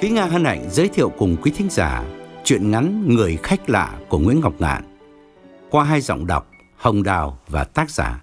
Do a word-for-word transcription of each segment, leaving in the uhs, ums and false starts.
Thúy Nga hân hạnh giới thiệu cùng quý thính giả truyện ngắn Người khách lạ của Nguyễn Ngọc Ngạn qua hai giọng đọc Hồng Đào và tác giả.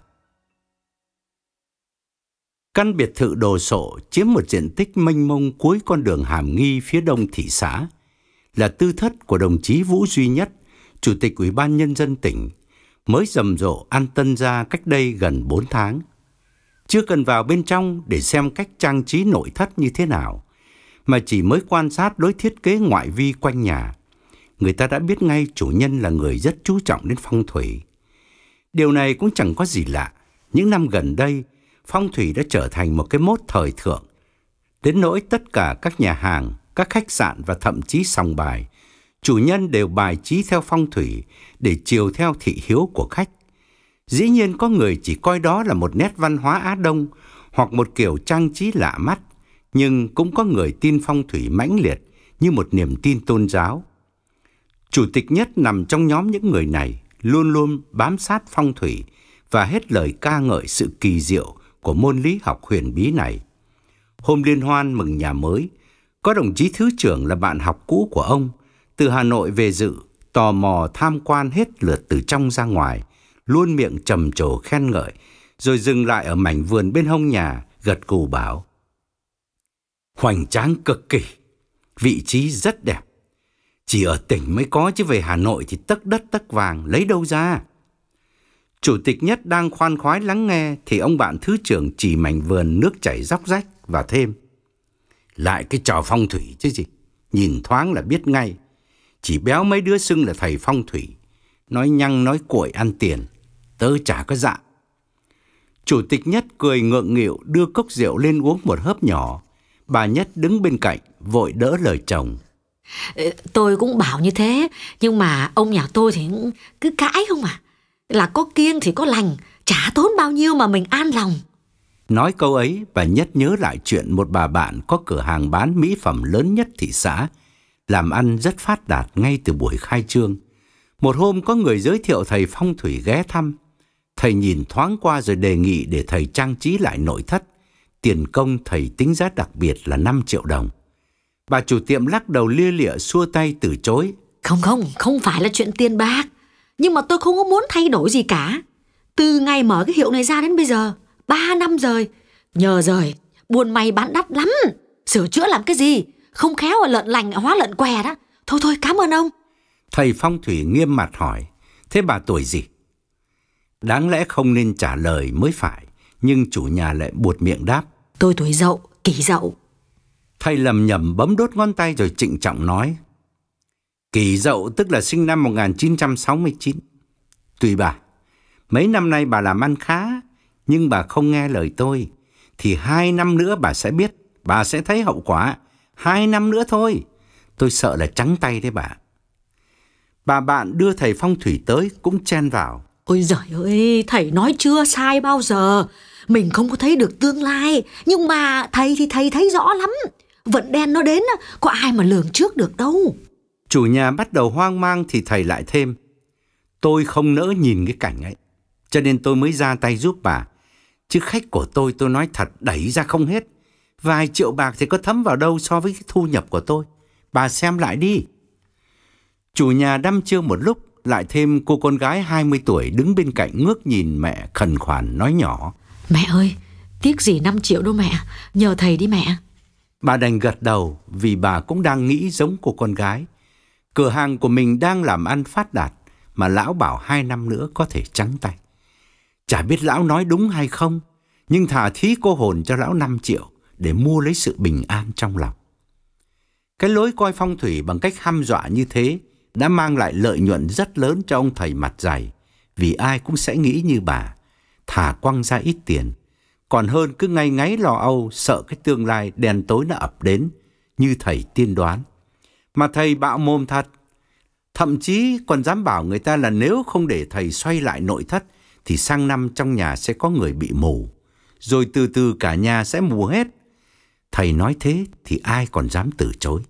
Căn biệt thự đồ sộ chiếm một diện tích mênh mông cuối con đường Hàm Nghi phía đông thị xã, là tư thất của đồng chí Vũ Duy Nhất, Chủ tịch Ủy ban Nhân dân tỉnh, mới rầm rộ ăn tân gia cách đây gần bốn tháng. Chưa cần vào bên trong để xem cách trang trí nội thất như thế nào, mà chỉ mới quan sát lối thiết kế ngoại vi quanh nhà, người ta đã biết ngay chủ nhân là người rất chú trọng đến phong thủy. Điều này cũng chẳng có gì lạ. Những năm gần đây, phong thủy đã trở thành một cái mốt thời thượng, đến nỗi tất cả các nhà hàng, các khách sạn và thậm chí sòng bài, chủ nhân đều bài trí theo phong thủy để chiều theo thị hiếu của khách. Dĩ nhiên có người chỉ coi đó là một nét văn hóa Á Đông hoặc một kiểu trang trí lạ mắt, nhưng cũng có người tin phong thủy mãnh liệt như một niềm tin tôn giáo. Chủ tịch Nhất nằm trong nhóm những người này, luôn luôn bám sát phong thủy và hết lời ca ngợi sự kỳ diệu của môn lý học huyền bí này. Hôm liên hoan mừng nhà mới, có đồng chí thứ trưởng là bạn học cũ của ông, từ Hà Nội về dự, tò mò tham quan hết lượt từ trong ra ngoài, luôn miệng trầm trồ khen ngợi, rồi dừng lại ở mảnh vườn bên hông nhà, gật gù bảo: hoành tráng cực kỳ, vị trí rất đẹp. Chỉ ở tỉnh mới có, chứ về Hà Nội thì tấc đất tấc vàng, lấy đâu ra. Chủ tịch Nhất đang khoan khoái lắng nghe thì ông bạn thứ trưởng chỉ mảnh vườn nước chảy róc rách và thêm: lại cái trò phong thủy chứ gì, nhìn thoáng là biết ngay. Chỉ béo mấy đứa xưng là thầy phong thủy, nói nhăng nói cuội ăn tiền, tớ chả có dạ. Chủ tịch Nhất cười ngượng nghịu đưa cốc rượu lên uống một hớp nhỏ. Bà Nhất đứng bên cạnh vội đỡ lời chồng: tôi cũng bảo như thế, nhưng mà ông nhà tôi thì cứ cãi không à. Là có kiêng thì có lành, chả tốn bao nhiêu mà mình an lòng. Nói câu ấy, bà Nhất nhớ lại chuyện một bà bạn có cửa hàng bán mỹ phẩm lớn nhất thị xã, làm ăn rất phát đạt ngay từ buổi khai trương. Một hôm có người giới thiệu thầy phong thủy ghé thăm. Thầy nhìn thoáng qua rồi đề nghị để thầy trang trí lại nội thất. Tiền công thầy tính giá đặc biệt là năm triệu đồng. Bà chủ tiệm lắc đầu lia lịa xua tay từ chối: Không không, không phải là chuyện tiền bạc, nhưng mà tôi không có muốn thay đổi gì cả. Từ ngày mở cái hiệu này ra đến bây giờ, ba năm rồi. Nhờ rồi, buôn may bán đắt lắm. Sửa chữa làm cái gì, không khéo là lợn lành hóa lợn què đó. Thôi thôi, cảm ơn ông. Thầy phong thủy nghiêm mặt hỏi: thế bà tuổi gì? Đáng lẽ không nên trả lời mới phải, nhưng chủ nhà lại buột miệng đáp: tôi tuổi Dậu, Kỷ Dậu. Thầy lầm nhầm bấm đốt ngón tay rồi trịnh trọng nói: Kỷ Dậu tức là sinh năm một nghìn chín trăm sáu mươi chín. Tùy bà, mấy năm nay bà làm ăn khá, nhưng bà không nghe lời tôi, thì hai năm nữa bà sẽ biết, bà sẽ thấy hậu quả. Hai năm nữa thôi, tôi sợ là trắng tay đấy bà. Bà bạn đưa thầy phong thủy tới cũng chen vào: Ôi giời ơi, thầy nói chưa sai bao giờ. Mình không có thấy được tương lai, nhưng mà thầy thì thầy thấy rõ lắm. Vận đen nó đến, có ai mà lường trước được đâu. Chủ nhà bắt đầu hoang mang thì thầy lại thêm: tôi không nỡ nhìn cái cảnh ấy, cho nên tôi mới ra tay giúp bà. Chứ khách của tôi, tôi nói thật, đẩy ra không hết. Vài triệu bạc thì có thấm vào đâu so với cái thu nhập của tôi. Bà xem lại đi. Chủ nhà đăm chiêu một lúc, lại thêm cô con gái hai mươi tuổi đứng bên cạnh ngước nhìn mẹ khẩn khoản nói nhỏ: Mẹ ơi, tiếc gì năm triệu đâu mẹ, nhờ thầy đi mẹ. Bà đành gật đầu vì bà cũng đang nghĩ giống cô con gái. Cửa hàng của mình đang làm ăn phát đạt, mà lão bảo hai năm nữa có thể trắng tay. Chả biết lão nói đúng hay không, nhưng thà thí cô hồn cho lão năm triệu để mua lấy sự bình an trong lòng. Cái lối coi phong thủy bằng cách hăm dọa như thế đã mang lại lợi nhuận rất lớn cho ông thầy mặt dày, vì ai cũng sẽ nghĩ như bà, thà quăng ra ít tiền, còn hơn cứ ngay ngáy lo âu sợ cái tương lai đen tối nó ập đến như thầy tiên đoán. Mà thầy bạo mồm thật, thậm chí còn dám bảo người ta là nếu không để thầy xoay lại nội thất thì sang năm trong nhà sẽ có người bị mù, rồi từ từ cả nhà sẽ mù hết. Thầy nói thế thì ai còn dám từ chối.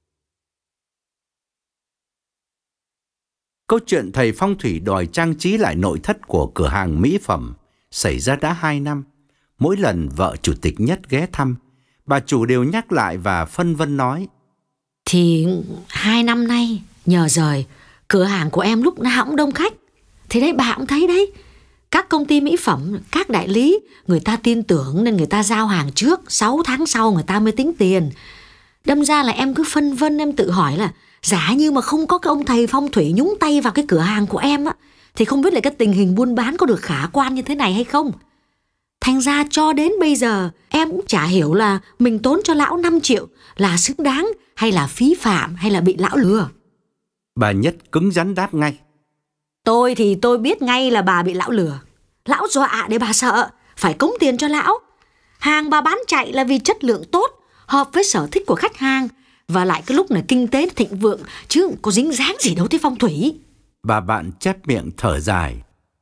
Câu chuyện thầy phong thủy đòi trang trí lại nội thất của cửa hàng mỹ phẩm xảy ra đã hai năm. Mỗi lần vợ chủ tịch Nhất ghé thăm, bà chủ đều nhắc lại và phân vân nói: Thì hai năm nay nhờ rời, cửa hàng của em lúc nào cũng đông khách. Thế đấy, bà cũng thấy đấy, các công ty mỹ phẩm, các đại lý, người ta tin tưởng nên người ta giao hàng trước, sáu tháng sau người ta mới tính tiền. Đâm ra là em cứ phân vân, em tự hỏi là giả như mà không có cái ông thầy phong thủy nhúng tay vào cái cửa hàng của em á, thì không biết là cái tình hình buôn bán có được khả quan như thế này hay không. Thành ra cho đến bây giờ em cũng chả hiểu là mình tốn cho lão năm triệu là xứng đáng, hay là phí phạm, hay là bị lão lừa. Bà Nhất cứng rắn đáp ngay. Tôi thì tôi biết ngay là bà bị lão lừa. Lão dọa để bà sợ, phải cống tiền cho lão. Hàng bà bán chạy là vì chất lượng tốt, hợp với sở thích của khách hàng, và lại cái lúc này kinh tế thịnh vượng, chứ có dính dáng gì đâu tới phong thủy. Bà bạn chép miệng thở dài.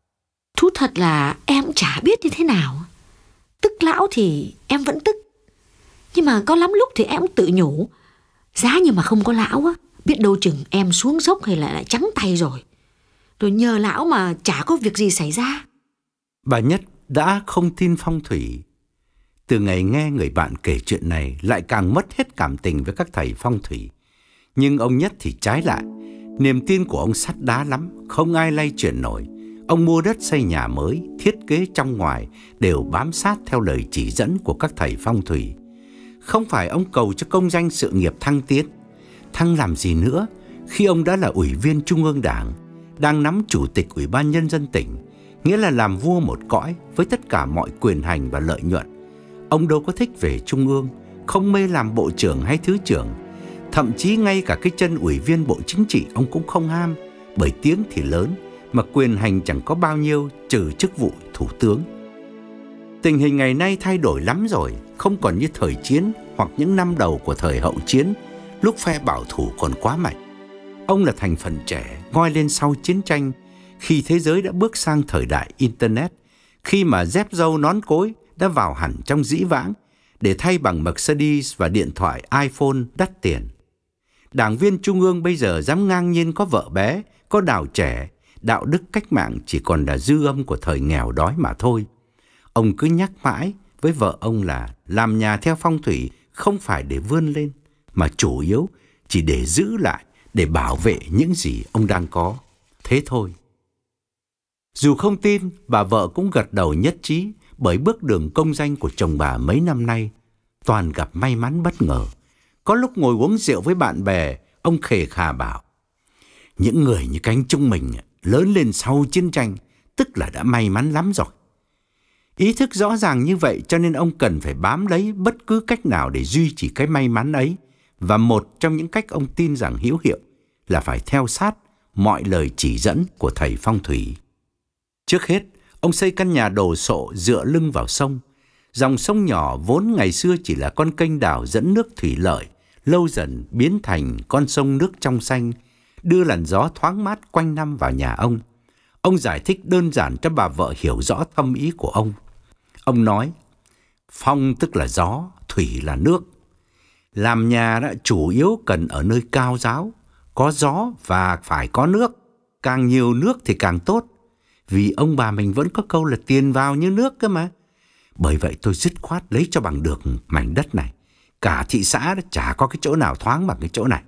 Thú thật là em cũng chả biết như thế nào. Tức lão thì em vẫn tức, nhưng mà có lắm lúc thì em cũng tự nhủ, giá như mà không có lão á, biết đâu chừng em xuống dốc hay là lại trắng tay rồi. Rồi nhờ lão mà chả có việc gì xảy ra. Bà Nhất đã không tin phong thủy. Từ ngày nghe người bạn kể chuyện này, lại càng mất hết cảm tình với các thầy phong thủy. Nhưng ông Nhất thì trái lại. Niềm tin của ông sắt đá lắm, không ai lay chuyển nổi. Ông mua đất xây nhà mới, thiết kế trong ngoài đều bám sát theo lời chỉ dẫn của các thầy phong thủy. Không phải ông cầu cho công danh sự nghiệp thăng tiến. Thăng làm gì nữa khi ông đã là ủy viên Trung ương Đảng, đang nắm chủ tịch Ủy ban Nhân dân tỉnh, nghĩa là làm vua một cõi với tất cả mọi quyền hành và lợi nhuận. Ông đâu có thích về Trung ương, không mê làm bộ trưởng hay thứ trưởng. Thậm chí ngay cả cái chân ủy viên Bộ Chính trị ông cũng không ham, bởi tiếng thì lớn mà quyền hành chẳng có bao nhiêu, trừ chức vụ thủ tướng. Tình hình ngày nay thay đổi lắm rồi, không còn như thời chiến hoặc những năm đầu của thời hậu chiến, lúc phe bảo thủ còn quá mạnh. Ông là thành phần trẻ ngoi lên sau chiến tranh, khi thế giới đã bước sang thời đại Internet, khi mà dép râu nón cối đã vào hẳn trong dĩ vãng để thay bằng Mercedes và điện thoại iPhone đắt tiền. Đảng viên Trung ương bây giờ dám ngang nhiên có vợ bé, có đào trẻ, đạo đức cách mạng chỉ còn là dư âm của thời nghèo đói mà thôi. Ông cứ nhắc mãi với vợ ông là làm nhà theo phong thủy không phải để vươn lên, mà chủ yếu chỉ để giữ lại, để bảo vệ những gì ông đang có. Thế thôi. Dù không tin, bà vợ cũng gật đầu nhất trí, bởi bước đường công danh của chồng bà mấy năm nay toàn gặp may mắn bất ngờ. Có lúc ngồi uống rượu với bạn bè, ông khề khà bảo: những người như cánh chúng mình lớn lên sau chiến tranh, tức là đã may mắn lắm rồi. Ý thức rõ ràng như vậy cho nên ông cần phải bám lấy bất cứ cách nào để duy trì cái may mắn ấy. Và một trong những cách ông tin rằng hữu hiệu là phải theo sát mọi lời chỉ dẫn của thầy phong thủy. Trước hết, ông xây căn nhà đồ sộ dựa lưng vào sông. Dòng sông nhỏ vốn ngày xưa chỉ là con kênh đào dẫn nước thủy lợi, lâu dần biến thành con sông nước trong xanh, đưa làn gió thoáng mát quanh năm vào nhà ông. Ông giải thích đơn giản cho bà vợ hiểu rõ thâm ý của ông. Ông nói: phong tức là gió, thủy là nước. Làm nhà đã chủ yếu cần ở nơi cao ráo, có gió và phải có nước. Càng nhiều nước thì càng tốt, vì ông bà mình vẫn có câu là tiền vào như nước cơ mà. Bởi vậy tôi dứt khoát lấy cho bằng được mảnh đất này. Cả thị xã đã chả có cái chỗ nào thoáng bằng cái chỗ này.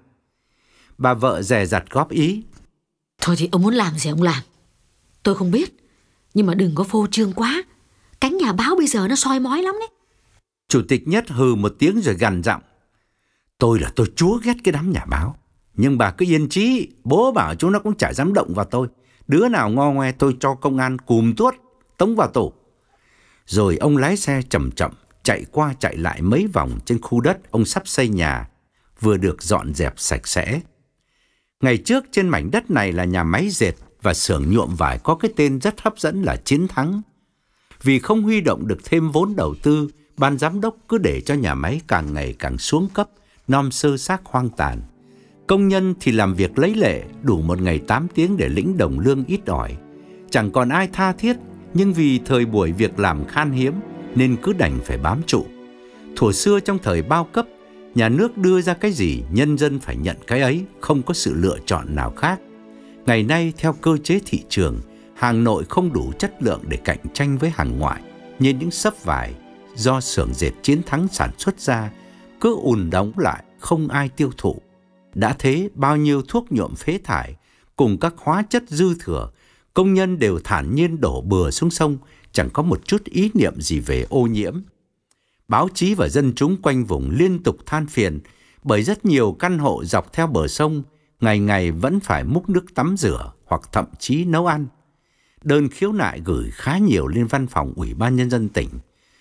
Bà vợ dè dặt góp ý: thôi thì ông muốn làm gì ông làm, tôi không biết, nhưng mà đừng có phô trương quá. Cánh nhà báo bây giờ nó soi mói lắm đấy. Chủ tịch Nhất hừ một tiếng rồi gằn giọng: tôi là tôi chúa ghét cái đám nhà báo, nhưng bà cứ yên trí, bố bảo chúng nó cũng chả dám động vào tôi. Đứa nào ngo ngoe tôi cho công an cùm tuốt, tống vào tù. Rồi ông lái xe chậm chậm chạy qua chạy lại mấy vòng trên khu đất ông sắp xây nhà, vừa được dọn dẹp sạch sẽ. Ngày trước trên mảnh đất này là nhà máy dệt và xưởng nhuộm vải có cái tên rất hấp dẫn là Chiến Thắng. Vì không huy động được thêm vốn đầu tư, ban giám đốc cứ để cho nhà máy càng ngày càng xuống cấp, nom sơ xác hoang tàn. Công nhân thì làm việc lấy lệ, đủ một ngày tám tiếng để lĩnh đồng lương ít ỏi. Chẳng còn ai tha thiết, nhưng vì thời buổi việc làm khan hiếm nên cứ đành phải bám trụ. Thuở xưa trong thời bao cấp, nhà nước đưa ra cái gì, nhân dân phải nhận cái ấy, không có sự lựa chọn nào khác. Ngày nay theo cơ chế thị trường, hàng nội không đủ chất lượng để cạnh tranh với hàng ngoại, như những xấp vải do xưởng dệt Chiến Thắng sản xuất ra cứ ùn đóng lại, không ai tiêu thụ. Đã thế, bao nhiêu thuốc nhuộm phế thải cùng các hóa chất dư thừa, công nhân đều thản nhiên đổ bừa xuống sông, chẳng có một chút ý niệm gì về ô nhiễm. Báo chí và dân chúng quanh vùng liên tục than phiền bởi rất nhiều căn hộ dọc theo bờ sông ngày ngày vẫn phải múc nước tắm rửa hoặc thậm chí nấu ăn. Đơn khiếu nại gửi khá nhiều lên văn phòng Ủy ban Nhân dân tỉnh.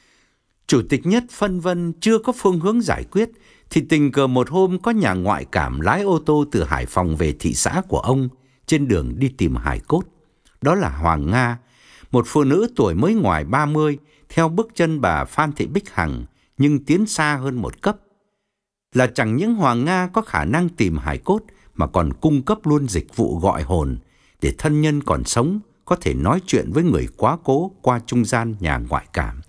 Chủ tịch Nhất phân vân chưa có phương hướng giải quyết, thì tình cờ một hôm có nhà ngoại cảm lái ô tô từ Hải Phòng về thị xã của ông, trên đường đi tìm hài cốt. Đó là Hoàng Nga, một phụ nữ tuổi mới ngoài ba mươi, theo bước chân bà Phan Thị Bích Hằng, nhưng tiến xa hơn một cấp. Là chẳng những Hoàng Nga có khả năng tìm hài cốt, mà còn cung cấp luôn dịch vụ gọi hồn, để thân nhân còn sống có thể nói chuyện với người quá cố qua trung gian nhà ngoại cảm.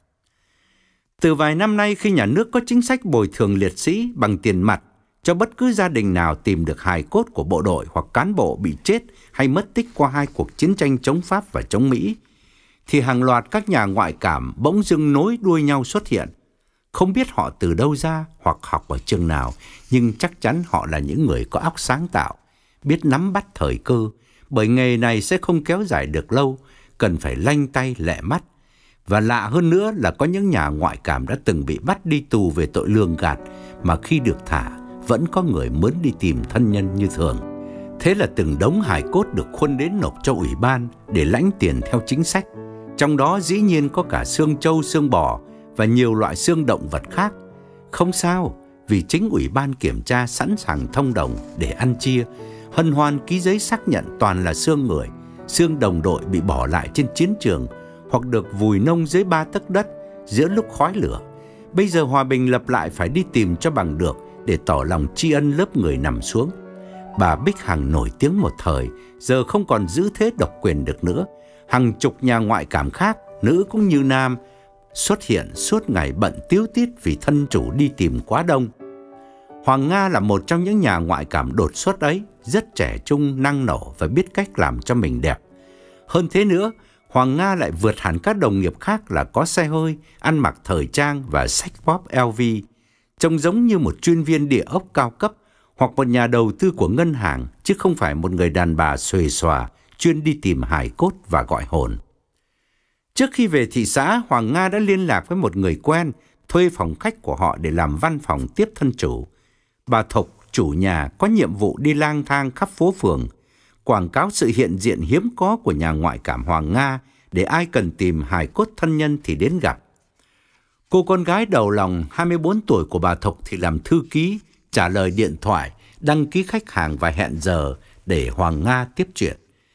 Từ vài năm nay, khi nhà nước có chính sách bồi thường liệt sĩ bằng tiền mặt cho bất cứ gia đình nào tìm được hài cốt của bộ đội hoặc cán bộ bị chết hay mất tích qua hai cuộc chiến tranh chống Pháp và chống Mỹ, thì hàng loạt các nhà ngoại cảm bỗng dưng nối đuôi nhau xuất hiện. Không biết họ từ đâu ra hoặc học ở trường nào, nhưng chắc chắn họ là những người có óc sáng tạo, biết nắm bắt thời cơ, bởi nghề này sẽ không kéo dài được lâu, cần phải lanh tay lẹ mắt. Và lạ hơn nữa là có những nhà ngoại cảm đã từng bị bắt đi tù về tội lường gạt, mà khi được thả vẫn có người mướn đi tìm thân nhân như thường. Thế là từng đống hài cốt được khuân đến nộp cho ủy ban để lãnh tiền theo chính sách. Trong đó dĩ nhiên có cả xương trâu, xương bò và nhiều loại xương động vật khác. Không sao, vì chính ủy ban kiểm tra sẵn sàng thông đồng để ăn chia, hân hoan ký giấy xác nhận toàn là xương người, xương đồng đội bị bỏ lại trên chiến trường hoặc được vùi nông dưới ba tấc đất giữa lúc khói lửa. Bây giờ hòa bình lập lại phải đi tìm cho bằng được để tỏ lòng tri ân lớp người nằm xuống. Bà Bích Hằng nổi tiếng một thời, giờ không còn giữ thế độc quyền được nữa. Hàng chục nhà ngoại cảm khác, nữ cũng như nam, xuất hiện suốt ngày bận tíu tít vì thân chủ đi tìm quá đông. Hoàng Nga là một trong những nhà ngoại cảm đột xuất ấy, rất trẻ trung, năng nổ và biết cách làm cho mình đẹp. Hơn thế nữa, Hoàng Nga lại vượt hẳn các đồng nghiệp khác là có xe hơi, ăn mặc thời trang và sách pop L V. Trông giống như một chuyên viên địa ốc cao cấp hoặc một nhà đầu tư của ngân hàng, chứ không phải một người đàn bà xuề xòa chuyên đi tìm hài cốt và gọi hồn. Trước khi về thị xã, Hoàng Nga đã liên lạc với một người quen, thuê phòng khách của họ để làm văn phòng tiếp thân chủ. Bà Thục, chủ nhà, có nhiệm vụ đi lang thang khắp phố phường, quảng cáo sự hiện diện hiếm có của nhà ngoại cảm Hoàng Nga để ai cần tìm hài cốt thân nhân thì đến gặp. Cô con gái đầu lòng hai mươi bốn tuổi của bà Thục thì làm thư ký, trả lời điện thoại, đăng ký khách hàng và hẹn giờ để Hoàng Nga tiếp chuyện.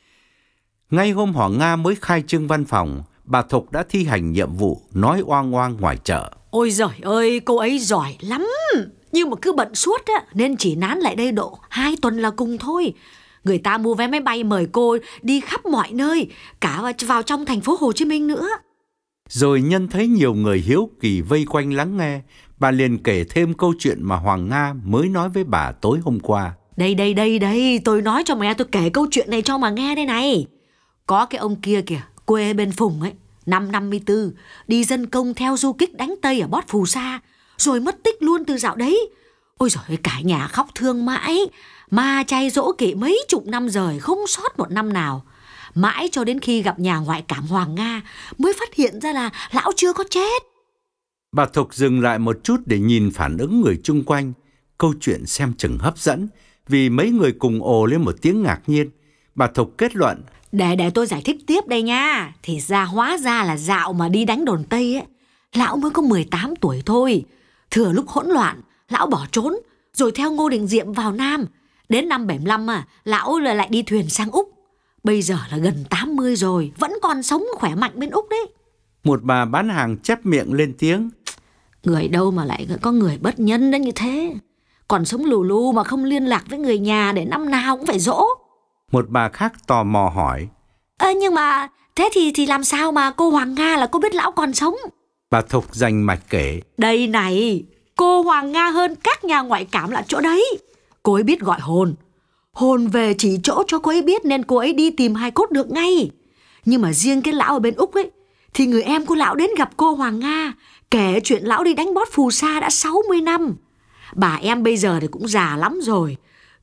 Ngay hôm Hoàng Nga mới khai trương văn phòng, bà Thục đã thi hành nhiệm vụ nói oang oang ngoài chợ. Ôi giời ơi, cô ấy giỏi lắm. Nhưng mà cứ bận suốt á, nên chỉ nán lại đây độ hai tuần là cùng thôi. Người ta mua vé máy bay mời cô đi khắp mọi nơi, cả vào trong thành phố Hồ Chí Minh nữa. Rồi nhân thấy nhiều người hiếu kỳ vây quanh lắng nghe, bà liền kể thêm câu chuyện mà Hoàng Nga mới nói với bà tối hôm qua. Đây, đây, đây, đây, tôi nói cho mẹ, tôi kể câu chuyện này cho mà nghe đây này. Có cái ông kia kìa, quê bên Phùng ấy, năm năm mươi tư, đi dân công theo du kích đánh Tây ở Bót Phù Sa, rồi mất tích luôn từ dạo đấy. Ôi giời, cả nhà khóc thương mãi, ma chay dỗ kỵ mấy chục năm rồi, không sót một năm nào. Mãi cho đến khi gặp nhà ngoại cảm Hoàng Nga mới phát hiện ra là lão chưa có chết. Bà Thục dừng lại một chút để nhìn phản ứng người chung quanh. Câu chuyện xem chừng hấp dẫn, vì mấy người cùng ồ lên một tiếng ngạc nhiên. Bà Thục kết luận: Để để tôi giải thích tiếp đây nha. Thì ra hóa ra là dạo mà đi đánh đồn Tây ấy, lão mới có mười tám tuổi thôi. Thừa lúc hỗn loạn, lão bỏ trốn, rồi theo Ngô Đình Diệm vào Nam. Đến năm bảy mươi lăm à, lão lại đi thuyền sang Úc. Bây giờ là gần tám mươi rồi, vẫn còn sống khỏe mạnh bên Úc đấy. Một bà bán hàng chép miệng lên tiếng: Người đâu mà lại có người bất nhân đến như thế. Còn sống lù lù mà không liên lạc với người nhà để năm nào cũng phải dỗ. Một bà khác tò mò hỏi: Ơ nhưng mà thế thì thì làm sao mà cô Hoàng Nga là cô biết lão còn sống? Bà Thục rành mạch kể: Đây này, cô Hoàng Nga hơn các nhà ngoại cảm là chỗ đấy. Cô ấy biết gọi hồn. Hồn về chỉ chỗ cho cô ấy biết nên cô ấy đi tìm hài cốt được ngay. Nhưng mà riêng cái lão ở bên Úc ấy, thì người em của lão đến gặp cô Hoàng Nga, kể chuyện lão đi đánh Bót Phù Sa đã sáu mươi năm. Bà em bây giờ thì cũng già lắm rồi.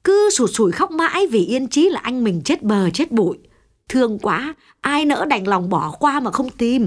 cứ sụt sùi khóc mãi vì Yên Chí là anh mình chết bờ chết bụi. Thương quá, ai nỡ đành lòng bỏ qua mà không tìm.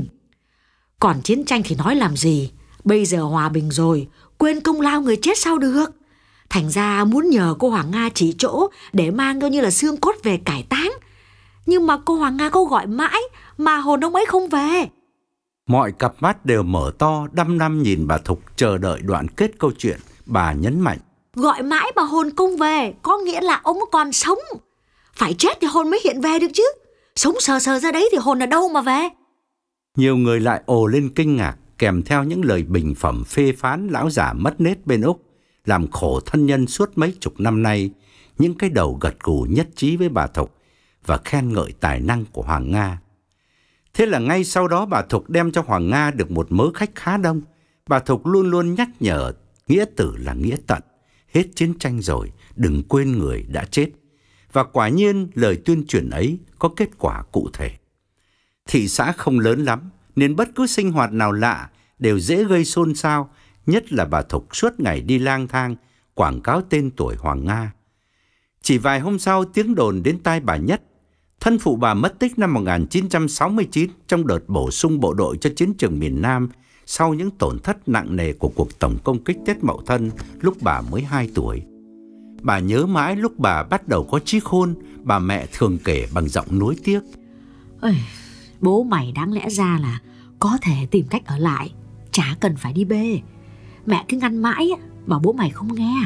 Còn chiến tranh thì nói làm gì, bây giờ hòa bình rồi, quên công lao người chết sao được. Thành ra muốn nhờ cô Hoàng Nga chỉ chỗ để mang coi như là xương cốt về cải táng. Nhưng mà cô Hoàng Nga có gọi mãi mà hồn ông ấy không về. Mọi cặp mắt đều mở to đăm đăm nhìn bà Thục chờ đợi đoạn kết câu chuyện. Bà nhấn mạnh: Gọi mãi mà hồn không về có nghĩa là ông còn sống. Phải chết thì hồn mới hiện về được chứ. Sống sờ sờ ra đấy thì hồn ở đâu mà về. Nhiều người lại ồ lên kinh ngạc, kèm theo những lời bình phẩm phê phán lão già mất nết bên Úc, làm khổ thân nhân suốt mấy chục năm nay. Những cái đầu gật gù nhất trí với bà Thục và khen ngợi tài năng của Hoàng Nga. Thế là ngay sau đó bà Thục đem cho Hoàng Nga được một mớ khách khá đông. Bà Thục luôn luôn nhắc nhở nghĩa tử là nghĩa tận. Hết chiến tranh rồi, đừng quên người đã chết. Và quả nhiên lời tuyên truyền ấy có kết quả cụ thể. Thị xã không lớn lắm, nên bất cứ sinh hoạt nào lạ đều dễ gây xôn xao, nhất là bà Thục suốt ngày đi lang thang, quảng cáo tên tuổi Hoàng Nga. Chỉ vài hôm sau, tiếng đồn đến tai bà Nhất. Thân phụ bà mất tích năm một nghìn chín trăm sáu mươi chín trong đợt bổ sung bộ đội cho chiến trường miền Nam sau những tổn thất nặng nề của cuộc tổng công kích Tết Mậu Thân lúc bà mới hai tuổi. Bà nhớ mãi lúc bà bắt đầu có trí khôn, bà mẹ thường kể bằng giọng nuối tiếc: Ôi, bố mày đáng lẽ ra là có thể tìm cách ở lại, chả cần phải đi bê. Mẹ cứ ngăn mãi mà bố mày không nghe.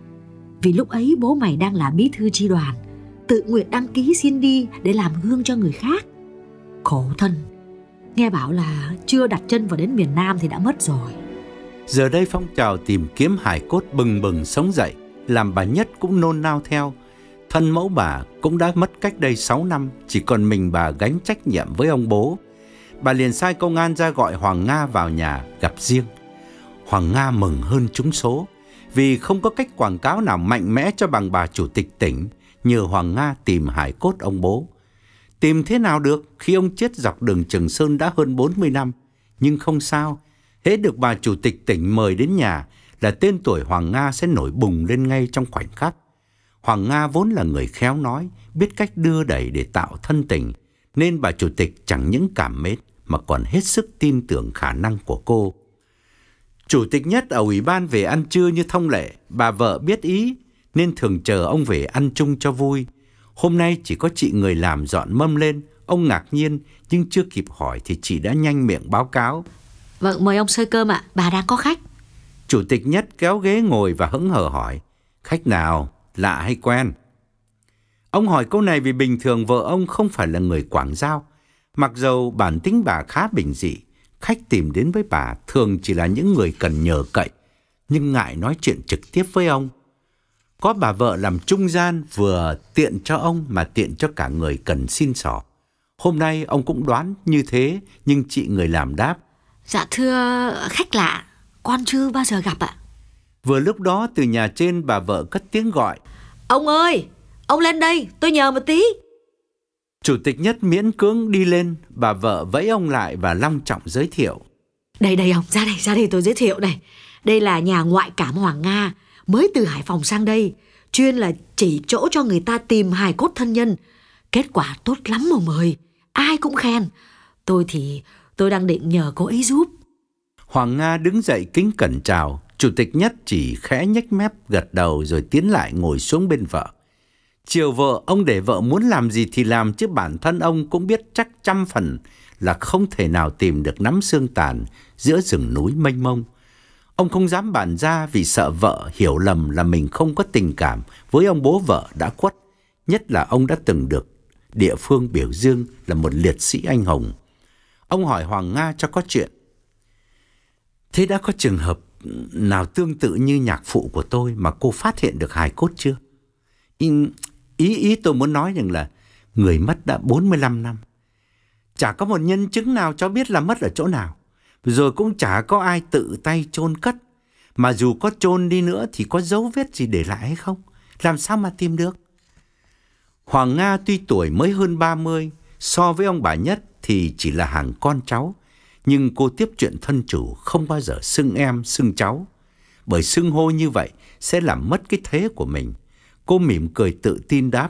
Vì lúc ấy bố mày đang là bí thư chi đoàn, tự nguyện đăng ký xin đi để làm gương cho người khác. Khổ thân, nghe bảo là chưa đặt chân vào đến miền Nam thì đã mất rồi. Giờ đây phong trào tìm kiếm hài cốt bừng bừng sống dậy, làm bà Nhất cũng nôn nao theo. Thân mẫu bà cũng đã mất cách đây sáu năm, chỉ còn mình bà gánh trách nhiệm với ông bố. Bà liền sai công an ra gọi Hoàng Nga vào nhà gặp riêng. Hoàng Nga mừng hơn trúng số, vì không có cách quảng cáo nào mạnh mẽ cho bằng bà chủ tịch tỉnh nhờ Hoàng Nga tìm hài cốt ông bố. Tìm thế nào được khi ông chết dọc đường Trường Sơn đã hơn bốn mươi năm. Nhưng không sao, hễ được bà chủ tịch tỉnh mời đến nhà là tên tuổi Hoàng Nga sẽ nổi bùng lên ngay trong khoảnh khắc. Hoàng Nga vốn là người khéo nói, biết cách đưa đẩy để tạo thân tình, nên bà chủ tịch chẳng những cảm mến mà còn hết sức tin tưởng khả năng của cô. Chủ tịch Nhất ở ủy ban về ăn trưa như thông lệ, bà vợ biết ý nên thường chờ ông về ăn chung cho vui. Hôm nay chỉ có chị người làm dọn mâm lên, ông ngạc nhiên nhưng chưa kịp hỏi thì chị đã nhanh miệng báo cáo: Vâng, mời ông xơi cơm ạ, bà đang có khách. Chủ tịch Nhất kéo ghế ngồi và hững hờ hỏi: Khách nào, lạ hay quen? Ông hỏi câu này vì bình thường vợ ông không phải là người Quảng Giao. Mặc dầu bản tính bà khá bình dị, khách tìm đến với bà thường chỉ là những người cần nhờ cậy, nhưng ngại nói chuyện trực tiếp với ông. Có bà vợ làm trung gian, vừa tiện cho ông mà tiện cho cả người cần xin xỏ. Hôm nay ông cũng đoán như thế, nhưng chị người làm đáp: Dạ thưa khách lạ, con chưa bao giờ gặp ạ. Vừa lúc đó từ nhà trên bà vợ cất tiếng gọi: Ông ơi, ông lên đây, tôi nhờ một tí. Chủ tịch Nhất miễn cưỡng đi lên, bà vợ vẫy ông lại và long trọng giới thiệu: Đây đây ông, ra đây, ra đây tôi giới thiệu này. Đây là nhà ngoại cảm Hoàng Nga, mới từ Hải Phòng sang đây, chuyên là chỉ chỗ cho người ta tìm hài cốt thân nhân. Kết quả tốt lắm mà mời, ai cũng khen. Tôi thì tôi đang định nhờ cô ấy giúp. Hoàng Nga đứng dậy kính cẩn chào. Chủ tịch Nhất chỉ khẽ nhếch mép gật đầu rồi tiến lại ngồi xuống bên vợ. Chiều vợ, ông để vợ muốn làm gì thì làm, chứ bản thân ông cũng biết chắc trăm phần là không thể nào tìm được nắm xương tàn giữa rừng núi mênh mông. Ông không dám bàn ra vì sợ vợ hiểu lầm là mình không có tình cảm với ông bố vợ đã khuất, nhất là ông đã từng được địa phương biểu dương là một liệt sĩ anh hùng. Ông hỏi Hoàng Nga cho có chuyện: Thế đã có trường hợp nào tương tự như nhạc phụ của tôi mà cô phát hiện được hài cốt chưa? Ý, ý, ý tôi muốn nói rằng là người mất đã bốn mươi lăm năm. Chả có một nhân chứng nào cho biết là mất ở chỗ nào. Rồi cũng chả có ai tự tay chôn cất. Mà dù có chôn đi nữa thì có dấu vết gì để lại hay không? Làm sao mà tìm được? Hoàng Nga tuy tuổi mới hơn ba mươi, so với ông bà Nhất thì chỉ là hàng con cháu. Nhưng cô tiếp chuyện thân chủ không bao giờ xưng em, xưng cháu. Bởi xưng hô như vậy sẽ làm mất cái thế của mình. Cô mỉm cười tự tin đáp.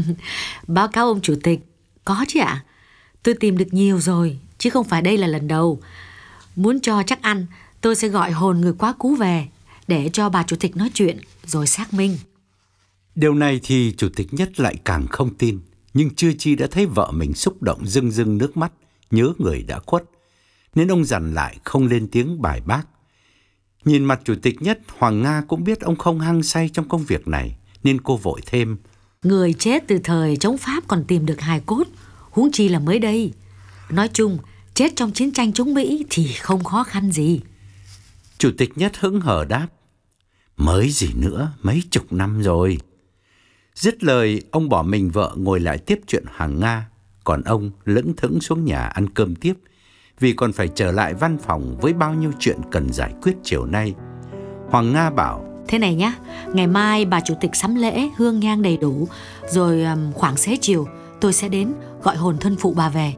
Báo cáo ông chủ tịch, có chứ ạ. Tôi tìm được nhiều rồi, chứ không phải đây là lần đầu. Muốn cho chắc ăn, tôi sẽ gọi hồn người quá cố về để cho bà chủ tịch nói chuyện rồi xác minh. Điều này thì chủ tịch Nhất lại càng không tin, nhưng chưa chi đã thấy vợ mình xúc động rưng rưng nước mắt, nhớ người đã khuất, nên ông dằn lại không lên tiếng bài bác. Nhìn mặt chủ tịch Nhất, Hoàng Nga cũng biết ông không hăng say trong công việc này, nên cô vội thêm. Người chết từ thời chống Pháp còn tìm được hài cốt, huống chi là mới đây. Nói chung, chết trong chiến tranh chống Mỹ thì không khó khăn gì. Chủ tịch Nhất hững hờ đáp. Mới gì nữa, mấy chục năm rồi. Dứt lời, ông bỏ mình vợ ngồi lại tiếp chuyện Hoàng Nga, còn ông lững thững xuống nhà ăn cơm tiếp, vì còn phải trở lại văn phòng với bao nhiêu chuyện cần giải quyết chiều nay. Hoàng Nga bảo. Thế này nhá, ngày mai bà chủ tịch sắm lễ, hương nhang đầy đủ, rồi khoảng xế chiều tôi sẽ đến gọi hồn thân phụ bà về.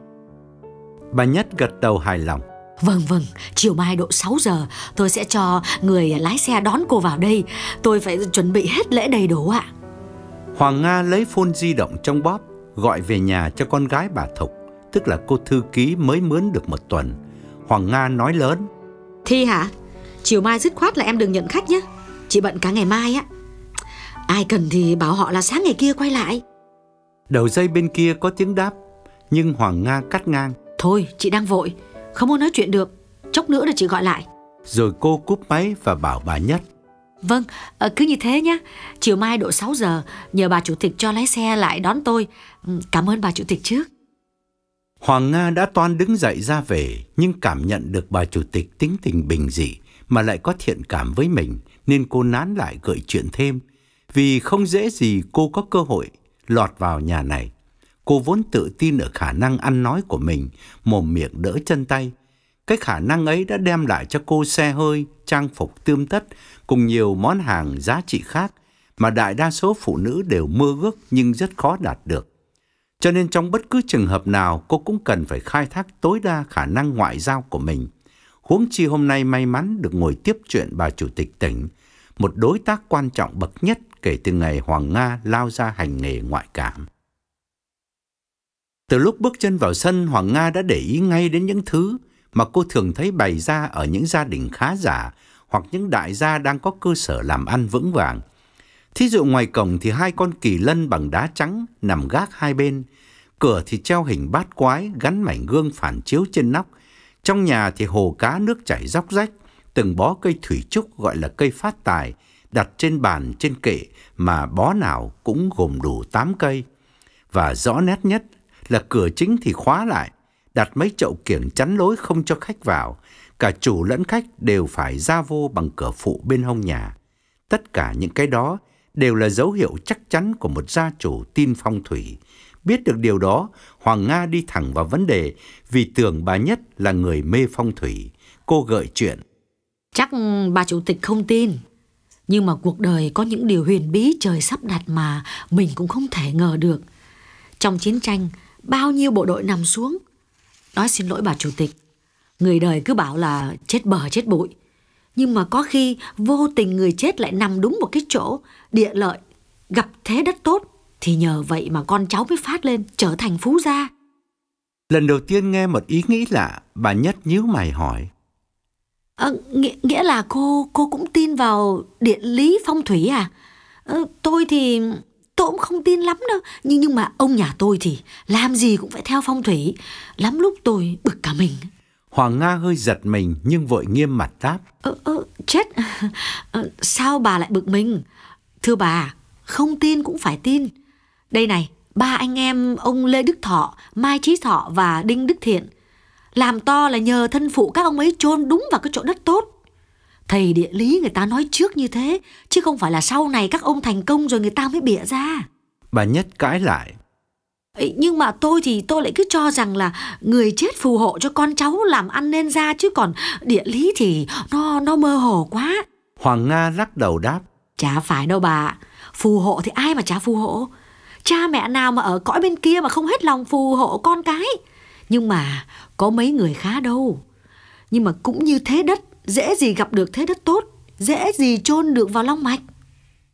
Bà Nhất gật đầu hài lòng. Vâng vâng, chiều mai độ sáu giờ tôi sẽ cho người lái xe đón cô vào đây. Tôi phải chuẩn bị hết lễ đầy đủ ạ. Hoàng Nga lấy phone di động trong bóp, gọi về nhà cho con gái bà Thục, tức là cô thư ký mới mướn được một tuần. Hoàng Nga nói lớn. Thi hả? Chiều mai dứt khoát là em đừng nhận khách nhé. Chị bận cả ngày mai á. Ai cần thì bảo họ là sáng ngày kia quay lại. Đầu dây bên kia có tiếng đáp, nhưng Hoàng Nga cắt ngang. Thôi, chị đang vội, không muốn nói chuyện được. Chốc nữa là chị gọi lại. Rồi cô cúp máy và bảo bà Nhất. Vâng, cứ như thế nhé. Chiều mai độ sáu giờ nhờ bà chủ tịch cho lái xe lại đón tôi. Cảm ơn bà chủ tịch trước. Hoàng Nga đã toan đứng dậy ra về, nhưng cảm nhận được bà chủ tịch tính tình bình dị mà lại có thiện cảm với mình, nên cô nán lại gợi chuyện thêm, vì không dễ gì cô có cơ hội lọt vào nhà này. Cô vốn tự tin ở khả năng ăn nói của mình, mồm miệng đỡ chân tay. Cái khả năng ấy đã đem lại cho cô xe hơi, trang phục tươm tất cùng nhiều món hàng giá trị khác mà đại đa số phụ nữ đều mơ ước nhưng rất khó đạt được. Cho nên trong bất cứ trường hợp nào, cô cũng cần phải khai thác tối đa khả năng ngoại giao của mình. Huống chi hôm nay may mắn được ngồi tiếp chuyện bà chủ tịch tỉnh, một đối tác quan trọng bậc nhất kể từ ngày Hoàng Nga lao ra hành nghề ngoại cảm. Từ lúc bước chân vào sân, Hoàng Nga đã để ý ngay đến những thứ mà cô thường thấy bày ra ở những gia đình khá giả hoặc những đại gia đang có cơ sở làm ăn vững vàng. Thí dụ ngoài cổng thì hai con kỳ lân bằng đá trắng nằm gác hai bên, cửa thì treo hình bát quái gắn mảnh gương phản chiếu trên nóc, trong nhà thì hồ cá nước chảy róc rách, từng bó cây thủy trúc gọi là cây phát tài đặt trên bàn trên kệ mà bó nào cũng gồm đủ tám cây. Và rõ nét nhất là cửa chính thì khóa lại, đặt mấy chậu kiểng chắn lối không cho khách vào. Cả chủ lẫn khách đều phải ra vô bằng cửa phụ bên hông nhà. Tất cả những cái đó đều là dấu hiệu chắc chắn của một gia chủ tin phong thủy. Biết được điều đó, Hoàng Nga đi thẳng vào vấn đề vì tưởng bà Nhất là người mê phong thủy. Cô gợi chuyện. Chắc bà chủ tịch không tin, nhưng mà cuộc đời có những điều huyền bí trời sắp đặt mà mình cũng không thể ngờ được. Trong chiến tranh, bao nhiêu bộ đội nằm xuống. Nói xin lỗi bà chủ tịch, người đời cứ bảo là chết bờ chết bụi, nhưng mà có khi vô tình người chết lại nằm đúng một cái chỗ địa lợi, gặp thế đất tốt, thì nhờ vậy mà con cháu mới phát lên trở thành phú gia. Lần đầu tiên nghe một ý nghĩ lạ, bà Nhất nhíu mày hỏi. À, nghĩa, nghĩa là cô cô cũng tin vào địa lý phong thủy à? À, tôi thì tôi cũng không tin lắm đâu, nhưng nhưng mà ông nhà tôi thì làm gì cũng phải theo phong thủy, lắm lúc tôi bực cả mình. Hoàng Nga hơi giật mình nhưng vội nghiêm mặt đáp. Ơ ơ chết, à, sao bà lại bực mình? Thưa bà, không tin cũng phải tin. Đây này, ba anh em ông Lê Đức Thọ, Mai Chí Thọ và Đinh Đức Thiện làm to là nhờ thân phụ các ông ấy chôn đúng vào cái chỗ đất tốt. Thầy địa lý người ta nói trước như thế, chứ không phải là sau này các ông thành công rồi người ta mới bịa ra. Bà Nhất cãi lại. Nhưng mà tôi thì tôi lại cứ cho rằng là người chết phù hộ cho con cháu làm ăn nên ra, chứ còn địa lý thì nó, nó mơ hồ quá. Hoàng Nga lắc đầu đáp. Chả phải đâu bà, phù hộ thì ai mà chả phù hộ. Cha mẹ nào mà ở cõi bên kia mà không hết lòng phù hộ con cái. Nhưng mà có mấy người khá đâu. Nhưng mà cũng như thế đất, dễ gì gặp được thế đất tốt, dễ gì chôn được vào long mạch.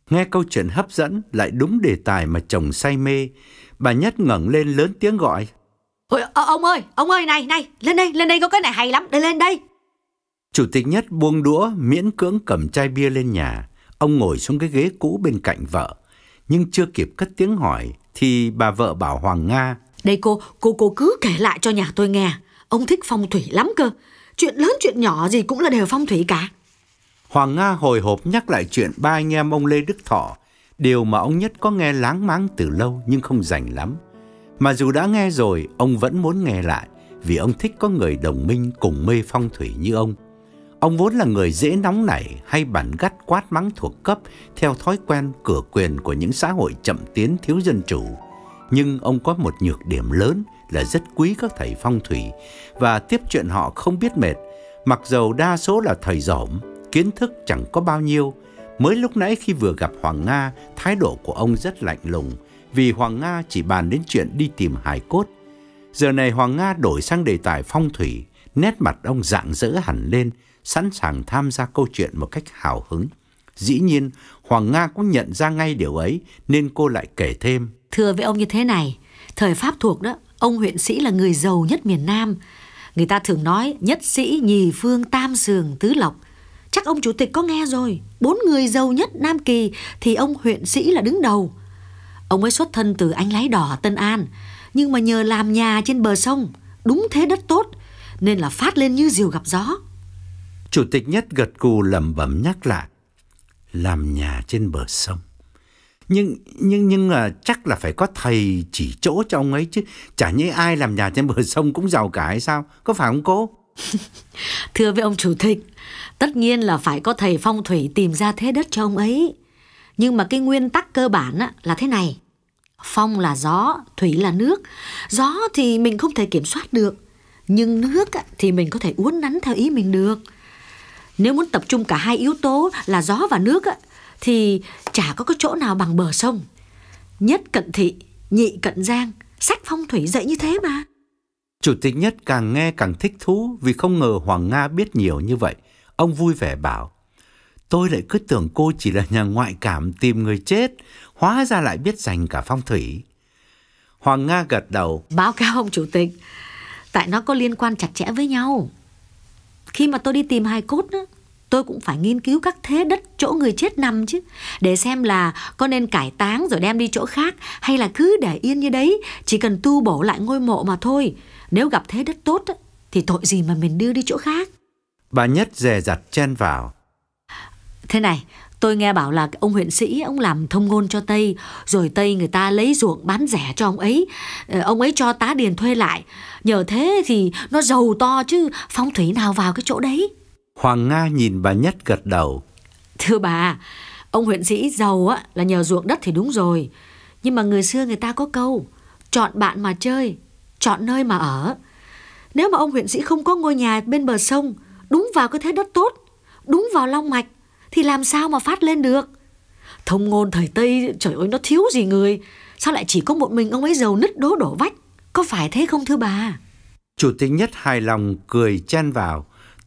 Nghe câu chuyện hấp dẫn lại đúng đề tài mà chồng say mê, bà Nhất ngẩng lên lớn tiếng gọi: Ôi, ông ơi, ông ơi, này, này, lên đây, lên đây, có cái này hay lắm, đây, lên đây. Chủ tịch Nhất buông đũa, miễn cưỡng cầm chai bia lên nhà. Ông ngồi xuống cái ghế cũ bên cạnh vợ, nhưng chưa kịp cất tiếng hỏi thì bà vợ bảo Hoàng Nga: Đây cô, cô cô cứ kể lại cho nhà tôi nghe. Ông thích phong thủy lắm cơ. Chuyện lớn chuyện nhỏ gì cũng là đều phong thủy cả. Hoàng Nga hồi hộp nhắc lại chuyện ba anh em ông Lê Đức Thọ, điều mà ông Nhất có nghe láng máng từ lâu nhưng không rành lắm. Mà dù đã nghe rồi, ông vẫn muốn nghe lại, vì ông thích có người đồng minh cùng mê phong thủy như ông. Ông vốn là người dễ nóng nảy, hay bắn gắt quát mắng thuộc cấp theo thói quen cửa quyền của những xã hội chậm tiến thiếu dân chủ. Nhưng ông có một nhược điểm lớn là rất quý các thầy phong thủy và tiếp chuyện họ không biết mệt. Mặc dầu đa số là thầy dỏm, kiến thức chẳng có bao nhiêu. Mới lúc nãy khi vừa gặp Hoàng Nga, thái độ của ông rất lạnh lùng, vì Hoàng Nga chỉ bàn đến chuyện đi tìm hài cốt. Giờ này Hoàng Nga đổi sang đề tài phong thủy, nét mặt ông rạng rỡ hẳn lên, sẵn sàng tham gia câu chuyện một cách hào hứng. Dĩ nhiên, Hoàng Nga cũng nhận ra ngay điều ấy, nên cô lại kể thêm: Thưa với ông như thế này, thời Pháp thuộc đó, ông huyện sĩ là người giàu nhất miền Nam. Người ta thường nói nhất sĩ, nhì phương, tam sường, tứ lộc. Chắc ông chủ tịch có nghe rồi. Bốn người giàu nhất Nam Kỳ thì ông huyện sĩ là đứng đầu. Ông ấy xuất thân từ Anh Lái Đỏ, Tân An, nhưng mà nhờ làm nhà trên bờ sông, đúng thế đất tốt, nên là phát lên như diều gặp gió. Chủ tịch Nhất gật gù lẩm bẩm nhắc lại: làm nhà trên bờ sông. Nhưng nhưng nhưng là chắc là phải có thầy chỉ chỗ cho ông ấy chứ. Chả như ai làm nhà trên bờ sông cũng giàu cả hay sao? Có phải không cô? Thưa với ông chủ tịch, tất nhiên là phải có thầy phong thủy tìm ra thế đất cho ông ấy. Nhưng mà cái nguyên tắc cơ bản á, là thế này: phong là gió, thủy là nước. Gió thì mình không thể kiểm soát được, nhưng nước á, thì mình có thể uốn nắn theo ý mình được. Nếu muốn tập trung cả hai yếu tố là gió và nước á, thì chả có cái chỗ nào bằng bờ sông. Nhất cận thị, nhị cận giang, sách phong thủy dạy như thế mà. Chủ tịch Nhất càng nghe càng thích thú, vì không ngờ Hoàng Nga biết nhiều như vậy. Ông vui vẻ bảo: tôi lại cứ tưởng cô chỉ là nhà ngoại cảm tìm người chết, hóa ra lại biết dành cả phong thủy. Hoàng Nga gật đầu: Báo cáo ông chủ tịch, tại nó có liên quan chặt chẽ với nhau. Khi mà tôi đi tìm hài cốt á, tôi cũng phải nghiên cứu các thế đất chỗ người chết nằm chứ, để xem là có nên cải táng rồi đem đi chỗ khác, hay là cứ để yên như đấy, chỉ cần tu bổ lại ngôi mộ mà thôi. Nếu gặp thế đất tốt á, thì tội gì mà mình đưa đi chỗ khác. Bà Nhất dè dặt chen vào: Thế này, tôi nghe bảo là ông huyện sĩ, ông làm thông ngôn cho Tây, rồi Tây người ta lấy ruộng bán rẻ cho ông ấy. Ông ấy cho tá điền thuê lại. Nhờ thế thì nó giàu to chứ, phong thủy nào vào cái chỗ đấy. Hoàng Nga nhìn bà Nhất gật đầu: Thưa bà, ông huyện sĩ giàu á là nhờ ruộng đất thì đúng rồi. Nhưng mà người xưa người ta có câu: chọn bạn mà chơi, chọn nơi mà ở. Nếu mà ông huyện sĩ không có ngôi nhà bên bờ sông, đúng vào cái thế đất tốt, đúng vào long mạch, thì làm sao mà phát lên được. Thông ngôn thời Tây, trời ơi, nó thiếu gì người. Sao lại chỉ có một mình ông ấy giàu nứt đố đổ vách? Có phải thế không thưa bà? Chủ tịch Nhất hài lòng cười chen vào: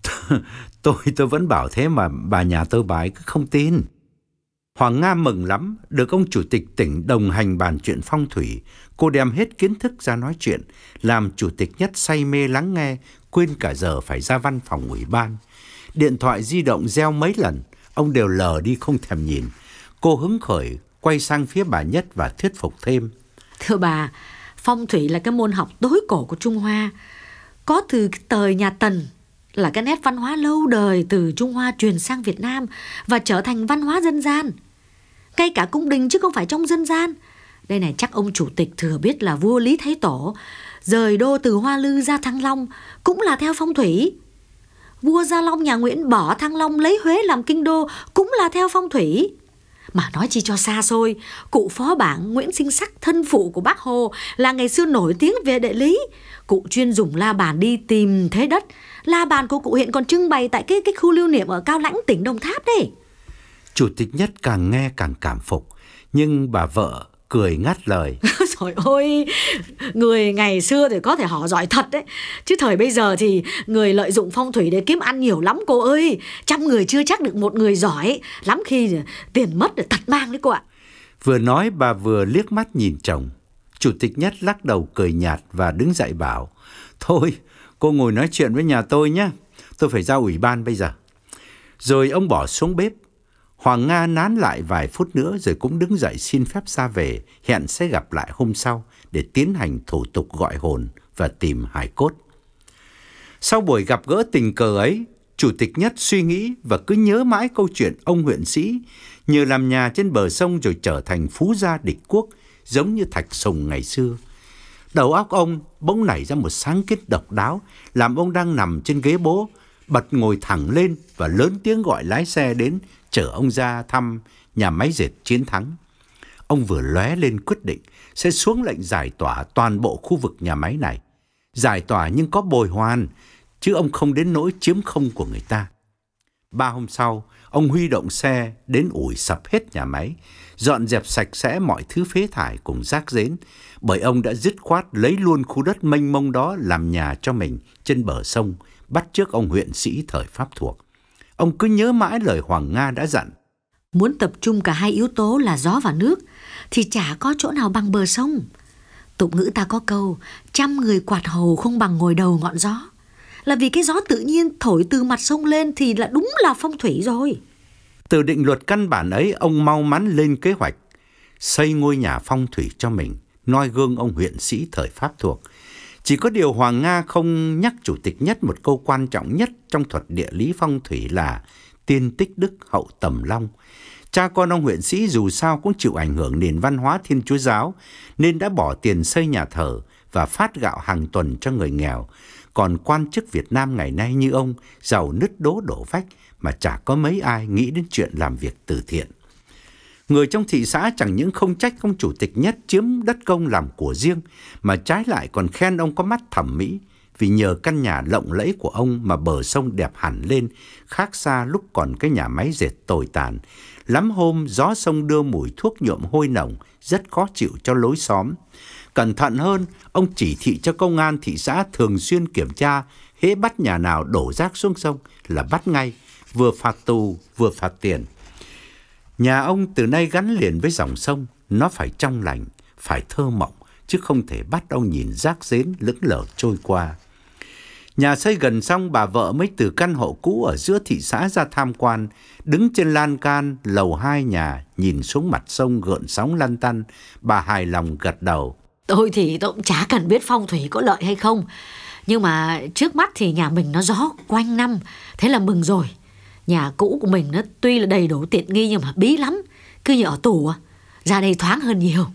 Tôi tôi vẫn bảo thế mà bà nhà tôi bà ấy cứ không tin. Hoàng Nga mừng lắm, được ông chủ tịch tỉnh đồng hành bàn chuyện phong thủy. Cô đem hết kiến thức ra nói chuyện, làm chủ tịch Nhất say mê lắng nghe, quên cả giờ phải ra văn phòng ủy ban. Điện thoại di động reo mấy lần, ông đều lờ đi không thèm nhìn. Cô hứng khởi quay sang phía bà Nhất và thuyết phục thêm: Thưa bà, phong thủy là cái môn học tối cổ của Trung Hoa, có từ thời nhà Tần, là cái nét văn hóa lâu đời từ Trung Hoa truyền sang Việt Nam và trở thành văn hóa dân gian. Ngay cả cung đình chứ không phải trong dân gian. Đây này, chắc ông chủ tịch thừa biết là vua Lý Thái Tổ rời đô từ Hoa Lư ra Thăng Long cũng là theo phong thủy. Vua Gia Long nhà Nguyễn bỏ Thăng Long lấy Huế làm kinh đô cũng là theo phong thủy. Mà nói chi cho xa xôi, cụ phó bảng Nguyễn Sinh Sắc, thân phụ của Bác Hồ, là ngày xưa nổi tiếng về địa lý. Cụ chuyên dùng la bàn đi tìm thế đất. La bàn của cụ hiện còn trưng bày tại cái, cái khu lưu niệm ở Cao Lãnh, tỉnh Đồng Tháp đấy. Chủ tịch Nhất càng nghe càng cảm phục, nhưng bà vợ cười ngắt lời: Trời ơi, người ngày xưa thì có thể họ giỏi thật đấy. Chứ thời bây giờ thì người lợi dụng phong thủy để kiếm ăn nhiều lắm cô ơi. Trăm người chưa chắc được một người giỏi. Lắm khi tiền mất để tật mang đấy cô ạ. Vừa nói bà vừa liếc mắt nhìn chồng. Chủ tịch Nhất lắc đầu cười nhạt và đứng dậy bảo: Thôi, cô ngồi nói chuyện với nhà tôi nhé. Tôi phải ra ủy ban bây giờ. Rồi ông bỏ xuống bếp. Hoàng Nga nán lại vài phút nữa rồi cũng đứng dậy xin phép ra về, hẹn sẽ gặp lại hôm sau để tiến hành thủ tục gọi hồn và tìm hài cốt. Sau buổi gặp gỡ tình cờ ấy, Chủ tịch Nhất suy nghĩ và cứ nhớ mãi câu chuyện ông huyện sĩ nhờ làm nhà trên bờ sông rồi trở thành phú gia địch quốc, giống như Thạch Sùng ngày xưa. Đầu óc ông bỗng nảy ra một sáng kiến độc đáo, làm ông đang nằm trên ghế bố, bật ngồi thẳng lên và lớn tiếng gọi lái xe đến chở ông ra thăm nhà máy dệt Chiến Thắng. Ông vừa lóe lên quyết định sẽ xuống lệnh giải tỏa toàn bộ khu vực nhà máy này. Giải tỏa nhưng có bồi hoàn, chứ ông không đến nỗi chiếm không của người ta. Ba hôm sau, ông huy động xe đến ủi sập hết nhà máy, dọn dẹp sạch sẽ mọi thứ phế thải cùng rác rến, bởi ông đã dứt khoát lấy luôn khu đất mênh mông đó làm nhà cho mình trên bờ sông, bắt chước ông huyện sĩ thời Pháp thuộc. Ông cứ nhớ mãi lời Hoàng Nga đã dặn: Muốn tập trung cả hai yếu tố là gió và nước thì chả có chỗ nào bằng bờ sông. Tục ngữ ta có câu: trăm người quạt hầu không bằng ngồi đầu ngọn gió. Là vì cái gió tự nhiên thổi từ mặt sông lên thì là đúng là phong thủy rồi. Từ định luật căn bản ấy, ông mau mắn lên kế hoạch xây ngôi nhà phong thủy cho mình, noi gương ông huyện sĩ thời Pháp thuộc. Chỉ có điều Hoàng Nga không nhắc Chủ tịch Nhất một câu quan trọng nhất trong thuật địa lý phong thủy là tiên tích đức hậu tầm long. Cha con ông huyện sĩ dù sao cũng chịu ảnh hưởng nền văn hóa Thiên Chúa giáo, nên đã bỏ tiền xây nhà thờ và phát gạo hàng tuần cho người nghèo. Còn quan chức Việt Nam ngày nay như ông, giàu nứt đố đổ vách mà chả có mấy ai nghĩ đến chuyện làm việc từ thiện. Người trong thị xã chẳng những không trách ông Chủ tịch Nhất chiếm đất công làm của riêng, mà trái lại còn khen ông có mắt thẩm mỹ, vì nhờ căn nhà lộng lẫy của ông mà bờ sông đẹp hẳn lên, khác xa lúc còn cái nhà máy dệt tồi tàn. Lắm hôm gió sông đưa mùi thuốc nhuộm hôi nồng, rất khó chịu cho lối xóm. Cẩn thận hơn, ông chỉ thị cho công an thị xã thường xuyên kiểm tra, hễ bắt nhà nào đổ rác xuống sông là bắt ngay, vừa phạt tù vừa phạt tiền. Nhà ông từ nay gắn liền với dòng sông, nó phải trong lành, phải thơ mộng, chứ không thể bắt ông nhìn rác rến lững lờ trôi qua. Nhà xây gần xong, bà vợ mới từ căn hộ cũ ở giữa thị xã ra tham quan, đứng trên lan can lầu hai nhà, nhìn xuống mặt sông gợn sóng lăn tăn. Bà hài lòng gật đầu: Tôi thì tôi cũng chả cần biết phong thủy có lợi hay không, nhưng mà trước mắt thì nhà mình nó gió quanh năm, thế là mừng rồi. Nhà cũ của mình nó tuy là đầy đủ tiện nghi nhưng mà bí lắm, cứ như ở tù à, ra đây thoáng hơn nhiều.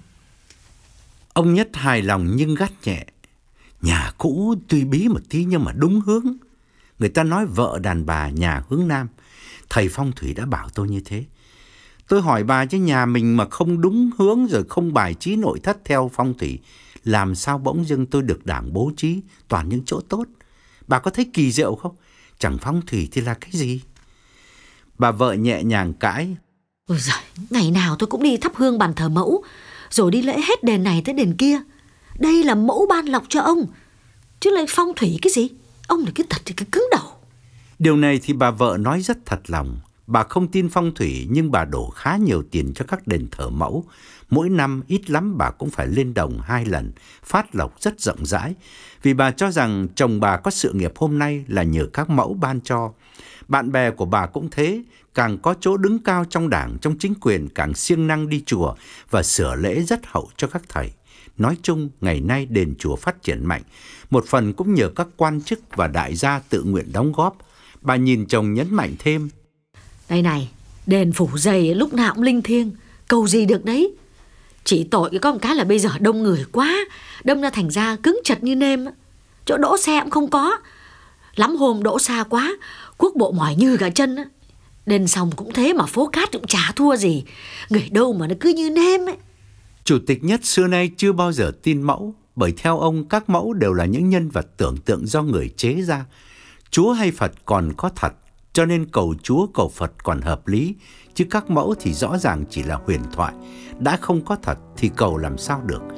Ông Nhất hài lòng nhưng gắt nhẹ: Nhà cũ tuy bí một tí nhưng mà đúng hướng. Người ta nói vợ đàn bà nhà hướng nam. Thầy phong thủy đã bảo tôi như thế. Tôi hỏi bà chứ nhà mình mà không đúng hướng rồi không bài trí nội thất theo phong thủy, làm sao bỗng dưng tôi được Đảng bố trí toàn những chỗ tốt? Bà có thấy kỳ diệu không? Chẳng phong thủy thì là cái gì? Bà vợ nhẹ nhàng cãi: Ôi giời, ngày nào tôi cũng đi thắp hương bàn thờ mẫu, rồi đi lễ hết đền này tới đền kia. Đây là mẫu ban lộc cho ông, chứ lại phong thủy cái gì? Ông là cái thật thì cái cứng đầu. Điều này thì bà vợ nói rất thật lòng. Bà không tin phong thủy nhưng bà đổ khá nhiều tiền cho các đền thờ mẫu. Mỗi năm ít lắm bà cũng phải lên đồng hai lần, phát lộc rất rộng rãi. Vì bà cho rằng chồng bà có sự nghiệp hôm nay là nhờ các mẫu ban cho. Bạn bè của bà cũng thế, càng có chỗ đứng cao trong đảng, trong chính quyền càng siêng năng đi chùa và sửa lễ rất hậu cho các thầy. Nói chung, ngày nay đền chùa phát triển mạnh, một phần cũng nhờ các quan chức và đại gia tự nguyện đóng góp. Bà nhìn chồng nhấn mạnh thêm: Đây này, đền phủ dày lúc nào cũng linh thiêng, cầu gì được đấy. Chỉ tội cái có một cái là bây giờ đông người quá, đâm ra thành ra cứng chật như nêm. Chỗ đỗ xe cũng không có. Lắm hôm đỗ xa quá, quốc bộ mỏi như cả chân. Đền xong cũng thế mà phố cát cũng chả thua gì. Người đâu mà nó cứ như nêm ấy. Chủ tịch Nhất xưa nay chưa bao giờ tin mẫu, bởi theo ông các mẫu đều là những nhân vật tưởng tượng do người chế ra. Chúa hay Phật còn có thật, cho nên cầu Chúa cầu Phật còn hợp lý, chứ các mẫu thì rõ ràng chỉ là huyền thoại. Đã không có thật thì cầu làm sao được.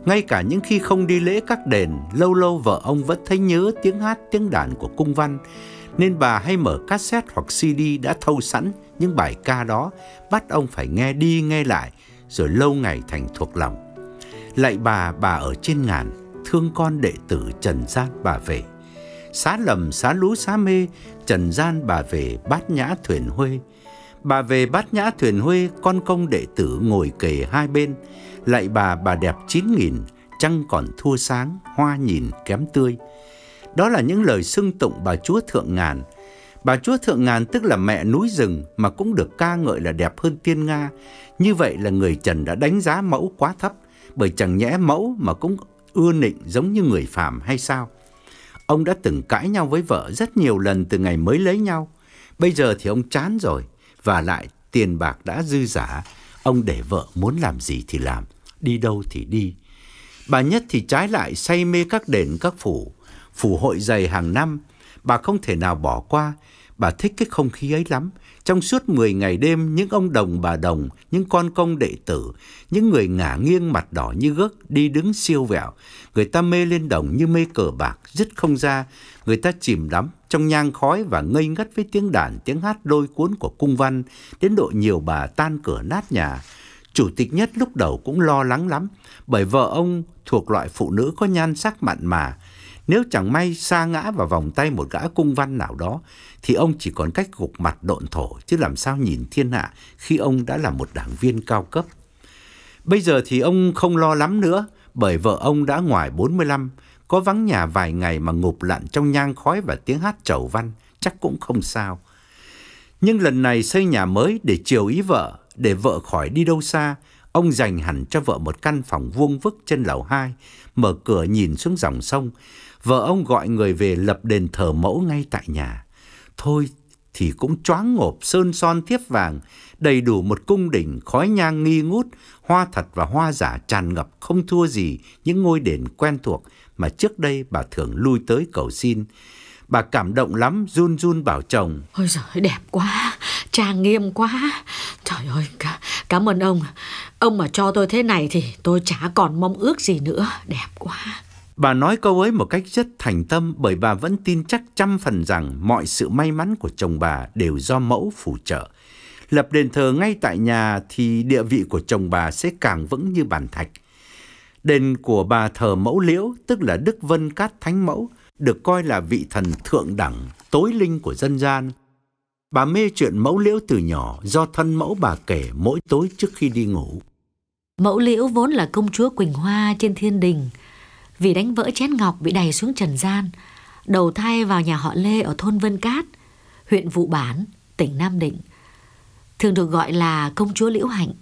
Ngay cả những khi không đi lễ các đền, lâu lâu vợ ông vẫn thấy nhớ tiếng hát tiếng đàn của cung văn, nên bà hay mở cassette hoặc xê đê đã thâu sẵn những bài ca đó, bắt ông phải nghe đi nghe lại, rồi lâu ngày thành thuộc lòng. Lạy bà, bà ở trên ngàn, thương con đệ tử trần gian bà về. Xá lầm xá lú xá mê, trần gian bà về bát nhã thuyền huê. Bà về bát nhã thuyền huê, con công đệ tử ngồi kề hai bên. Lạy bà, bà đẹp chín nghìn, trăng còn thua sáng, hoa nhìn kém tươi. Đó là những lời xưng tụng bà chúa Thượng Ngàn. Bà chúa Thượng Ngàn tức là mẹ núi rừng, mà cũng được ca ngợi là đẹp hơn tiên Nga. Như vậy là người trần đã đánh giá mẫu quá thấp, bởi chẳng nhẽ mẫu mà cũng ưa nịnh giống như người phàm hay sao? Ông đã từng cãi nhau với vợ rất nhiều lần từ ngày mới lấy nhau. Bây giờ thì ông chán rồi, và lại tiền bạc đã dư dả. Ông để vợ muốn làm gì thì làm, đi đâu thì đi. Bà Nhất thì trái lại say mê các đền các phủ, phủ hội dày hàng năm. Bà không thể nào bỏ qua, bà thích cái không khí ấy lắm. Trong suốt mười ngày đêm, những ông đồng bà đồng, những con công đệ tử, những người ngả nghiêng mặt đỏ như gấc, đi đứng siêu vẹo. Người ta mê lên đồng như mê cờ bạc, dứt không ra. Người ta chìm đắm trong nhang khói và ngây ngất với tiếng đàn, tiếng hát lôi cuốn của cung văn, đến độ nhiều bà tan cửa nát nhà. Chủ tịch Nhất lúc đầu cũng lo lắng lắm, bởi vợ ông thuộc loại phụ nữ có nhan sắc mặn mà. Nếu chẳng may sa ngã vào vòng tay một gã cung văn nào đó, thì ông chỉ còn cách gục mặt độn thổ, chứ làm sao nhìn thiên hạ khi ông đã là một đảng viên cao cấp. Bây giờ thì ông không lo lắm nữa, bởi vợ ông đã ngoài bốn mươi lăm, có vắng nhà vài ngày mà ngụp lặn trong nhang khói và tiếng hát chầu văn, chắc cũng không sao. Nhưng lần này xây nhà mới để chiều ý vợ, để vợ khỏi đi đâu xa, ông dành hẳn cho vợ một căn phòng vuông vức trên lầu hai, mở cửa nhìn xuống dòng sông. Vợ ông gọi người về lập đền thờ mẫu ngay tại nhà. Thôi thì cũng choáng ngộp, sơn son thiếp vàng, đầy đủ một cung đình, khói nhang nghi ngút, hoa thật và hoa giả tràn ngập, không thua gì những ngôi đền quen thuộc mà trước đây bà thường lui tới cầu xin. Bà cảm động lắm, run run bảo chồng: Ôi giời, đẹp quá, trang nghiêm quá. Trời ơi, cả, cảm ơn ông. Ông mà cho tôi thế này thì tôi chả còn mong ước gì nữa, đẹp quá. Bà nói câu ấy một cách rất thành tâm, bởi bà vẫn tin chắc trăm phần rằng mọi sự may mắn của chồng bà đều do mẫu phù trợ. Lập đền thờ ngay tại nhà thì địa vị của chồng bà sẽ càng vững như bàn thạch. Đền của bà thờ mẫu Liễu, tức là Đức Vân Cát Thánh Mẫu, được coi là vị thần thượng đẳng, tối linh của dân gian. Bà mê chuyện mẫu Liễu từ nhỏ, do thân mẫu bà kể mỗi tối trước khi đi ngủ. Mẫu Liễu vốn là công chúa Quỳnh Hoa trên thiên đình, vì đánh vỡ chén ngọc bị đày xuống trần gian, đầu thai vào nhà họ Lê ở thôn Vân Cát, huyện Vụ Bản, tỉnh Nam Định, thường được gọi là công chúa Liễu Hạnh.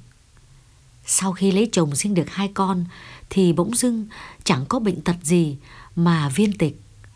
Sau khi lấy chồng sinh được hai con thì bỗng dưng chẳng có bệnh tật gì mà viên tịch.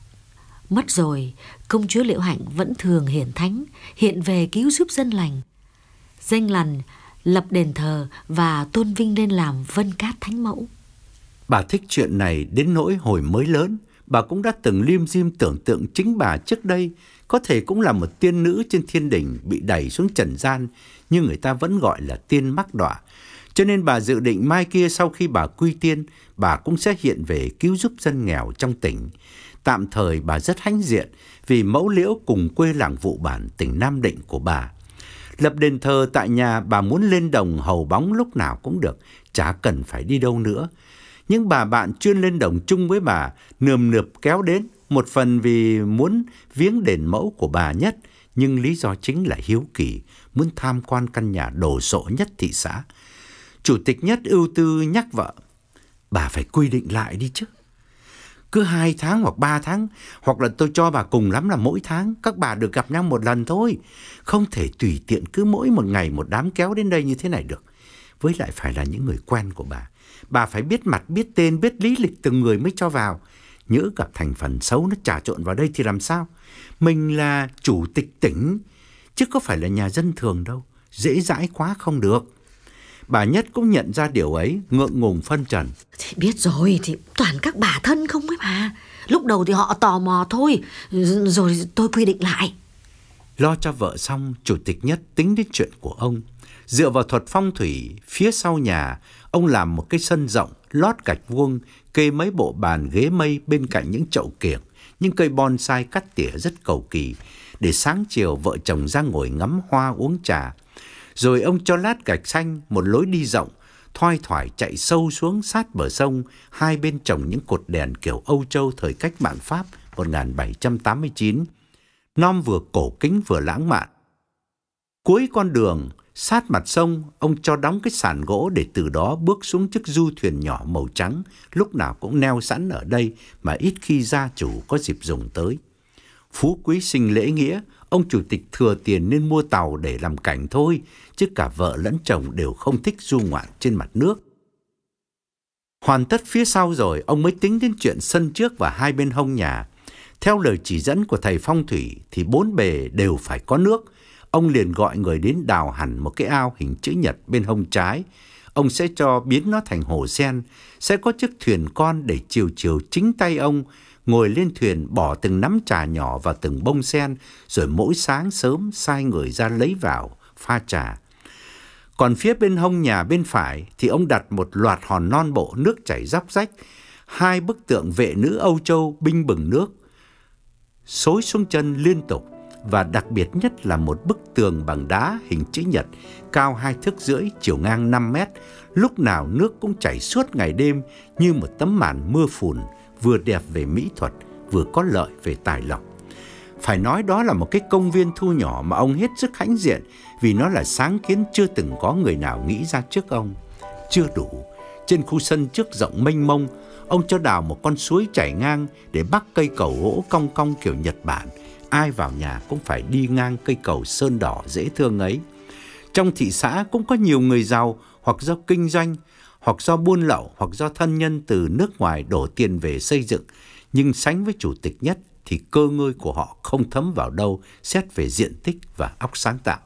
Mất rồi, công chúa Liễu Hạnh vẫn thường hiển thánh, hiện về cứu giúp dân lành. Danh lành lập đền thờ và tôn vinh lên làm Vân Cát Thánh Mẫu. Bà thích chuyện này đến nỗi hồi mới lớn, bà cũng đã từng lim dim tưởng tượng chính bà trước đây có thể cũng là một tiên nữ trên thiên đình bị đẩy xuống trần gian, nhưng người ta vẫn gọi là tiên mắc đọa. Cho nên bà dự định mai kia sau khi bà quy tiên, bà cũng sẽ hiện về cứu giúp dân nghèo trong tỉnh. Tạm thời bà rất hãnh diện vì mẫu Liễu cùng quê làng Vụ Bản, tỉnh Nam Định của bà. Lập đền thờ tại nhà, bà muốn lên đồng hầu bóng lúc nào cũng được, chả cần phải đi đâu nữa. Nhưng bà bạn chuyên lên đồng chung với bà nườm nượp kéo đến, một phần vì muốn viếng đền mẫu của bà Nhất, nhưng lý do chính là hiếu kỳ, muốn tham quan căn nhà đồ sộ nhất thị xã. Chủ tịch Nhất ưu tư nhắc vợ: bà phải quy định lại đi chứ. Cứ hai tháng hoặc ba tháng, hoặc là tôi cho bà cùng lắm là mỗi tháng, các bà được gặp nhau một lần thôi. Không thể tùy tiện cứ mỗi một ngày một đám kéo đến đây như thế này được. Với lại phải là những người quen của bà. Bà phải biết mặt, biết tên, biết lý lịch từng người mới cho vào. Nhỡ gặp thành phần xấu nó trà trộn vào đây thì làm sao? Mình là chủ tịch tỉnh, chứ có phải là nhà dân thường đâu. Dễ dãi quá không được. Bà Nhất cũng nhận ra điều ấy, ngượng ngùng phân trần: Thì biết rồi, thì toàn các bà thân không ấy mà. Lúc đầu thì họ tò mò thôi, rồi tôi quy định lại. Lo cho vợ xong, Chủ tịch Nhất tính đến chuyện của ông. Dựa vào thuật phong thủy, phía sau nhà, ông làm một cái sân rộng, lót gạch vuông, kê mấy bộ bàn ghế mây bên cạnh những chậu kiểng, những cây bonsai cắt tỉa rất cầu kỳ, để sáng chiều vợ chồng ra ngồi ngắm hoa uống trà. Rồi ông cho lát gạch xanh, một lối đi rộng, thoai thoải chạy sâu xuống sát bờ sông, hai bên trồng những cột đèn kiểu Âu Châu thời cách mạng Pháp một nghìn bảy trăm tám mươi chín. Nom vừa cổ kính vừa lãng mạn. Cuối con đường, sát mặt sông, ông cho đóng cái sàn gỗ để từ đó bước xuống chiếc du thuyền nhỏ màu trắng, lúc nào cũng neo sẵn ở đây mà ít khi gia chủ có dịp dùng tới. Phú quý sinh lễ nghĩa, ông chủ tịch thừa tiền nên mua tàu để làm cảnh thôi, chứ cả vợ lẫn chồng đều không thích du ngoạn trên mặt nước. Hoàn tất phía sau rồi, ông mới tính đến chuyện sân trước và hai bên hông nhà. Theo lời chỉ dẫn của thầy phong thủy thì bốn bề đều phải có nước. Ông liền gọi người đến đào hẳn một cái ao hình chữ nhật bên hông trái. Ông sẽ cho biến nó thành hồ sen, sẽ có chiếc thuyền con để chiều chiều chính tay ông ngồi lên thuyền, bỏ từng nắm trà nhỏ vào từng bông sen, rồi mỗi sáng sớm sai người ra lấy vào pha trà. Còn phía bên hông nhà bên phải thì ông đặt một loạt hòn non bộ nước chảy róc rách, hai bức tượng vệ nữ Âu Châu binh bừng nước xối xuống chân liên tục, và đặc biệt nhất là một bức tường bằng đá hình chữ nhật cao hai thước rưỡi, chiều ngang năm mét, lúc nào nước cũng chảy suốt ngày đêm như một tấm màn mưa phùn, vừa đẹp về mỹ thuật, vừa có lợi về tài lộc. Phải nói đó là một cái công viên thu nhỏ mà ông hết sức hãnh diện, vì nó là sáng kiến chưa từng có người nào nghĩ ra trước ông. Chưa đủ, trên khu sân trước rộng mênh mông, ông cho đào một con suối chảy ngang để bắc cây cầu gỗ cong cong kiểu Nhật Bản. Ai vào nhà cũng phải đi ngang cây cầu sơn đỏ dễ thương ấy. Trong thị xã cũng có nhiều người giàu, hoặc do kinh doanh, hoặc do buôn lậu, hoặc do thân nhân từ nước ngoài đổ tiền về xây dựng. Nhưng sánh với chủ tịch Nhất thì cơ ngơi của họ không thấm vào đâu xét về diện tích và óc sáng tạo.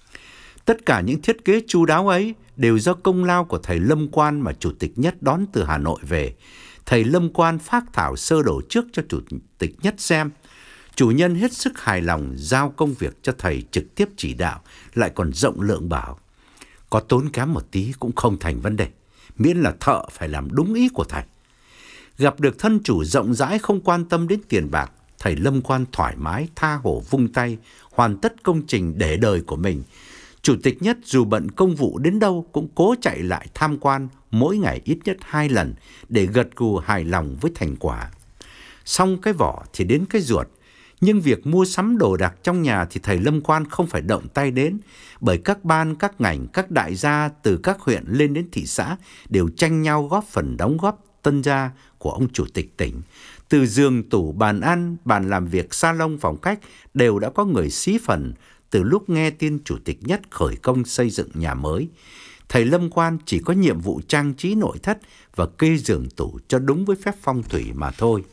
Tất cả những thiết kế chu đáo ấy đều do công lao của thầy Lâm Quan mà chủ tịch Nhất đón từ Hà Nội về. Thầy Lâm Quan phác thảo sơ đồ trước cho chủ tịch Nhất xem. Chủ nhân hết sức hài lòng, giao công việc cho thầy trực tiếp chỉ đạo, lại còn rộng lượng bảo: có tốn kém một tí cũng không thành vấn đề, miễn là thợ phải làm đúng ý của thầy. Gặp được thân chủ rộng rãi không quan tâm đến tiền bạc, thầy Lâm Quan thoải mái tha hồ vung tay hoàn tất công trình để đời của mình. Chủ tịch Nhất dù bận công vụ đến đâu cũng cố chạy lại tham quan mỗi ngày ít nhất hai lần để gật gù hài lòng với thành quả. Xong cái vỏ thì đến cái ruột. Nhưng việc mua sắm đồ đạc trong nhà thì thầy Lâm Quan không phải động tay đến, bởi các ban, các ngành, các đại gia từ các huyện lên đến thị xã đều tranh nhau góp phần đóng góp tân gia của ông chủ tịch tỉnh. Từ giường, tủ, bàn ăn, bàn làm việc, salon, phòng khách đều đã có người xí phần từ lúc nghe tin chủ tịch Nhất khởi công xây dựng nhà mới. Thầy Lâm Quan chỉ có nhiệm vụ trang trí nội thất và kê giường tủ cho đúng với phép phong thủy mà thôi.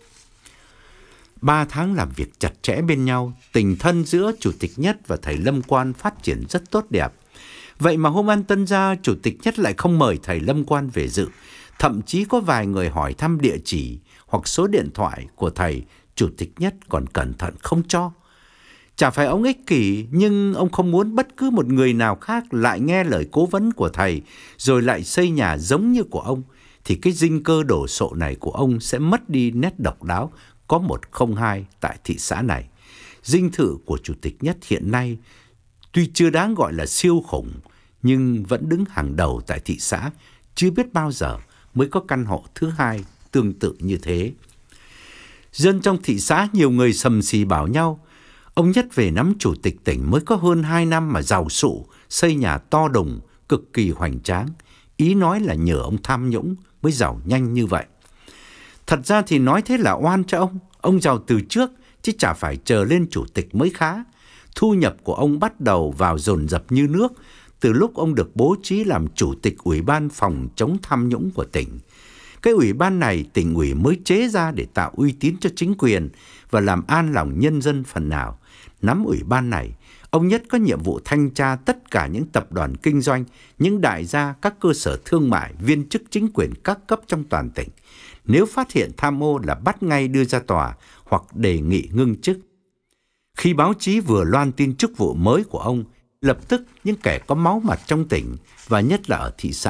Ba tháng làm việc chặt chẽ bên nhau, tình thân giữa chủ tịch Nhất và thầy Lâm Quan phát triển rất tốt đẹp. Vậy mà hôm ăn tân gia, chủ tịch Nhất lại không mời thầy Lâm Quan về dự. Thậm chí có vài người hỏi thăm địa chỉ hoặc số điện thoại của thầy, chủ tịch Nhất còn cẩn thận không cho. Chả phải ông ích kỷ, nhưng ông không muốn bất cứ một người nào khác lại nghe lời cố vấn của thầy rồi lại xây nhà giống như của ông, thì cái dinh cơ đồ sộ này của ông sẽ mất đi nét độc đáo có một không hai tại thị xã này. Dinh thự của chủ tịch Nhất hiện nay tuy chưa đáng gọi là siêu khủng, nhưng vẫn đứng hàng đầu tại thị xã, chưa biết bao giờ mới có căn hộ thứ hai tương tự như thế. Dân trong thị xã nhiều người sầm xì bảo nhau, ông Nhất về nắm chủ tịch tỉnh mới có hơn hai năm mà giàu sụ, xây nhà to đùng, cực kỳ hoành tráng. Ý nói là nhờ ông tham nhũng mới giàu nhanh như vậy. Thật ra thì nói thế là oan cho ông. Ông giàu từ trước, chứ chả phải chờ lên chủ tịch mới khá. Thu nhập của ông bắt đầu vào dồn dập như nước từ lúc ông được bố trí làm chủ tịch Ủy ban phòng chống tham nhũng của tỉnh. Cái ủy ban này tỉnh ủy mới chế ra để tạo uy tín cho chính quyền và làm an lòng nhân dân phần nào. Nắm ủy ban này, ông Nhất có nhiệm vụ thanh tra tất cả những tập đoàn kinh doanh, những đại gia, các cơ sở thương mại, viên chức chính quyền các cấp trong toàn tỉnh. Nếu phát hiện tham ô là bắt ngay đưa ra tòa hoặc đề nghị ngưng chức. Khi báo chí vừa loan tin chức vụ mới của ông, lập tức những kẻ có máu mặt trong tỉnh và nhất là ở thị xã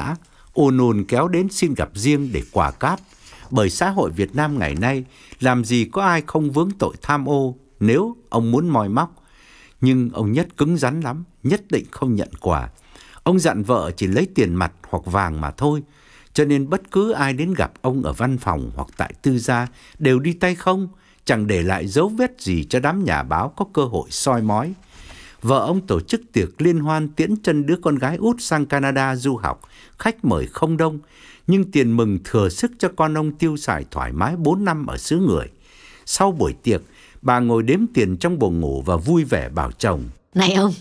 ồn ồn kéo đến xin gặp riêng để quà cáp. Bởi xã hội Việt Nam ngày nay, làm gì có ai không vướng tội tham ô nếu ông muốn moi móc. Nhưng ông Nhất cứng rắn lắm, nhất định không nhận quà. Ông dặn vợ chỉ lấy tiền mặt hoặc vàng mà thôi. Cho nên bất cứ ai đến gặp ông ở văn phòng hoặc tại tư gia đều đi tay không, chẳng để lại dấu vết gì cho đám nhà báo có cơ hội soi mói. Vợ ông tổ chức tiệc liên hoan tiễn chân đứa con gái út sang Canada du học, khách mời không đông, nhưng tiền mừng thừa sức cho con ông tiêu xài thoải mái bốn năm ở xứ người. Sau buổi tiệc, bà ngồi đếm tiền trong buồng ngủ và vui vẻ bảo chồng: Này ông,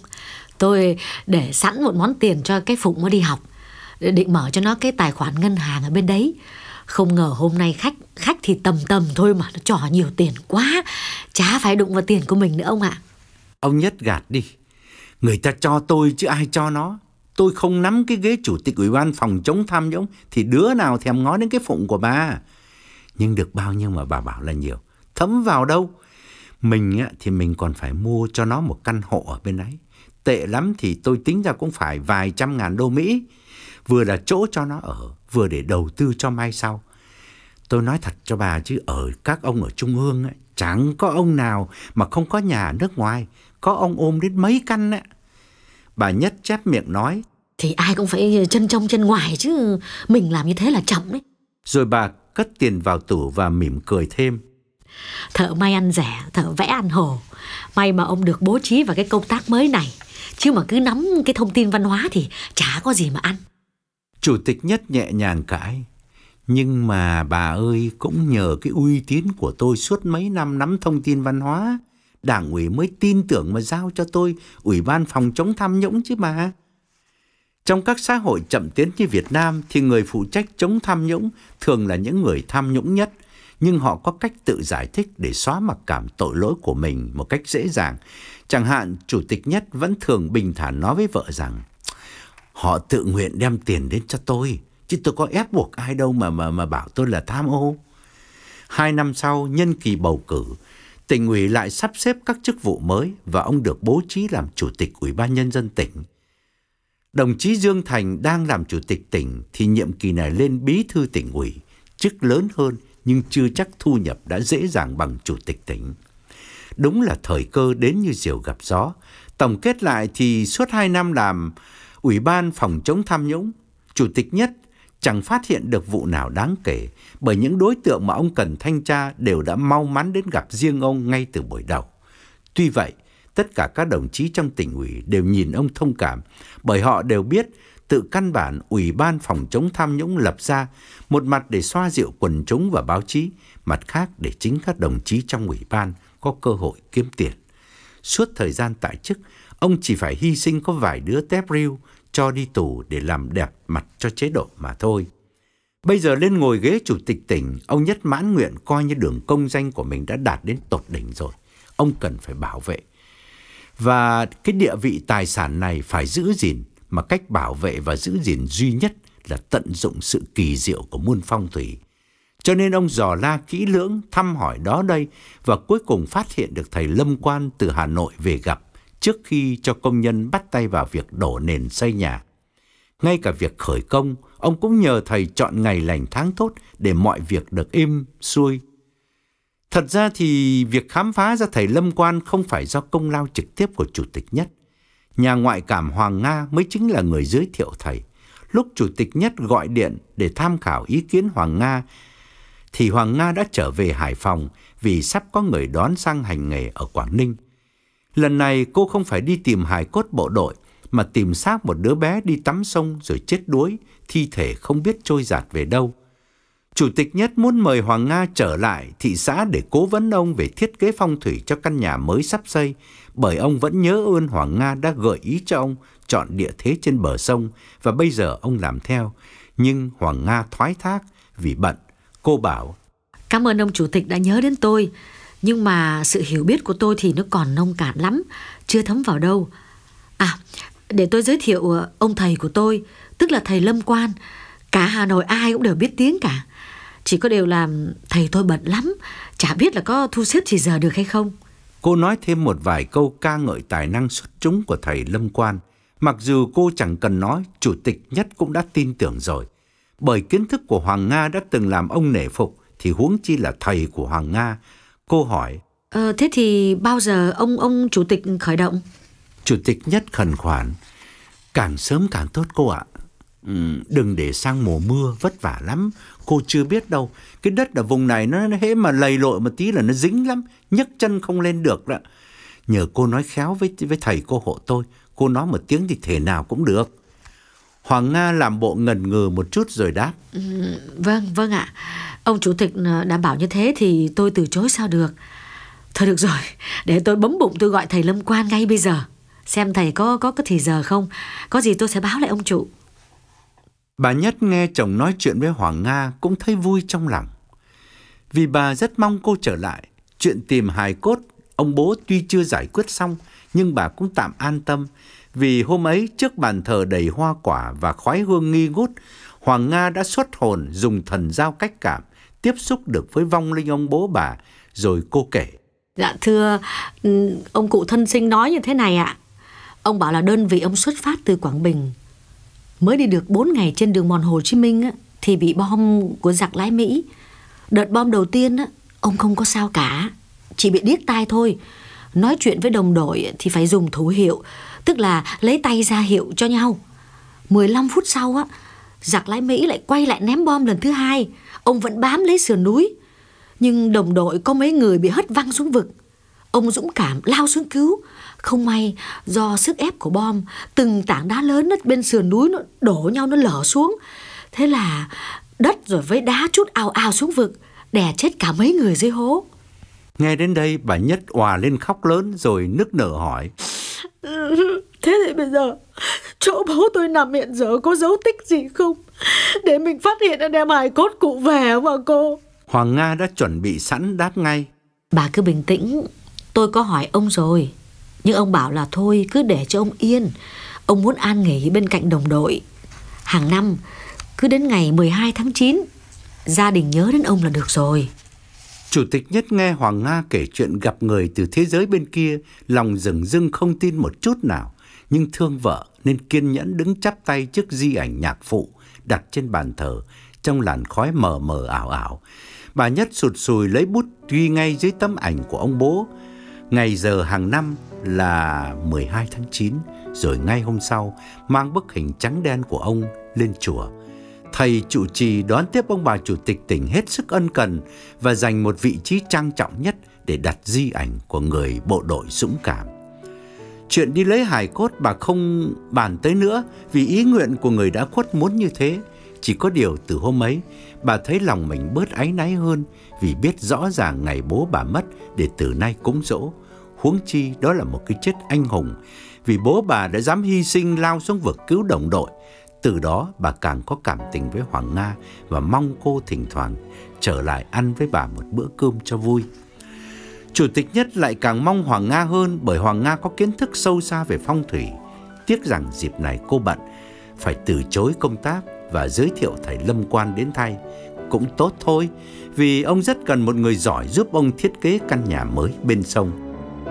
tôi để sẵn một món tiền cho cái Phụng nó đi học, định mở cho nó cái tài khoản ngân hàng ở bên đấy. Không ngờ hôm nay khách khách thì tầm tầm thôi mà nó trò nhiều tiền quá, chả phải đụng vào tiền của mình nữa ông ạ. Ông Nhất gạt đi. Người ta cho tôi chứ ai cho nó. Tôi không nắm cái ghế chủ tịch ủy ban phòng chống tham nhũng thì đứa nào thèm ngó đến cái Phụng của bà. Nhưng được bao nhiêu mà bà bảo là nhiều, thấm vào đâu. Mình á, thì mình còn phải mua cho nó một căn hộ ở bên ấy. Tệ lắm thì tôi tính ra cũng phải vài trăm ngàn đô Mỹ. Vừa là chỗ cho nó ở, vừa để đầu tư cho mai sau. Tôi nói thật cho bà chứ ở các ông ở Trung ương ấy, chẳng có ông nào mà không có nhà nước ngoài. Có ông ôm đến mấy căn ấy. Bà Nhất chép miệng nói: Thì ai cũng phải chân trong chân ngoài chứ, mình làm như thế là chậm đấy. Rồi bà cất tiền vào tủ và mỉm cười thêm: Thợ may ăn rẻ, thợ vẽ ăn hồ. May mà ông được bố trí vào cái công tác mới này, chứ mà cứ nắm cái thông tin văn hóa thì chả có gì mà ăn. Chủ tịch Nhất nhẹ nhàng cãi: Nhưng mà bà ơi, cũng nhờ cái uy tín của tôi suốt mấy năm nắm thông tin văn hóa, Đảng ủy mới tin tưởng mà giao cho tôi Ủy ban phòng chống tham nhũng chứ mà. Trong các xã hội chậm tiến như Việt Nam thì người phụ trách chống tham nhũng thường là những người tham nhũng nhất, nhưng họ có cách tự giải thích để xóa mặc cảm tội lỗi của mình một cách dễ dàng. Chẳng hạn, Chủ tịch Nhất vẫn thường bình thản nói với vợ rằng: Họ tự nguyện đem tiền đến cho tôi, chứ tôi có ép buộc ai đâu mà mà mà bảo tôi là tham ô. Hai năm sau, nhân kỳ bầu cử, tỉnh ủy lại sắp xếp các chức vụ mới và ông được bố trí làm chủ tịch Ủy ban Nhân dân tỉnh. Đồng chí Dương Thành đang làm chủ tịch tỉnh thì nhiệm kỳ này lên bí thư tỉnh ủy, chức lớn hơn nhưng chưa chắc thu nhập đã dễ dàng bằng chủ tịch tỉnh. Đúng là thời cơ đến như diều gặp gió. Tổng kết lại thì suốt hai năm làm Ủy ban phòng chống tham nhũng, Chủ tịch Nhất chẳng phát hiện được vụ nào đáng kể, bởi những đối tượng mà ông cần thanh tra đều đã mau mắn đến gặp riêng ông ngay từ buổi đầu. Tuy vậy, tất cả các đồng chí trong tỉnh ủy đều nhìn ông thông cảm, bởi họ đều biết tự căn bản Ủy ban phòng chống tham nhũng lập ra, một mặt để xoa dịu quần chúng và báo chí, mặt khác để chính các đồng chí trong ủy ban có cơ hội kiếm tiền. Suốt thời gian tại chức, ông chỉ phải hy sinh có vài đứa tép riu cho đi tù để làm đẹp mặt cho chế độ mà thôi. Bây giờ lên ngồi ghế chủ tịch tỉnh, ông Nhất mãn nguyện coi như đường công danh của mình đã đạt đến tột đỉnh rồi. Ông cần phải bảo vệ. Và cái địa vị tài sản này phải giữ gìn, mà cách bảo vệ và giữ gìn duy nhất là tận dụng sự kỳ diệu của muôn phong thủy. Cho nên ông dò la kỹ lưỡng, thăm hỏi đó đây và cuối cùng phát hiện được thầy Lâm Quan từ Hà Nội về gặp trước khi cho công nhân bắt tay vào việc đổ nền xây nhà. Ngay cả việc khởi công, ông cũng nhờ thầy chọn ngày lành tháng tốt để mọi việc được êm xuôi. Thật ra thì việc khám phá ra thầy Lâm Quan không phải do công lao trực tiếp của Chủ tịch Nhất. Nhà ngoại cảm Hoàng Nga mới chính là người giới thiệu thầy. Lúc Chủ tịch Nhất gọi điện để tham khảo ý kiến Hoàng Nga, thì Hoàng Nga đã trở về Hải Phòng vì sắp có người đón sang hành nghề ở Quảng Ninh. Lần này cô không phải đi tìm hài cốt bộ đội, mà tìm xác một đứa bé đi tắm sông rồi chết đuối, thi thể không biết trôi dạt về đâu. Chủ tịch Nhất muốn mời Hoàng Nga trở lại thị xã để cố vấn ông về thiết kế phong thủy cho căn nhà mới sắp xây, bởi ông vẫn nhớ ơn Hoàng Nga đã gợi ý cho ông chọn địa thế trên bờ sông, và bây giờ ông làm theo. Nhưng Hoàng Nga thoái thác vì bận. Cô bảo: Cảm ơn ông Chủ tịch đã nhớ đến tôi, nhưng mà sự hiểu biết của tôi thì nó còn nông cạn lắm, chưa thấm vào đâu. À, để tôi giới thiệu ông thầy của tôi, tức là thầy Lâm Quan. Cả Hà Nội ai cũng đều biết tiếng cả. Chỉ có điều là thầy tôi bận lắm, chả biết là có thu xếp thì giờ được hay không. Cô nói thêm một vài câu ca ngợi tài năng xuất chúng của thầy Lâm Quan. Mặc dù cô chẳng cần nói, Chủ tịch Nhất cũng đã tin tưởng rồi. Bởi kiến thức của Hoàng Nga đã từng làm ông nể phục, thì huống chi là thầy của Hoàng Nga. Cô hỏi: Ờ, thế thì bao giờ ông ông chủ tịch khởi động? Chủ tịch Nhất khẩn khoản: Càng sớm càng tốt cô ạ. Ừ, đừng để sang mùa mưa vất vả lắm. Cô chưa biết đâu, cái đất ở vùng này nó hễ mà lầy lội một tí là nó dính lắm, nhấc chân không lên được đó. Nhờ cô nói khéo với với thầy cô hộ tôi, cô nói một tiếng thì thể nào cũng được. Hoàng Nga làm bộ ngần ngừ một chút rồi đáp: Ừ, vâng, vâng ạ. Ông chủ tịch đã bảo như thế thì tôi từ chối sao được. Thôi được rồi, để tôi bấm bụng tôi gọi thầy Lâm Quan ngay bây giờ, xem thầy có có có thì giờ không. Có gì tôi sẽ báo lại ông chủ. Bà Nhất nghe chồng nói chuyện với Hoàng Nga cũng thấy vui trong lòng, vì bà rất mong cô trở lại. Chuyện tìm hài cốt ông bố tuy chưa giải quyết xong, nhưng bà cũng tạm an tâm, vì hôm ấy trước bàn thờ đầy hoa quả và khói hương nghi ngút, Hoàng Nga đã xuất hồn dùng thần giao cách cảm tiếp xúc được với vong linh ông bố bà. Rồi cô kể: Dạ thưa, ông cụ thân sinh nói như thế này ạ. Ông bảo là đơn vị ông xuất phát từ Quảng Bình, mới đi được bốn ngày trên đường mòn Hồ Chí Minh á, thì bị bom của giặc lái Mỹ. Đợt bom đầu tiên á, ông không có sao cả, chỉ bị điếc tai thôi. Nói chuyện với đồng đội thì phải dùng thủ hiệu, tức là lấy tay ra hiệu cho nhau. mười lăm phút sau á, giặc lái Mỹ lại quay lại ném bom lần thứ hai. Ông vẫn bám lấy sườn núi, nhưng đồng đội có mấy người bị hất văng xuống vực. Ông dũng cảm lao xuống cứu. Không may do sức ép của bom, từng tảng đá lớn bên sườn núi nó đổ nhau, nó lở xuống. Thế là đất rồi với đá trút ào ào xuống vực, đè chết cả mấy người dưới hố. Nghe đến đây bà Nhất òa lên khóc lớn rồi nức nở hỏi: Thế thì bây giờ chỗ bố tôi nằm hiện giờ có dấu tích gì không, để mình phát hiện ra đem hài cốt cụ về mà cô? Hoàng Nga đã chuẩn bị sẵn đáp ngay: Bà cứ bình tĩnh, tôi có hỏi ông rồi, nhưng ông bảo là thôi cứ để cho ông yên. Ông muốn an nghỉ bên cạnh đồng đội. Hàng năm cứ đến ngày mười hai tháng chín, gia đình nhớ đến ông là được rồi. Chủ tịch Nhất nghe Hoàng Nga kể chuyện gặp người từ thế giới bên kia, lòng dửng dưng không tin một chút nào, nhưng thương vợ nên kiên nhẫn đứng chắp tay trước di ảnh nhạc phụ đặt trên bàn thờ trong làn khói mờ mờ ảo ảo. Bà Nhất sụt sùi lấy bút ghi ngay dưới tấm ảnh của ông bố ngày giờ hàng năm là mười hai tháng chín, rồi ngay hôm sau mang bức hình trắng đen của ông lên chùa. Thầy trụ trì đón tiếp ông bà chủ tịch tỉnh hết sức ân cần và dành một vị trí trang trọng nhất để đặt di ảnh của người bộ đội dũng cảm. Chuyện đi lấy hài cốt bà không bàn tới nữa, vì ý nguyện của người đã khuất muốn như thế. Chỉ có điều từ hôm ấy, bà thấy lòng mình bớt áy náy hơn, vì biết rõ ràng ngày bố bà mất để từ nay cúng dỗ. Huống chi đó là một cái chết anh hùng, vì bố bà đã dám hy sinh lao xuống vực cứu đồng đội. Từ đó bà càng có cảm tình với Hoàng Nga và mong cô thỉnh thoảng trở lại ăn với bà một bữa cơm cho vui. Chủ tịch Nhất lại càng mong Hoàng Nga hơn, bởi Hoàng Nga có kiến thức sâu xa về phong thủy. Tiếc rằng dịp này cô bận, phải từ chối công tác và giới thiệu thầy Lâm Quan đến thay. Cũng tốt thôi, vì ông rất cần một người giỏi giúp ông thiết kế căn nhà mới bên sông.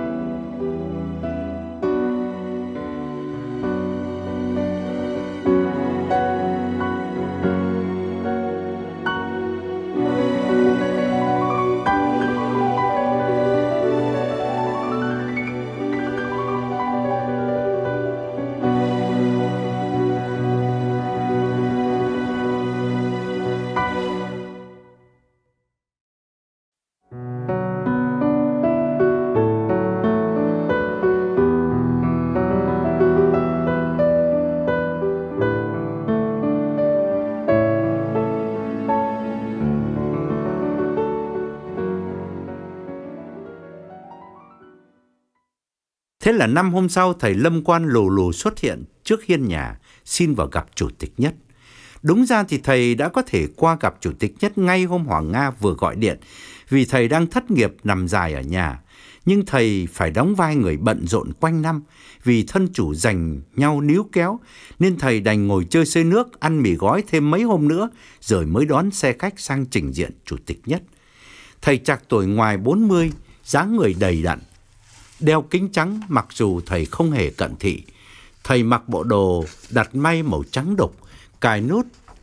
Thế là năm hôm sau, thầy Lâm Quan lù lù xuất hiện trước hiên nhà, xin vào gặp chủ tịch Nhất. Đúng ra thì thầy đã có thể qua gặp chủ tịch Nhất ngay hôm Hoàng Nga vừa gọi điện, vì thầy đang thất nghiệp nằm dài ở nhà. Nhưng thầy phải đóng vai người bận rộn quanh năm, vì thân chủ giành nhau níu kéo, nên thầy đành ngồi chơi xơi nước, ăn mì gói thêm mấy hôm nữa, rồi mới đón xe khách sang trình diện chủ tịch Nhất. Thầy trạc tuổi ngoài bốn mươi, dáng người đầy đặn, đeo kính trắng, mặc dù thầy không hề cận thị. Thầy mặc bộ đồ đặt may màu trắng đục, cài nút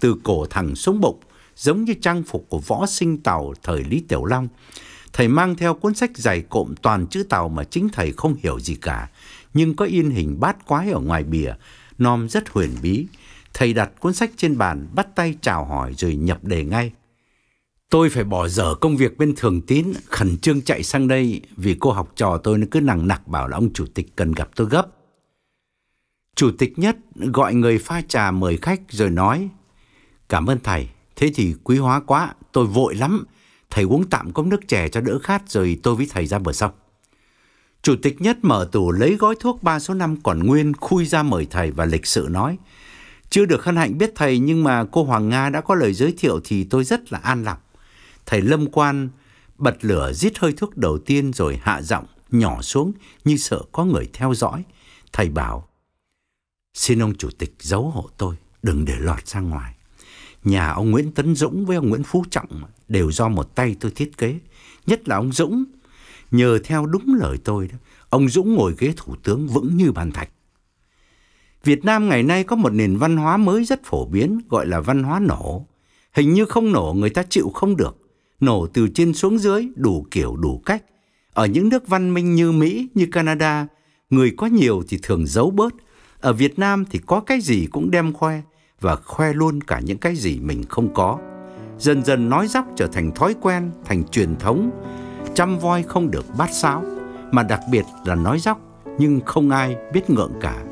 từ cổ thẳng xuống bụng, giống như trang phục của võ sinh Tàu thời Lý Tiểu Long. Thầy mang theo cuốn sách dày cộm toàn chữ Tàu mà chính thầy không hiểu gì cả, nhưng có in hình bát quái ở ngoài bìa, nom rất huyền bí. Thầy đặt cuốn sách trên bàn, bắt tay chào hỏi rồi nhập đề ngay. Tôi phải bỏ dở công việc bên Thường Tín, khẩn trương chạy sang đây vì cô học trò tôi nó cứ nằng nặc bảo là ông chủ tịch cần gặp tôi gấp. Chủ tịch Nhất gọi người pha trà mời khách rồi nói: Cảm ơn thầy, thế thì quý hóa quá, tôi vội lắm. Thầy uống tạm cốc nước chè cho đỡ khát rồi tôi với thầy ra bờ sông. Chủ tịch Nhất mở tủ lấy gói thuốc ba số năm còn nguyên, khui ra mời thầy và lịch sự nói: Chưa được hân hạnh biết thầy, nhưng mà cô Hoàng Nga đã có lời giới thiệu thì tôi rất là an lòng. Thầy Lâm Quan bật lửa rít hơi thuốc đầu tiên rồi hạ giọng nhỏ xuống như sợ có người theo dõi. Thầy bảo: Xin ông chủ tịch giấu hộ tôi, đừng để lọt ra ngoài. Nhà ông Nguyễn Tấn Dũng với ông Nguyễn Phú Trọng đều do một tay tôi thiết kế. Nhất là ông Dũng, nhờ theo đúng lời tôi đó, ông Dũng ngồi ghế thủ tướng vững như bàn thạch. Việt Nam ngày nay có một nền văn hóa mới rất phổ biến, gọi là văn hóa nổ. Hình như không nổ người ta chịu không được. Nổ từ trên xuống dưới, đủ kiểu đủ cách. Ở những nước văn minh như Mỹ, như Canada, người có nhiều thì thường giấu bớt. Ở Việt Nam thì có cái gì cũng đem khoe, và khoe luôn cả những cái gì mình không có. Dần dần nói dóc trở thành thói quen, thành truyền thống. Chăm voi không được bát sáo, mà đặc biệt là nói dóc, nhưng không ai biết ngượng cả.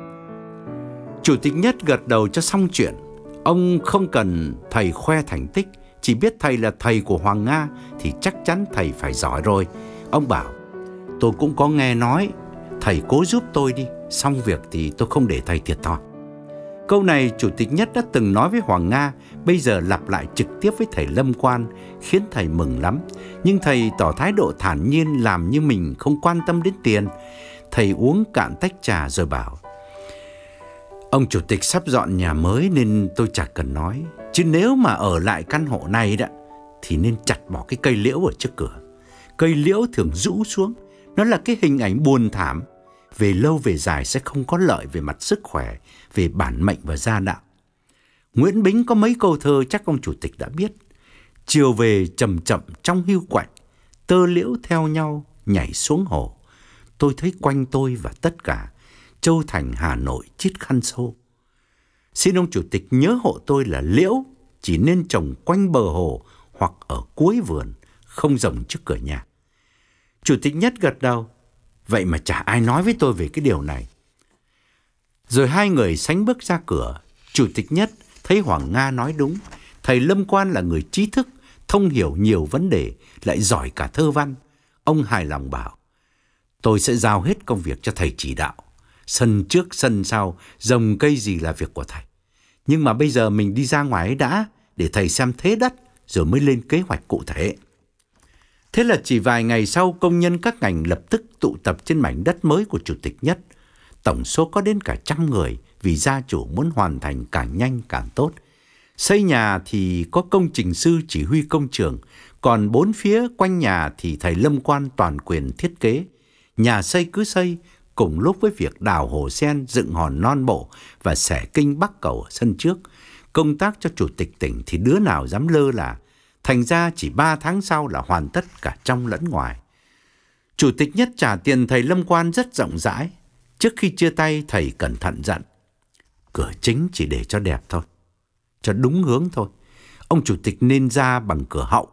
Chủ tịch Nhất gật đầu cho xong chuyện. Ông không cần thầy khoe thành tích, chỉ biết thầy là thầy của Hoàng Nga thì chắc chắn thầy phải giỏi rồi. Ông bảo: Tôi cũng có nghe nói, thầy cố giúp tôi đi, xong việc thì tôi không để thầy thiệt thòi. Câu này Chủ tịch Nhất đã từng nói với Hoàng Nga, bây giờ lặp lại trực tiếp với thầy Lâm Quan, khiến thầy mừng lắm. Nhưng thầy tỏ thái độ thản nhiên, làm như mình không quan tâm đến tiền. Thầy uống cạn tách trà rồi bảo: Ông chủ tịch sắp dọn nhà mới nên tôi chẳng cần nói. Chứ nếu mà ở lại căn hộ này đó thì nên chặt bỏ cái cây liễu ở trước cửa. Cây liễu thường rũ xuống, nó là cái hình ảnh buồn thảm. Về lâu về dài sẽ không có lợi về mặt sức khỏe, về bản mệnh và gia đạo. Nguyễn Bính có mấy câu thơ chắc ông chủ tịch đã biết. Chiều về chậm chậm trong hưu quạnh, tơ liễu theo nhau nhảy xuống hồ. Tôi thấy quanh tôi và tất cả Châu Thành Hà Nội chít khăn xô. Xin ông chủ tịch nhớ hộ tôi là liễu chỉ nên trồng quanh bờ hồ hoặc ở cuối vườn, không rồng trước cửa nhà. Chủ tịch Nhất gật đầu. Vậy mà chả ai nói với tôi về cái điều này. Rồi hai người sánh bước ra cửa. Chủ tịch Nhất thấy Hoàng Nga nói đúng. Thầy Lâm Quan là người trí thức, thông hiểu nhiều vấn đề, lại giỏi cả thơ văn. Ông hài lòng bảo: Tôi sẽ giao hết công việc cho thầy chỉ đạo. Sân trước sân sau, trồng cây gì là việc của thầy. Nhưng mà bây giờ mình đi ra ngoài ấy đã, để thầy xem thế đất, rồi mới lên kế hoạch cụ thể. Thế là chỉ vài ngày sau, công nhân các ngành lập tức tụ tập trên mảnh đất mới của Chủ tịch Nhất. Tổng số có đến cả trăm người, vì gia chủ muốn hoàn thành càng nhanh càng tốt. Xây nhà thì có công trình sư chỉ huy công trường, còn bốn phía quanh nhà thì thầy Lâm Quan toàn quyền thiết kế. Nhà xây cứ xây, cùng lúc với việc đào hồ sen, dựng hòn non bộ và xẻ kinh bắc cầu ở sân trước. Công tác cho chủ tịch tỉnh thì đứa nào dám lơ là. Thành ra chỉ ba tháng sau là hoàn tất cả trong lẫn ngoài. Chủ tịch Nhất trả tiền thầy Lâm Quan rất rộng rãi. Trước khi chia tay, thầy cẩn thận dặn: Cửa chính chỉ để cho đẹp thôi, cho đúng hướng thôi. Ông chủ tịch nên ra bằng cửa hậu.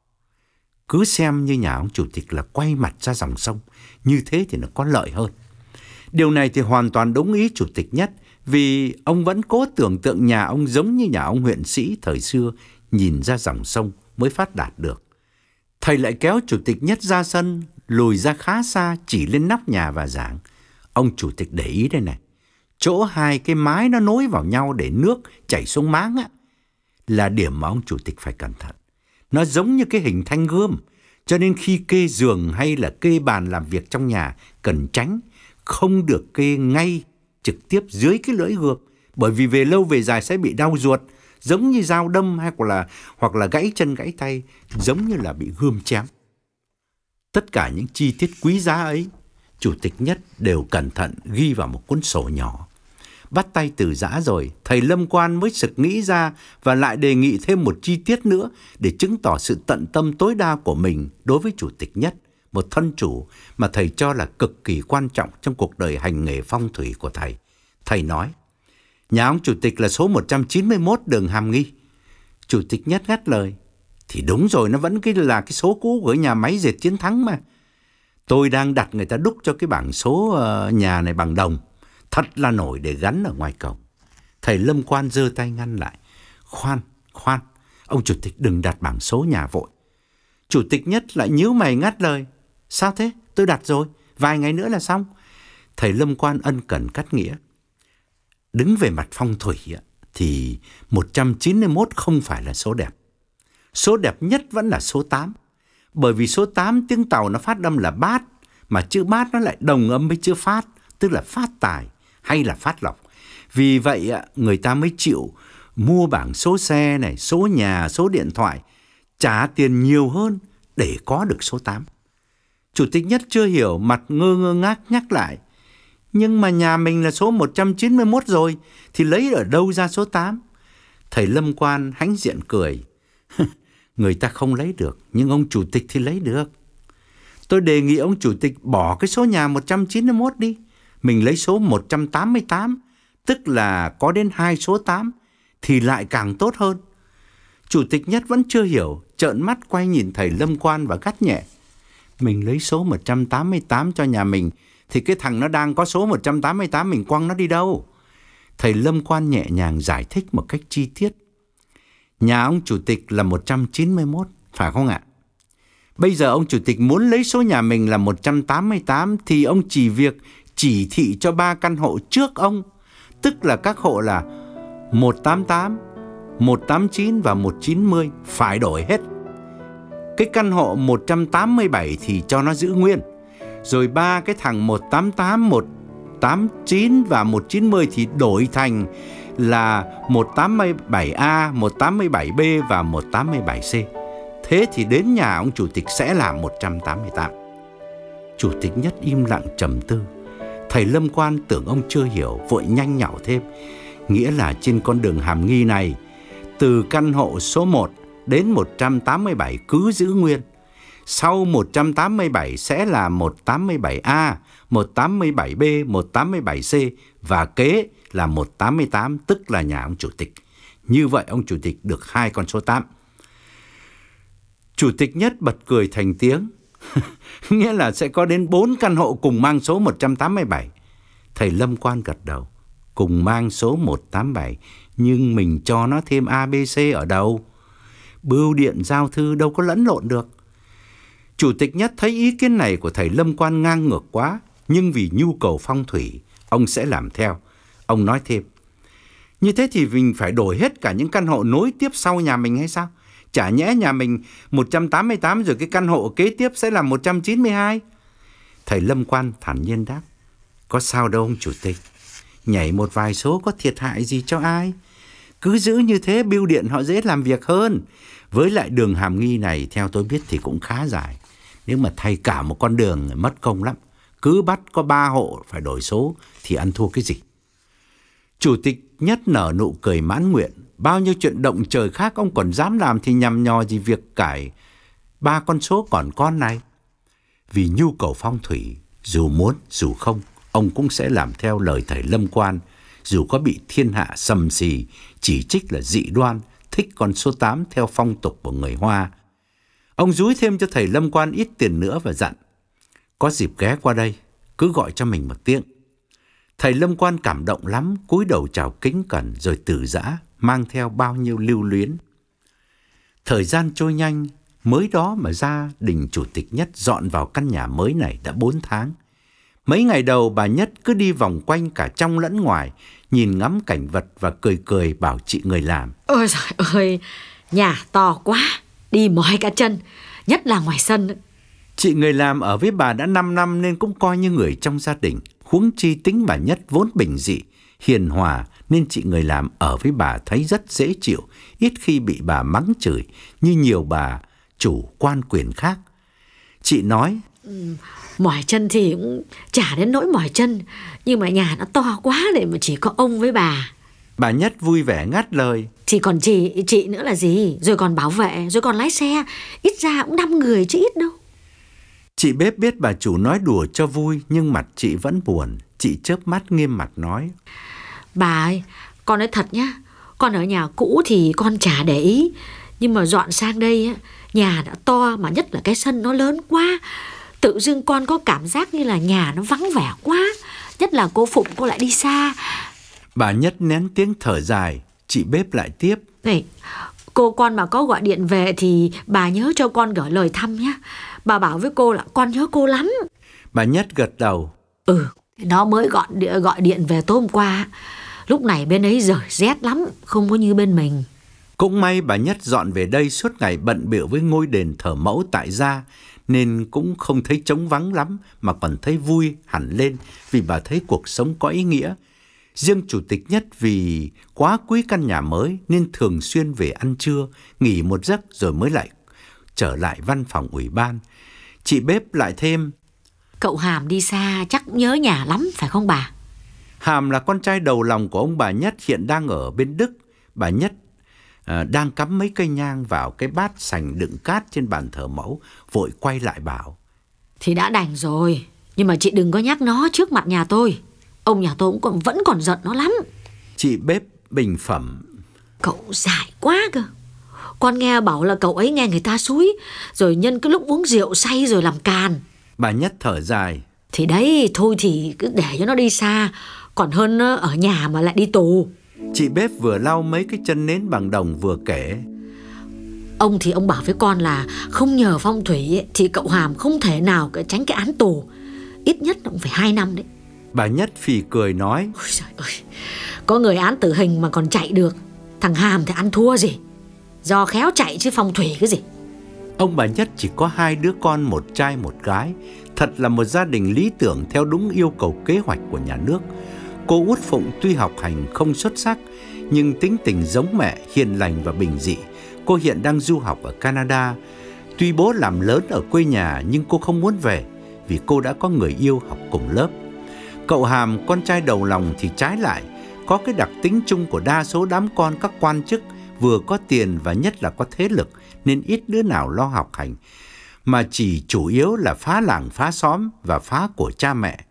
Cứ xem như nhà ông chủ tịch là quay mặt ra dòng sông, như thế thì nó có lợi hơn. Điều này thì hoàn toàn đúng ý Chủ tịch Nhất, vì ông vẫn cố tưởng tượng nhà ông giống như nhà ông huyện sĩ thời xưa, nhìn ra dòng sông mới phát đạt được. Thầy lại kéo Chủ tịch Nhất ra sân, lùi ra khá xa, chỉ lên nóc nhà và giảng: Ông chủ tịch để ý đây này, chỗ hai cái mái nó nối vào nhau để nước chảy xuống máng á, là điểm mà ông chủ tịch phải cẩn thận. Nó giống như cái hình thanh gươm, cho nên khi kê giường hay là kê bàn làm việc trong nhà cần tránh, không được kê ngay trực tiếp dưới cái lưỡi gươm, bởi vì về lâu về dài sẽ bị đau ruột, giống như dao đâm hay là hoặc là gãy chân gãy tay, giống như là bị gươm chém. Tất cả những chi tiết quý giá ấy, Chủ tịch Nhất đều cẩn thận ghi vào một cuốn sổ nhỏ. Bắt tay Từ Giã rồi, thầy Lâm Quan mới sực nghĩ ra và lại đề nghị thêm một chi tiết nữa để chứng tỏ sự tận tâm tối đa của mình đối với Chủ tịch Nhất, một thân chủ mà thầy cho là cực kỳ quan trọng trong cuộc đời hành nghề phong thủy của thầy. Thầy nói, nhà ông Chủ tịch là số một trăm chín mươi mốt đường Hàm Nghi. Chủ tịch Nhất ngắt lời, thì đúng rồi, nó vẫn cái là cái số cũ của nhà máy dệt Chiến Thắng mà. Tôi đang đặt người ta đúc cho cái bảng số uh, nhà này bằng đồng, thật là nổi để gắn ở ngoài cổng. Thầy Lâm Quan giơ tay ngăn lại. Khoan, khoan, ông Chủ tịch đừng đặt bảng số nhà vội. Chủ tịch Nhất lại nhíu mày ngắt lời. Sao thế? Tôi đặt rồi, vài ngày nữa là xong. Thầy Lâm Quan ân cần cắt nghĩa. Đứng về mặt phong thủy thì một trăm chín mươi mốt không phải là số đẹp. Số đẹp nhất vẫn là số tám. Bởi vì số tám tiếng Tàu nó phát âm là bát, mà chữ bát nó lại đồng âm với chữ phát, tức là phát tài hay là phát lộc. Vì vậy người ta mới chịu mua bảng số xe này, số nhà, số điện thoại, trả tiền nhiều hơn để có được số tám. Chủ tịch Nhất chưa hiểu, mặt ngơ ngơ ngác nhắc lại. Nhưng mà nhà mình là số một trăm chín mươi mốt rồi, thì lấy ở đâu ra số tám? Thầy Lâm Quan hãnh diện cười. Người ta không lấy được, nhưng ông Chủ tịch thì lấy được. Tôi đề nghị ông Chủ tịch bỏ cái số nhà một trăm chín mươi mốt đi. Mình lấy số một trăm tám mươi tám, tức là có đến hai số tám, thì lại càng tốt hơn. Chủ tịch Nhất vẫn chưa hiểu, trợn mắt quay nhìn thầy Lâm Quan và gắt nhẹ. Mình lấy số một trăm tám mươi tám cho nhà mình, thì cái thằng nó đang có số một trăm tám mươi tám mình quăng nó đi đâu? Thầy Lâm Quan nhẹ nhàng giải thích một cách chi tiết. Nhà ông Chủ tịch là một trăm chín mươi mốt, phải không ạ? Bây giờ ông Chủ tịch muốn lấy số nhà mình là một trăm tám mươi tám thì ông chỉ việc chỉ thị cho ba căn hộ trước ông, tức là các hộ là một tám tám, một tám chín và một chín mươi phải đổi hết. Cái căn hộ một trăm tám mươi bảy thì cho nó giữ nguyên. Rồi ba cái thằng một tám tám, một tám chín và một chín mươi thì đổi thành là một tám bảy A, một tám bảy B và một tám bảy C. Thế thì đến nhà ông Chủ tịch sẽ là một trăm tám mươi tám. Chủ tịch Nhất im lặng trầm tư. Thầy Lâm Quan tưởng ông chưa hiểu, vội nhanh nhảu thêm. Nghĩa là trên con đường Hàm Nghi này, từ căn hộ số một đến một trăm tám mươi bảy cứ giữ nguyên. Sau một trăm tám mươi bảy sẽ là một tám bảy A, một tám bảy B, một tám bảy C và kế là một tám tám, tức là nhà ông Chủ tịch. Như vậy ông Chủ tịch được hai con số tám. Chủ tịch Nhất bật cười thành tiếng. Nghĩa là sẽ có đến bốn căn hộ cùng mang số một trăm tám mươi bảy. Thầy Lâm Quan gật đầu. Cùng mang số một tám bảy, nhưng mình cho nó thêm A, B, C ở đâu? Bưu điện giao thư đâu có lẫn lộn được. Chủ tịch Nhất thấy ý kiến này của thầy Lâm Quan ngang ngược quá, nhưng vì nhu cầu phong thủy, ông sẽ làm theo. Ông nói thêm, như thế thì mình phải đổi hết cả những căn hộ nối tiếp sau nhà mình hay sao? Chả nhẽ nhà mình một trăm tám mươi tám rồi cái căn hộ kế tiếp sẽ là một trăm chín mươi hai? Thầy Lâm Quan thản nhiên đáp, có sao đâu ông Chủ tịch, nhảy một vài số có thiệt hại gì cho ai? Cứ giữ như thế bưu điện họ dễ làm việc hơn. Với lại đường Hàm Nghi này theo tôi biết thì cũng khá dài. Nếu mà thay cả một con đường mất công lắm. Cứ bắt có ba hộ phải đổi số thì ăn thua cái gì? Chủ tịch Nhất nở nụ cười mãn nguyện. Bao nhiêu chuyện động trời khác ông còn dám làm thì nhằm nhò gì việc cải ba con số còn con này. Vì nhu cầu phong thủy, dù muốn dù không, ông cũng sẽ làm theo lời thầy Lâm Quan, dù có bị thiên hạ sầm xì chỉ trích là dị đoan, thích con số tám theo phong tục của người Hoa. Ông dúi thêm cho thầy Lâm Quan ít tiền nữa và dặn, có dịp ghé qua đây, cứ gọi cho mình một tiếng. Thầy Lâm Quan cảm động lắm, cúi đầu chào kính cẩn rồi từ giã, mang theo bao nhiêu lưu luyến. Thời gian trôi nhanh, mới đó mà gia đình Chủ tịch Nhất dọn vào căn nhà mới này đã bốn tháng. Mấy ngày đầu bà Nhất cứ đi vòng quanh cả trong lẫn ngoài, nhìn ngắm cảnh vật và cười cười bảo chị người làm. Ôi trời ơi, nhà to quá, đi mỏi cả chân, nhất là ngoài sân. Chị người làm ở với bà đã năm năm nên cũng coi như người trong gia đình. Huống chi tính bà Nhất vốn bình dị, hiền hòa nên chị người làm ở với bà thấy rất dễ chịu, ít khi bị bà mắng chửi như nhiều bà chủ quan quyền khác. Chị nói Mỏi chân thì cũng chả đến nỗi mỏi chân, nhưng mà nhà nó to quá để mà chỉ có ông với bà. Bà Nhất vui vẻ ngắt lời. Thì còn chị, chị nữa là gì? Rồi còn bảo vệ, rồi còn lái xe. Ít ra cũng năm người chứ ít đâu. Chị bếp biết bà chủ nói đùa cho vui, nhưng mặt chị vẫn buồn. Chị chớp mắt nghiêm mặt nói. Bà ơi, con nói thật nhá, con ở nhà cũ thì con chả để ý, nhưng mà dọn sang đây nhà đã to, mà nhất là cái sân nó lớn quá. Tự dưng con có cảm giác như là nhà nó vắng vẻ quá. Nhất là cô Phụng cô lại đi xa. Bà Nhất nén tiếng thở dài. Chị bếp lại tiếp. Này, cô con mà có gọi điện về thì bà nhớ cho con gửi lời thăm nhé. Bà bảo với cô là con nhớ cô lắm. Bà Nhất gật đầu. Ừ, nó mới gọi, gọi điện về tối hôm qua. Lúc này bên ấy rời rét lắm, không có như bên mình. Cũng may bà Nhất dọn về đây suốt ngày bận bịu với ngôi đền thờ mẫu tại gia, nên cũng không thấy trống vắng lắm, mà còn thấy vui hẳn lên vì bà thấy cuộc sống có ý nghĩa. Riêng chủ tịch Nhất vì quá quý căn nhà mới nên thường xuyên về ăn trưa, nghỉ một giấc rồi mới lại trở lại văn phòng ủy ban. Chị bếp lại thêm. Cậu Hàm đi xa chắc nhớ nhà lắm phải không bà? Hàm là con trai đầu lòng của ông bà Nhất, hiện đang ở bên Đức. Bà Nhất à, đang cắm mấy cây nhang vào cái bát sành đựng cát trên bàn thờ mẫu, vội quay lại bảo. Thì đã đành rồi, nhưng mà chị đừng có nhắc nó trước mặt nhà tôi. Ông nhà tôi cũng còn, vẫn còn giận nó lắm. Chị bếp bình phẩm. Cậu dại quá cơ. Con nghe bảo là cậu ấy nghe người ta xúi, rồi nhân cái lúc uống rượu say rồi làm càn. Bà Nhất thở dài. Thì đấy, thôi thì cứ để cho nó đi xa, còn hơn ở nhà mà lại đi tù. Chị bếp vừa lau mấy cái chân nến bằng đồng vừa kể. Ông thì ông bảo với con là không nhờ phong thủy ấy, thì cậu Hàm không thể nào tránh cái án tù. Ít nhất cũng phải hai năm đấy. Bà Nhất phì cười nói. Ôi trời ơi, có người án tử hình mà còn chạy được. Thằng Hàm thì ăn thua gì. Do khéo chạy chứ phong thủy cái gì. Ông bà Nhất chỉ có hai đứa con, một trai một gái. Thật là một gia đình lý tưởng theo đúng yêu cầu kế hoạch của nhà nước. Cô út Phụng tuy học hành không xuất sắc, nhưng tính tình giống mẹ, hiền lành và bình dị. Cô hiện đang du học ở Canada. Tuy bố làm lớn ở quê nhà, nhưng cô không muốn về vì cô đã có người yêu học cùng lớp. Cậu Hàm, con trai đầu lòng thì trái lại, có cái đặc tính chung của đa số đám con các quan chức, vừa có tiền và nhất là có thế lực, nên ít đứa nào lo học hành, mà chỉ chủ yếu là phá làng phá xóm và phá của cha mẹ.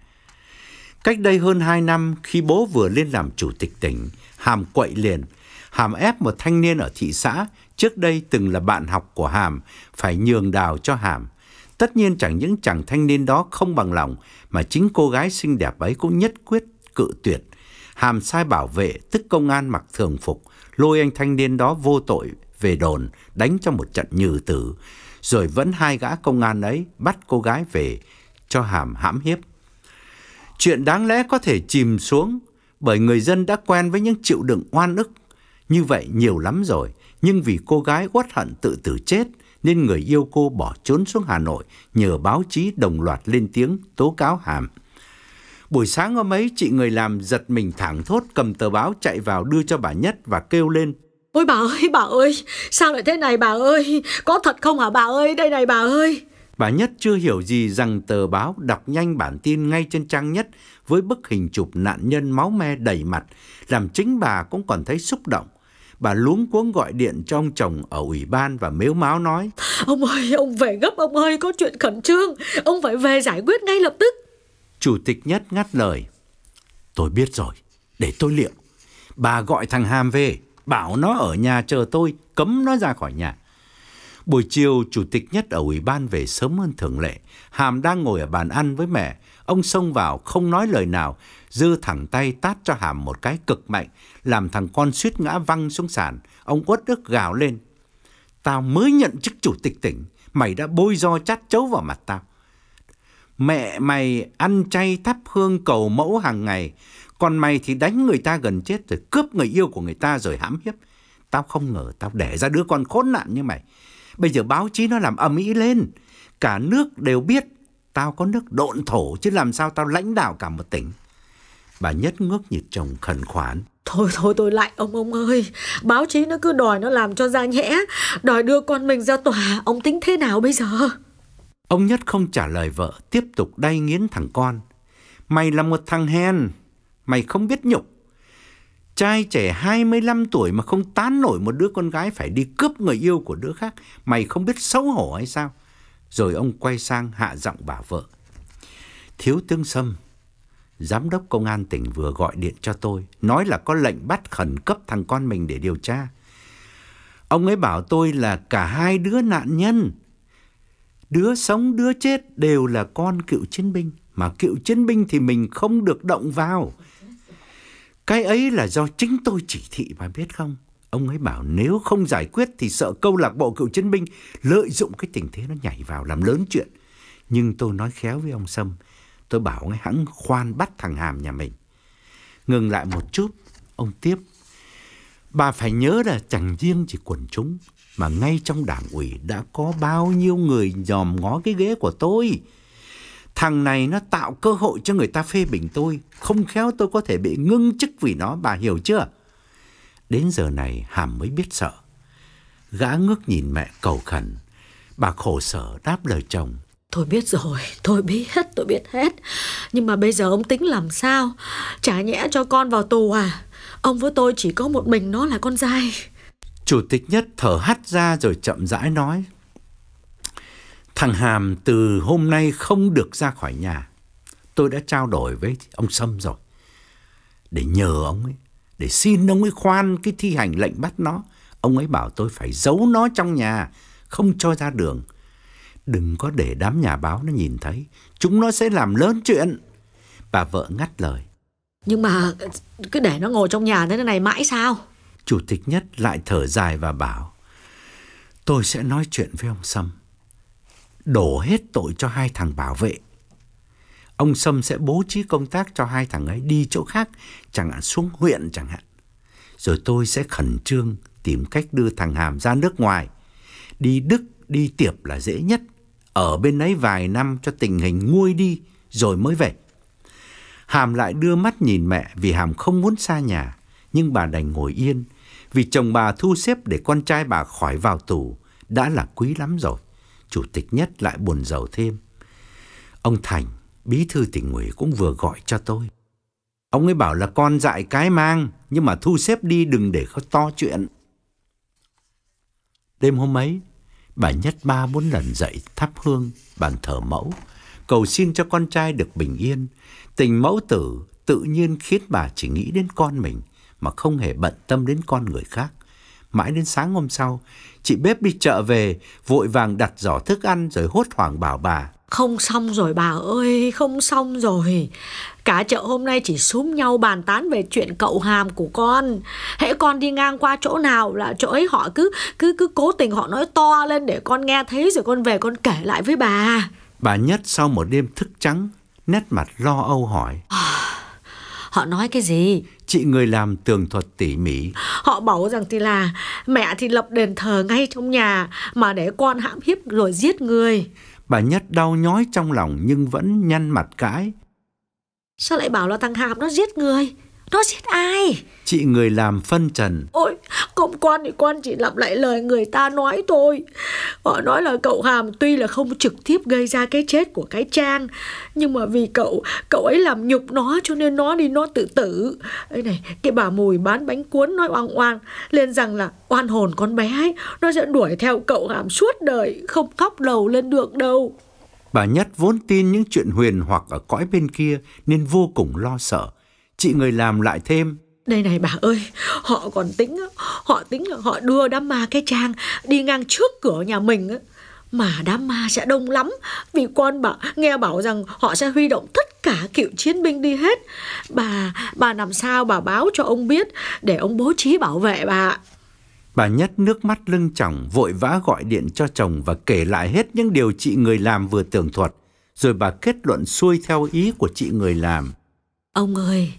Cách đây hơn hai năm, khi bố vừa lên làm chủ tịch tỉnh, Hàm quậy liền. Hàm ép một thanh niên ở thị xã, trước đây từng là bạn học của Hàm, phải nhường đào cho Hàm. Tất nhiên chẳng những chàng thanh niên đó không bằng lòng, mà chính cô gái xinh đẹp ấy cũng nhất quyết cự tuyệt. Hàm sai bảo vệ, tức công an mặc thường phục, lôi anh thanh niên đó vô tội về đồn, đánh cho một trận nhừ tử, rồi vẫn hai gã công an ấy bắt cô gái về cho Hàm hãm hiếp. Chuyện đáng lẽ có thể chìm xuống, bởi người dân đã quen với những chịu đựng oan ức như vậy nhiều lắm rồi, nhưng vì cô gái uất hận tự tử chết, nên người yêu cô bỏ trốn xuống Hà Nội, nhờ báo chí đồng loạt lên tiếng tố cáo Hàm. Buổi sáng hôm ấy, chị người làm giật mình thảng thốt, cầm tờ báo chạy vào đưa cho bà Nhất và kêu lên. Ôi bà ơi, bà ơi, sao lại thế này bà ơi? Có thật không hả bà ơi? Đây này bà ơi. Bà Nhất chưa hiểu gì rằng tờ báo đọc nhanh bản tin ngay trên trang nhất với bức hình chụp nạn nhân máu me đầy mặt, làm chính bà cũng còn thấy xúc động. Bà luống cuống gọi điện cho ông chồng ở ủy ban và mếu máo nói. Ông ơi, ông về gấp ông ơi, có chuyện khẩn trương, ông phải về giải quyết ngay lập tức. Chủ tịch Nhất ngắt lời. Tôi biết rồi, để tôi liệu. Bà gọi thằng Hàm về, bảo nó ở nhà chờ tôi, cấm nó ra khỏi nhà. Buổi chiều, Chủ tịch Nhất ở ủy ban về sớm hơn thường lệ. Hàm đang ngồi ở bàn ăn với mẹ. Ông xông vào không nói lời nào, giơ thẳng tay tát cho Hàm một cái cực mạnh, làm thằng con suýt ngã văng xuống sàn. Ông uất ức gào lên. Tao mới nhận chức chủ tịch tỉnh, mày đã bôi do chát chấu vào mặt tao. Mẹ mày ăn chay thắp hương cầu mẫu hàng ngày, còn mày thì đánh người ta gần chết rồi cướp người yêu của người ta rồi hãm hiếp. Tao không ngờ tao đẻ ra đứa con khốn nạn như mày. Bây giờ báo chí nó làm ầm ĩ lên, cả nước đều biết tao có nước độn thổ, chứ làm sao tao lãnh đạo cả một tỉnh. Bà Nhất ngước nhìn chồng khẩn khoản. Thôi thôi tôi lại ông ông ơi, báo chí nó cứ đòi nó làm cho ra nhẽ, đòi đưa con mình ra tòa, ông tính thế nào bây giờ? Ông Nhất không trả lời vợ, tiếp tục đay nghiến thằng con. Mày là một thằng hèn, mày không biết nhục. Trai trẻ hai mươi lăm tuổi mà không tán nổi một đứa con gái phải đi cướp người yêu của đứa khác. Mày không biết xấu hổ hay sao? Rồi ông quay sang hạ giọng bảo vợ. Thiếu tướng Sâm, giám đốc công an tỉnh vừa gọi điện cho tôi, nói là có lệnh bắt khẩn cấp thằng con mình để điều tra. Ông ấy bảo tôi là cả hai đứa nạn nhân, đứa sống đứa chết đều là con cựu chiến binh, mà cựu chiến binh thì mình không được động vào. Cái ấy là do chính tôi chỉ thị mà biết không. Ông ấy bảo nếu không giải quyết thì sợ câu lạc bộ cựu chiến binh lợi dụng cái tình thế nó nhảy vào làm lớn chuyện. Nhưng tôi nói khéo với ông Sâm, tôi bảo ông ấy hẵng khoan bắt thằng Hàm nhà mình. Ngừng lại một chút, ông tiếp. Bà phải nhớ là chẳng riêng chỉ quần chúng, mà ngay trong đảng ủy đã có bao nhiêu người dòm ngó cái ghế của tôi. Thằng này nó tạo cơ hội cho người ta phê bình tôi, không khéo tôi có thể bị ngưng chức vì nó, bà hiểu chưa? Đến giờ này Hàm mới biết sợ. Gã ngước nhìn mẹ cầu khẩn. Bà khổ sở đáp lời chồng. Tôi biết rồi, tôi biết, tôi biết hết. Nhưng mà bây giờ ông tính làm sao? Chả nhẽ cho con vào tù à? Ông với tôi chỉ có một mình nó là con trai. Chủ tịch Nhất thở hắt ra rồi chậm rãi nói. Thằng Hàm từ hôm nay không được ra khỏi nhà. Tôi đã trao đổi với ông Sâm rồi, để nhờ ông ấy, để xin ông ấy khoan cái thi hành lệnh bắt nó. Ông ấy bảo tôi phải giấu nó trong nhà, không cho ra đường. Đừng có để đám nhà báo nó nhìn thấy, chúng nó sẽ làm lớn chuyện. Bà vợ ngắt lời. Nhưng mà cứ để nó ngồi trong nhà thế này mãi sao? Chủ tịch Nhất lại thở dài và bảo. Tôi sẽ nói chuyện với ông Sâm, đổ hết tội cho hai thằng bảo vệ. Ông Sâm sẽ bố trí công tác cho hai thằng ấy đi chỗ khác, chẳng hạn xuống huyện chẳng hạn. Rồi tôi sẽ khẩn trương tìm cách đưa thằng Hàm ra nước ngoài. Đi Đức, đi Tiệp là dễ nhất. Ở bên ấy vài năm cho tình hình nguôi đi rồi mới về. Hàm lại đưa mắt nhìn mẹ vì Hàm không muốn xa nhà. Nhưng bà đành ngồi yên, vì chồng bà thu xếp để con trai bà khỏi vào tù đã là quý lắm rồi. Chủ tịch Nhất lại buồn rầu thêm. Ông Thành, bí thư tỉnh ủy cũng vừa gọi cho tôi. Ông ấy bảo là con dại cái mang, nhưng mà thu xếp đi đừng để có to chuyện. Đêm hôm ấy, bà Nhất ba bốn lần dậy thắp hương bàn thờ mẫu, cầu xin cho con trai được bình yên. Tình mẫu tử tự nhiên khiến bà chỉ nghĩ đến con mình, mà không hề bận tâm đến con người khác. Mãi đến sáng hôm sau, chị bếp đi chợ về, vội vàng đặt giỏ thức ăn rồi hốt hoảng bảo bà. Không xong rồi bà ơi, không xong rồi. Cả chợ hôm nay chỉ xúm nhau bàn tán về chuyện cậu Hàm của con. Hễ con đi ngang qua chỗ nào là chỗ ấy họ cứ cứ cứ cố tình họ nói to lên để con nghe thấy, rồi con về con kể lại với bà. Bà Nhất sau một đêm thức trắng, nét mặt lo âu hỏi. Họ nói cái gì? Chị người làm tường thuật tỉ mỉ. Họ bảo rằng thì là mẹ thì lập đền thờ ngay trong nhà, mà để con hãm hiếp rồi giết người. Bà Nhất đau nhói trong lòng nhưng vẫn nhăn mặt cãi. Sao lại bảo là thằng Hàm nó giết người? Nó giết ai? Chị người làm phân trần. Ôi, không, con thì con chỉ lặp lại lời người ta nói thôi. Họ nói là cậu Hàm tuy là không trực tiếp gây ra cái chết của cái Trang, nhưng mà vì cậu cậu ấy làm nhục nó cho nên nó đi nó tự tử. Ấy này, cái bà Mùi bán bánh cuốn nói oang oang lên rằng là oan hồn con bé ấy nó sẽ đuổi theo cậu Hàm suốt đời, không thóc đầu lên được đâu. Bà Nhất vốn tin những chuyện huyền hoặc ở cõi bên kia nên vô cùng lo sợ. Chị người làm lại thêm. Đây này bà ơi, họ còn tính Họ tính là họ đưa đám ma cái Trang đi ngang trước cửa nhà mình á. Mà đám ma sẽ đông lắm, vì con bà nghe bảo rằng họ sẽ huy động tất cả cựu chiến binh đi hết. Bà bà làm sao bà báo cho ông biết để ông bố trí bảo vệ bà. Bà Nhất nước mắt lưng tròng vội vã gọi điện cho chồng và kể lại hết những điều chị người làm vừa tường thuật. Rồi bà kết luận xuôi theo ý của chị người làm. Ông ơi,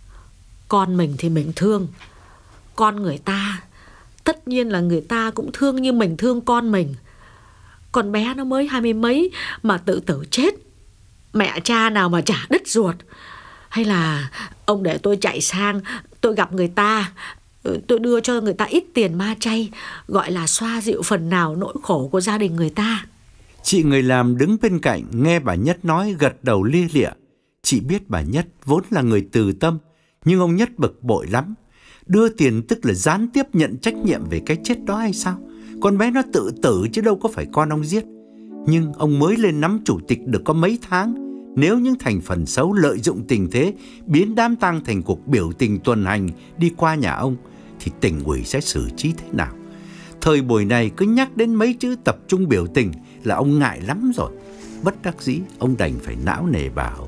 con mình thì mình thương, con người ta tất nhiên là người ta cũng thương như mình thương con mình. Con bé nó mới hai mươi mấy mà tự tử chết, mẹ cha nào mà chả đứt ruột. Hay là ông để tôi chạy sang, tôi gặp người ta, tôi đưa cho người ta ít tiền ma chay, gọi là xoa dịu phần nào nỗi khổ của gia đình người ta. Chị người làm đứng bên cạnh nghe bà Nhất nói gật đầu lia lịa. Chị biết bà Nhất vốn là người từ tâm, nhưng ông Nhất bực bội lắm. Đưa tiền tức là gián tiếp nhận trách nhiệm về cái chết đó hay sao? Con bé nó tự tử chứ đâu có phải con ông giết. Nhưng ông mới lên nắm chủ tịch được có mấy tháng. Nếu những thành phần xấu lợi dụng tình thế biến đám tang thành cuộc biểu tình tuần hành đi qua nhà ông, thì tỉnh ủy sẽ xử trí thế nào? Thời buổi này cứ nhắc đến mấy chữ tập trung biểu tình là ông ngại lắm rồi. Bất đắc dĩ ông đành phải não nề bảo: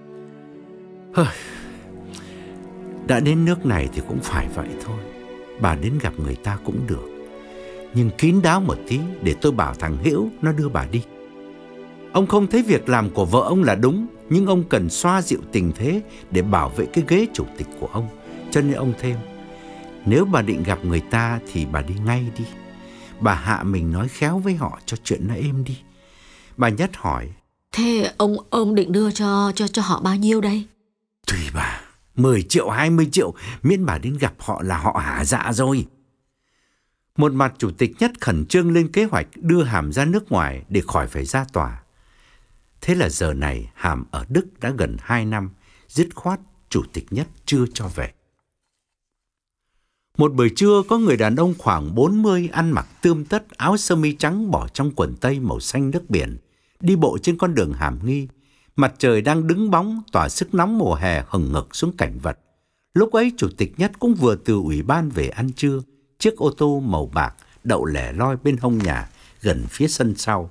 đã đến nước này thì cũng phải vậy thôi. Bà đến gặp người ta cũng được, nhưng kín đáo một tí để tôi bảo thằng Hữu nó đưa bà đi. Ông không thấy việc làm của vợ ông là đúng, nhưng ông cần xoa dịu tình thế để bảo vệ cái ghế chủ tịch của ông. Cho nên ông thêm: nếu bà định gặp người ta thì bà đi ngay đi. Bà hạ mình nói khéo với họ cho chuyện nó êm đi. Bà Nhất hỏi: thế ông ông định đưa cho cho cho họ bao nhiêu đây? Tùy bà, mười triệu, hai mươi triệu, miễn bà đến gặp họ là họ hả dạ rồi. Một mặt chủ tịch Nhất khẩn trương lên kế hoạch đưa Hàm ra nước ngoài để khỏi phải ra tòa. Thế là giờ này Hàm ở Đức đã gần hai năm, dứt khoát chủ tịch Nhất chưa cho về. Một buổi trưa có người đàn ông khoảng bốn mươi ăn mặc tươm tất, áo sơ mi trắng bỏ trong quần tây màu xanh nước biển, đi bộ trên con đường Hàm Nghi. Mặt trời đang đứng bóng tỏa sức nóng mùa hè hừng hực xuống cảnh vật. Lúc ấy chủ tịch Nhất cũng vừa từ ủy ban về ăn trưa. Chiếc ô tô màu bạc đậu lẻ loi bên hông nhà gần phía sân sau.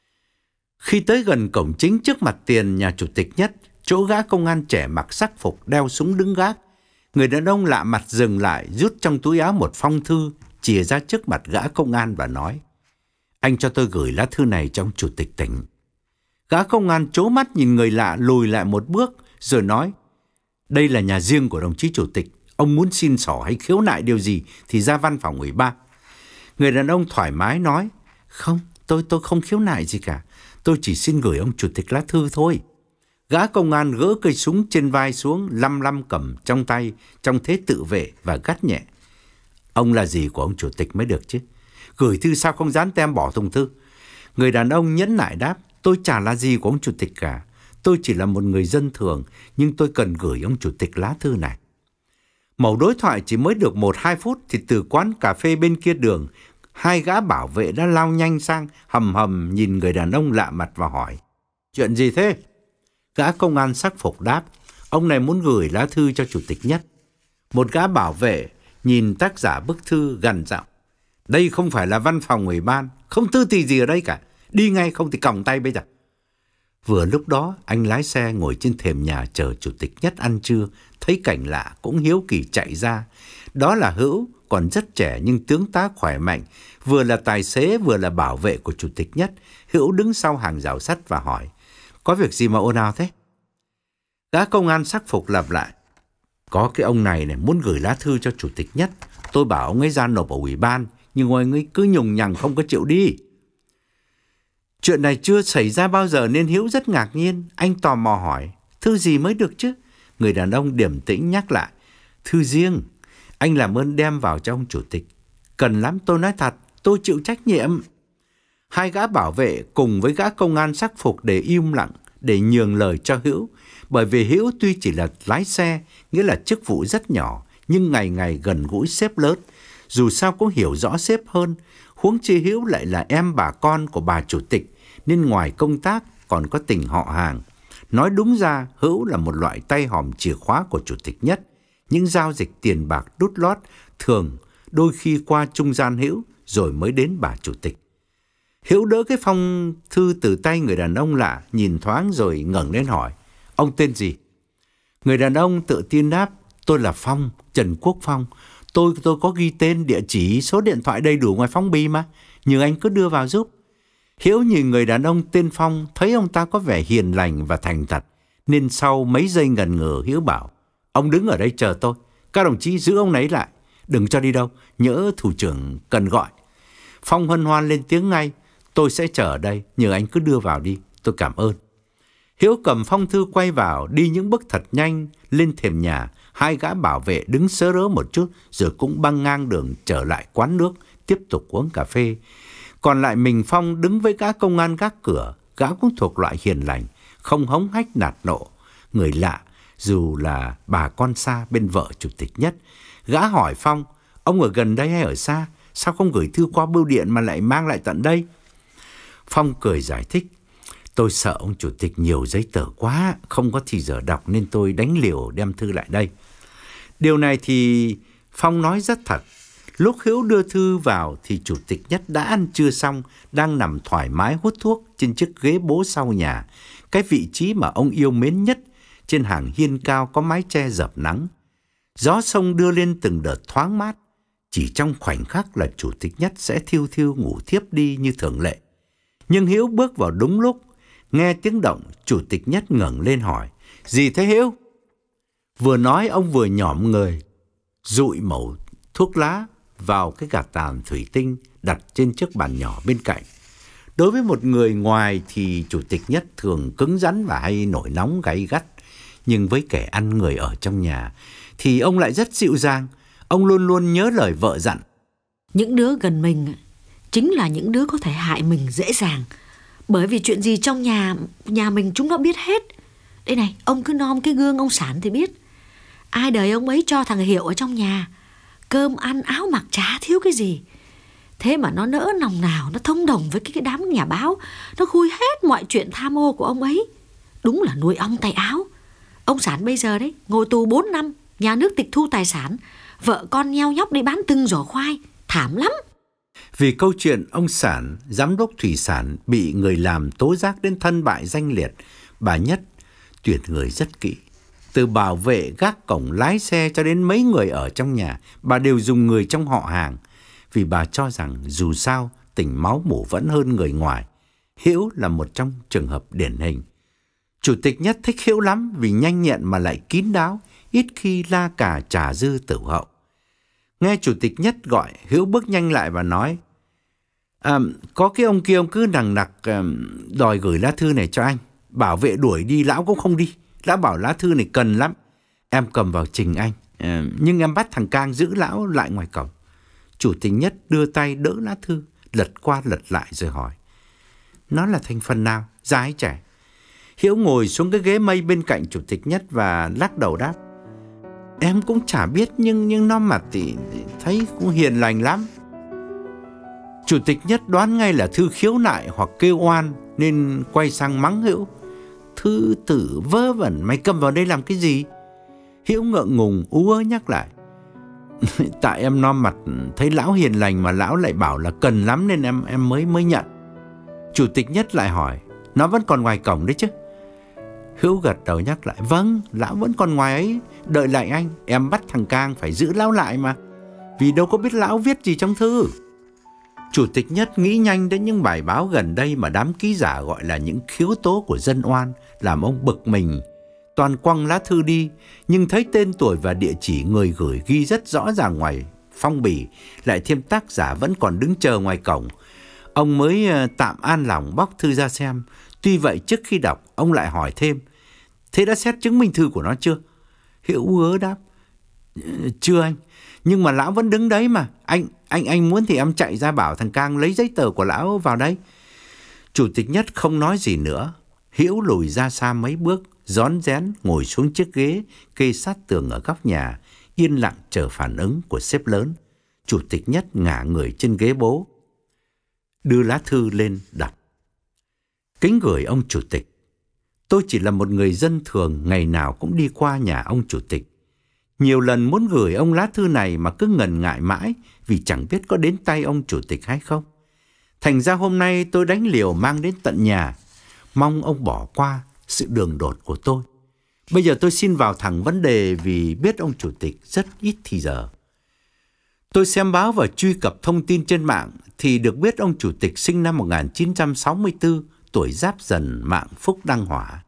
Khi tới gần cổng chính trước mặt tiền nhà chủ tịch Nhất, chỗ gã công an trẻ mặc sắc phục đeo súng đứng gác, người đàn ông lạ mặt dừng lại, rút trong túi áo một phong thư, chìa ra trước mặt gã công an và nói: anh cho tôi gửi lá thư này cho ông chủ tịch tỉnh. Gã công an trố mắt nhìn người lạ, lùi lại một bước rồi nói: đây là nhà riêng của đồng chí chủ tịch. Ông muốn xin xỏ hay khiếu nại điều gì thì ra văn phòng ủy ban. Người đàn ông thoải mái nói: không, tôi tôi không khiếu nại gì cả. Tôi chỉ xin gửi ông chủ tịch lá thư thôi. Gã công an gỡ cây súng trên vai xuống, lăm lăm cầm trong tay trong thế tự vệ và gắt nhẹ: ông là gì của ông chủ tịch mới được chứ? Gửi thư sao không dán tem bỏ thùng thư? Người đàn ông nhẫn nại đáp: tôi chả là gì của ông chủ tịch cả. Tôi chỉ là một người dân thường, nhưng tôi cần gửi ông chủ tịch lá thư này. Mẩu đối thoại chỉ mới được một hai phút thì từ quán cà phê bên kia đường, hai gã bảo vệ đã lao nhanh sang, hầm hầm nhìn người đàn ông lạ mặt và hỏi: chuyện gì thế? Gã công an sắc phục đáp: ông này muốn gửi lá thư cho chủ tịch Nhất. Một gã bảo vệ nhìn tác giả bức thư gằn giọng: đây không phải là văn phòng ủy ban, không tư tì gì ở đây cả. Đi ngay không thì còng tay bây giờ. Vừa lúc đó anh lái xe ngồi trên thềm nhà chờ chủ tịch Nhất ăn trưa, thấy cảnh lạ cũng hiếu kỳ chạy ra. Đó là Hữu, còn rất trẻ nhưng tướng tá khỏe mạnh, vừa là tài xế vừa là bảo vệ của chủ tịch Nhất. Hữu đứng sau hàng rào sắt và hỏi: có việc gì mà ồn ào thế? Gã công an sắc phục lặp lại: có cái ông này này muốn gửi lá thư cho chủ tịch Nhất. Tôi bảo ông ấy ra nộp ở ủy ban, nhưng ông ấy cứ nhùng nhằng không có chịu đi. Chuyện này chưa xảy ra bao giờ nên Hữu rất ngạc nhiên. Anh tò mò hỏi: thư gì mới được chứ? Người đàn ông điềm tĩnh nhắc lại: thư riêng. Anh làm ơn đem vào cho ông chủ tịch. Cần lắm, tôi nói thật, tôi chịu trách nhiệm. Hai gã bảo vệ cùng với gã công an sắc phục để im lặng, để nhường lời cho Hữu. Bởi vì Hữu tuy chỉ là lái xe, nghĩa là chức vụ rất nhỏ, nhưng ngày ngày gần gũi sếp lớn. Dù sao cũng hiểu rõ sếp hơn. Huống chi Hữu lại là em bà con của bà chủ tịch, nên ngoài công tác còn có tình họ hàng. Nói đúng ra, Hữu là một loại tay hòm chìa khóa của chủ tịch Nhất. Những giao dịch tiền bạc đút lót thường đôi khi qua trung gian Hữu rồi mới đến bà chủ tịch. Hữu đỡ cái phong thư từ tay người đàn ông lạ, nhìn thoáng rồi ngẩng lên hỏi: ông tên gì? Người đàn ông tự tin đáp: tôi là Phong, Trần Quốc Phong. Tôi tôi có ghi tên, địa chỉ, số điện thoại đầy đủ ngoài phong bì mà. Nhưng anh cứ đưa vào giúp. Hữu nhìn người đàn ông tên Phong, thấy ông ta có vẻ hiền lành và thành thật, nên sau mấy giây ngần ngừ, Hữu bảo: ông đứng ở đây chờ tôi. Các đồng chí giữ ông ấy lại, đừng cho đi đâu, nhỡ thủ trưởng cần gọi. Phong hân hoan lên tiếng ngay: tôi sẽ chờ ở đây, nhờ anh cứ đưa vào đi, tôi cảm ơn. Hữu cầm phong thư quay vào, đi những bước thật nhanh lên thềm nhà. Hai gã bảo vệ đứng sớ rớ một chút rồi cũng băng ngang đường trở lại quán nước, tiếp tục uống cà phê. Còn lại mình Phong đứng với gã công an gác cửa. Gã cũng thuộc loại hiền lành, không hống hách nạt nộ người lạ, dù là bà con xa bên vợ chủ tịch Nhất. Gã hỏi Phong, ông ở gần đây hay ở xa? Sao không gửi thư qua bưu điện mà lại mang lại tận đây? Phong cười giải thích, tôi sợ ông chủ tịch nhiều giấy tờ quá, không có thì giờ đọc nên tôi đánh liều đem thư lại đây. Điều này thì Phong nói rất thật. Lúc Hữu đưa thư vào thì chủ tịch Nhất đã ăn trưa xong, đang nằm thoải mái hút thuốc trên chiếc ghế bố sau nhà, cái vị trí mà ông yêu mến nhất, trên hàng hiên cao có mái che dập nắng. Gió sông đưa lên từng đợt thoáng mát, chỉ trong khoảnh khắc là chủ tịch Nhất sẽ thiêu thiêu ngủ thiếp đi như thường lệ. Nhưng Hữu bước vào đúng lúc, nghe tiếng động, chủ tịch Nhất ngẩng lên hỏi, gì thế Hữu? Vừa nói ông vừa nhỏm người, dụi mẩu thuốc lá vào cái gạt tàn thủy tinh đặt trên chiếc bàn nhỏ bên cạnh. Đối với một người ngoài thì chủ tịch Nhất thường cứng rắn và hay nổi nóng gay gắt. Nhưng với kẻ ăn người ở trong nhà thì ông lại rất dịu dàng. Ông luôn luôn nhớ lời vợ dặn. Những đứa gần mình chính là những đứa có thể hại mình dễ dàng. Bởi vì chuyện gì trong nhà nhà mình chúng nó biết hết. Đây này, ông cứ nom cái gương ông Sản thì biết. Ai đời ông ấy cho thằng Hiệu ở trong nhà, cơm ăn áo mặc chả thiếu cái gì. Thế mà nó nỡ lòng nào nó thông đồng với cái, cái đám nhà báo, nó khui hết mọi chuyện tham ô của ông ấy. Đúng là nuôi ong tay áo. Ông Sản bây giờ đấy, ngồi tù bốn năm, nhà nước tịch thu tài sản, vợ con nheo nhóc đi bán từng giỏ khoai, thảm lắm. Vì câu chuyện ông Sản, giám đốc thủy sản, bị người làm tố giác đến thân bại danh liệt, bà Nhất tuyển người rất kỹ. Từ bảo vệ, gác cổng, lái xe cho đến mấy người ở trong nhà, bà đều dùng người trong họ hàng. Vì bà cho rằng dù sao, tỉnh máu mủ vẫn hơn người ngoài. Hữu là một trong trường hợp điển hình. Chủ tịch Nhất thích Hữu lắm vì nhanh nhẹn mà lại kín đáo, ít khi la cà trà dư tử hậu. Nghe chủ tịch Nhất gọi, Hữu bước nhanh lại và nói, à, có cái ông kia ông cứ nằng nặc à, đòi gửi lá thư này cho anh. Bảo vệ đuổi đi lão cũng không đi. Lão bảo lá thư này cần lắm. Em cầm vào trình anh, à, nhưng em bắt thằng Cang giữ lão lại ngoài cổng. Chủ tịch Nhất đưa tay đỡ lá thư, lật qua lật lại rồi hỏi, nó là thành phần nào, già hay trẻ? Hữu ngồi xuống cái ghế mây bên cạnh chủ tịch Nhất và lắc đầu đáp, em cũng chả biết, nhưng nhưng nó mặt thì thấy cũng hiền lành lắm. Chủ tịch Nhất đoán ngay là thư khiếu nại hoặc kêu oan nên quay sang mắng Hữu. Thư tử vớ vẩn, mày cầm vào đây làm cái gì? Hữu ngượng ngùng ú ớ nhắc lại, tại em non mặt thấy lão hiền lành mà lão lại bảo là cần lắm nên em em mới mới nhận. Chủ tịch Nhất lại hỏi, nó vẫn còn ngoài cổng đấy chứ? Hữu gật đầu nhắc lại, vâng, lão vẫn còn ngoài ấy, đợi lại anh, em bắt thằng Cang phải giữ lão lại mà, vì đâu có biết lão viết gì trong thư. Chủ tịch Nhất nghĩ nhanh đến những bài báo gần đây mà đám ký giả gọi là những khiếu tố của dân oan, làm ông bực mình. Toàn quăng lá thư đi, nhưng thấy tên tuổi và địa chỉ người gửi ghi rất rõ ràng ngoài phong bì, lại thêm tác giả vẫn còn đứng chờ ngoài cổng. Ông mới tạm an lòng bóc thư ra xem. Tuy vậy trước khi đọc, ông lại hỏi thêm, thế đã xét chứng minh thư của nó chưa? Hữu ứa đáp, chưa anh, nhưng mà lão vẫn đứng đấy mà. Anh anh anh muốn thì em chạy ra bảo thằng Cang lấy giấy tờ của lão vào đây. Chủ tịch Nhất không nói gì nữa. Hữu lùi ra xa mấy bước, rón rén ngồi xuống chiếc ghế kê sát tường ở góc nhà, yên lặng chờ phản ứng của sếp lớn. Chủ tịch Nhất ngả người trên ghế bố, đưa lá thư lên đọc. Kính gửi ông chủ tịch, tôi chỉ là một người dân thường ngày nào cũng đi qua nhà ông chủ tịch. Nhiều lần muốn gửi ông lá thư này mà cứ ngần ngại mãi vì chẳng biết có đến tay ông chủ tịch hay không. Thành ra hôm nay tôi đánh liều mang đến tận nhà. Mong ông bỏ qua sự đường đột của tôi. Bây giờ tôi xin vào thẳng vấn đề vì biết ông chủ tịch rất ít thì giờ. Tôi xem báo và truy cập thông tin trên mạng thì được biết ông chủ tịch sinh năm một nghìn chín trăm sáu mươi tư, tuổi Giáp Dần, mạng Phúc Đăng Hỏa.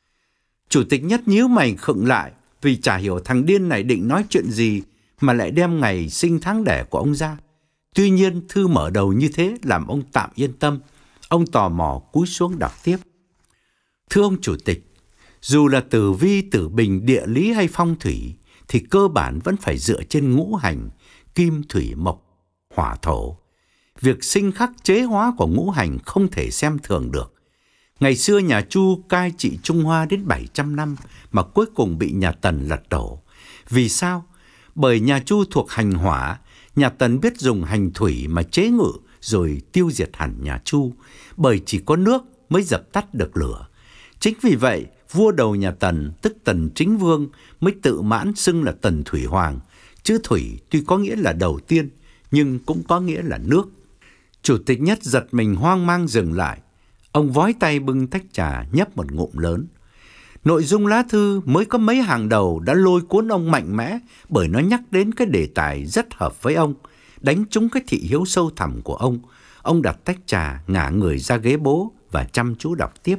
Chủ tịch Nhất nhíu mày khựng lại vì chả hiểu thằng điên này định nói chuyện gì mà lại đem ngày sinh tháng đẻ của ông ra. Tuy nhiên thư mở đầu như thế làm ông tạm yên tâm. Ông tò mò cúi xuống đọc tiếp. Thưa ông chủ tịch, dù là tử vi, tử bình, địa lý hay phong thủy thì cơ bản vẫn phải dựa trên ngũ hành kim, thủy, mộc, hỏa, thổ. Việc sinh khắc chế hóa của ngũ hành không thể xem thường được. Ngày xưa nhà Chu cai trị Trung Hoa đến bảy trăm năm mà cuối cùng bị nhà Tần lật đổ. Vì sao? Bởi nhà Chu thuộc hành hỏa, nhà Tần biết dùng hành thủy mà chế ngự rồi tiêu diệt hẳn nhà Chu, bởi chỉ có nước mới dập tắt được lửa. Chính vì vậy, vua đầu nhà Tần, tức Tần Chính Vương, mới tự mãn xưng là Tần Thủy Hoàng. Chữ thủy tuy có nghĩa là đầu tiên, nhưng cũng có nghĩa là nước. Chủ tịch Nhất giật mình hoang mang dừng lại. Ông vói tay bưng tách trà nhấp một ngụm lớn. Nội dung lá thư mới có mấy hàng đầu đã lôi cuốn ông mạnh mẽ, bởi nó nhắc đến cái đề tài rất hợp với ông, đánh trúng cái thị hiếu sâu thẳm của ông. Ông đặt tách trà, ngả người ra ghế bố và chăm chú đọc tiếp.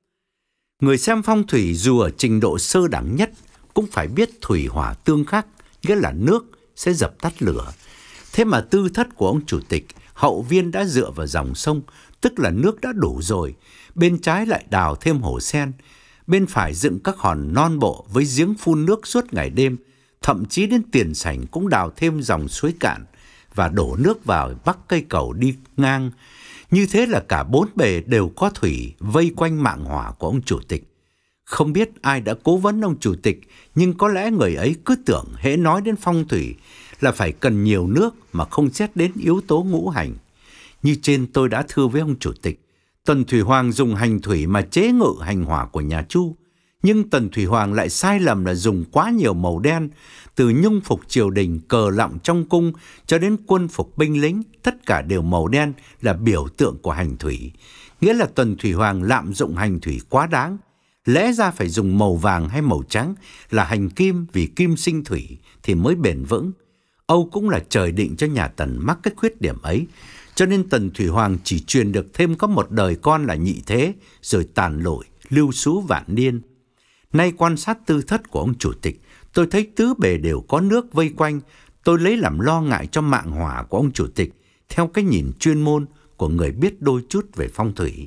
Người xem phong thủy dù ở trình độ sơ đẳng nhất cũng phải biết thủy hỏa tương khắc, nghĩa là nước sẽ dập tắt lửa. Thế mà tư thất của ông chủ tịch, hậu viên đã dựa vào dòng sông, tức là nước đã đủ rồi. Bên trái lại đào thêm hồ sen, bên phải dựng các hòn non bộ với giếng phun nước suốt ngày đêm. Thậm chí đến tiền sảnh cũng đào thêm dòng suối cạn và đổ nước vào bắc cây cầu đi ngang. Như thế là cả bốn bề đều có thủy vây quanh mạng hỏa của ông chủ tịch. Không biết ai đã cố vấn ông chủ tịch, nhưng có lẽ người ấy cứ tưởng hễ nói đến phong thủy là phải cần nhiều nước mà không xét đến yếu tố ngũ hành. Như trên tôi đã thưa với ông chủ tịch, Tần Thủy Hoàng dùng hành thủy mà chế ngự hành hỏa của nhà Chu. Nhưng Tần Thủy Hoàng lại sai lầm là dùng quá nhiều màu đen, từ nhung phục triều đình, cờ lọng trong cung cho đến quân phục binh lính, tất cả đều màu đen là biểu tượng của hành thủy. Nghĩa là Tần Thủy Hoàng lạm dụng hành thủy quá đáng. Lẽ ra phải dùng màu vàng hay màu trắng là hành kim, vì kim sinh thủy thì mới bền vững. Âu cũng là trời định cho nhà Tần mắc cái khuyết điểm ấy, cho nên Tần Thủy Hoàng chỉ truyền được thêm có một đời con là Nhị Thế, rồi tàn lụi, lưu xú vạn niên. Nay quan sát tư thất của ông chủ tịch, tôi thấy tứ bề đều có nước vây quanh. Tôi lấy làm lo ngại cho mạng hỏa của ông chủ tịch, theo cái nhìn chuyên môn của người biết đôi chút về phong thủy.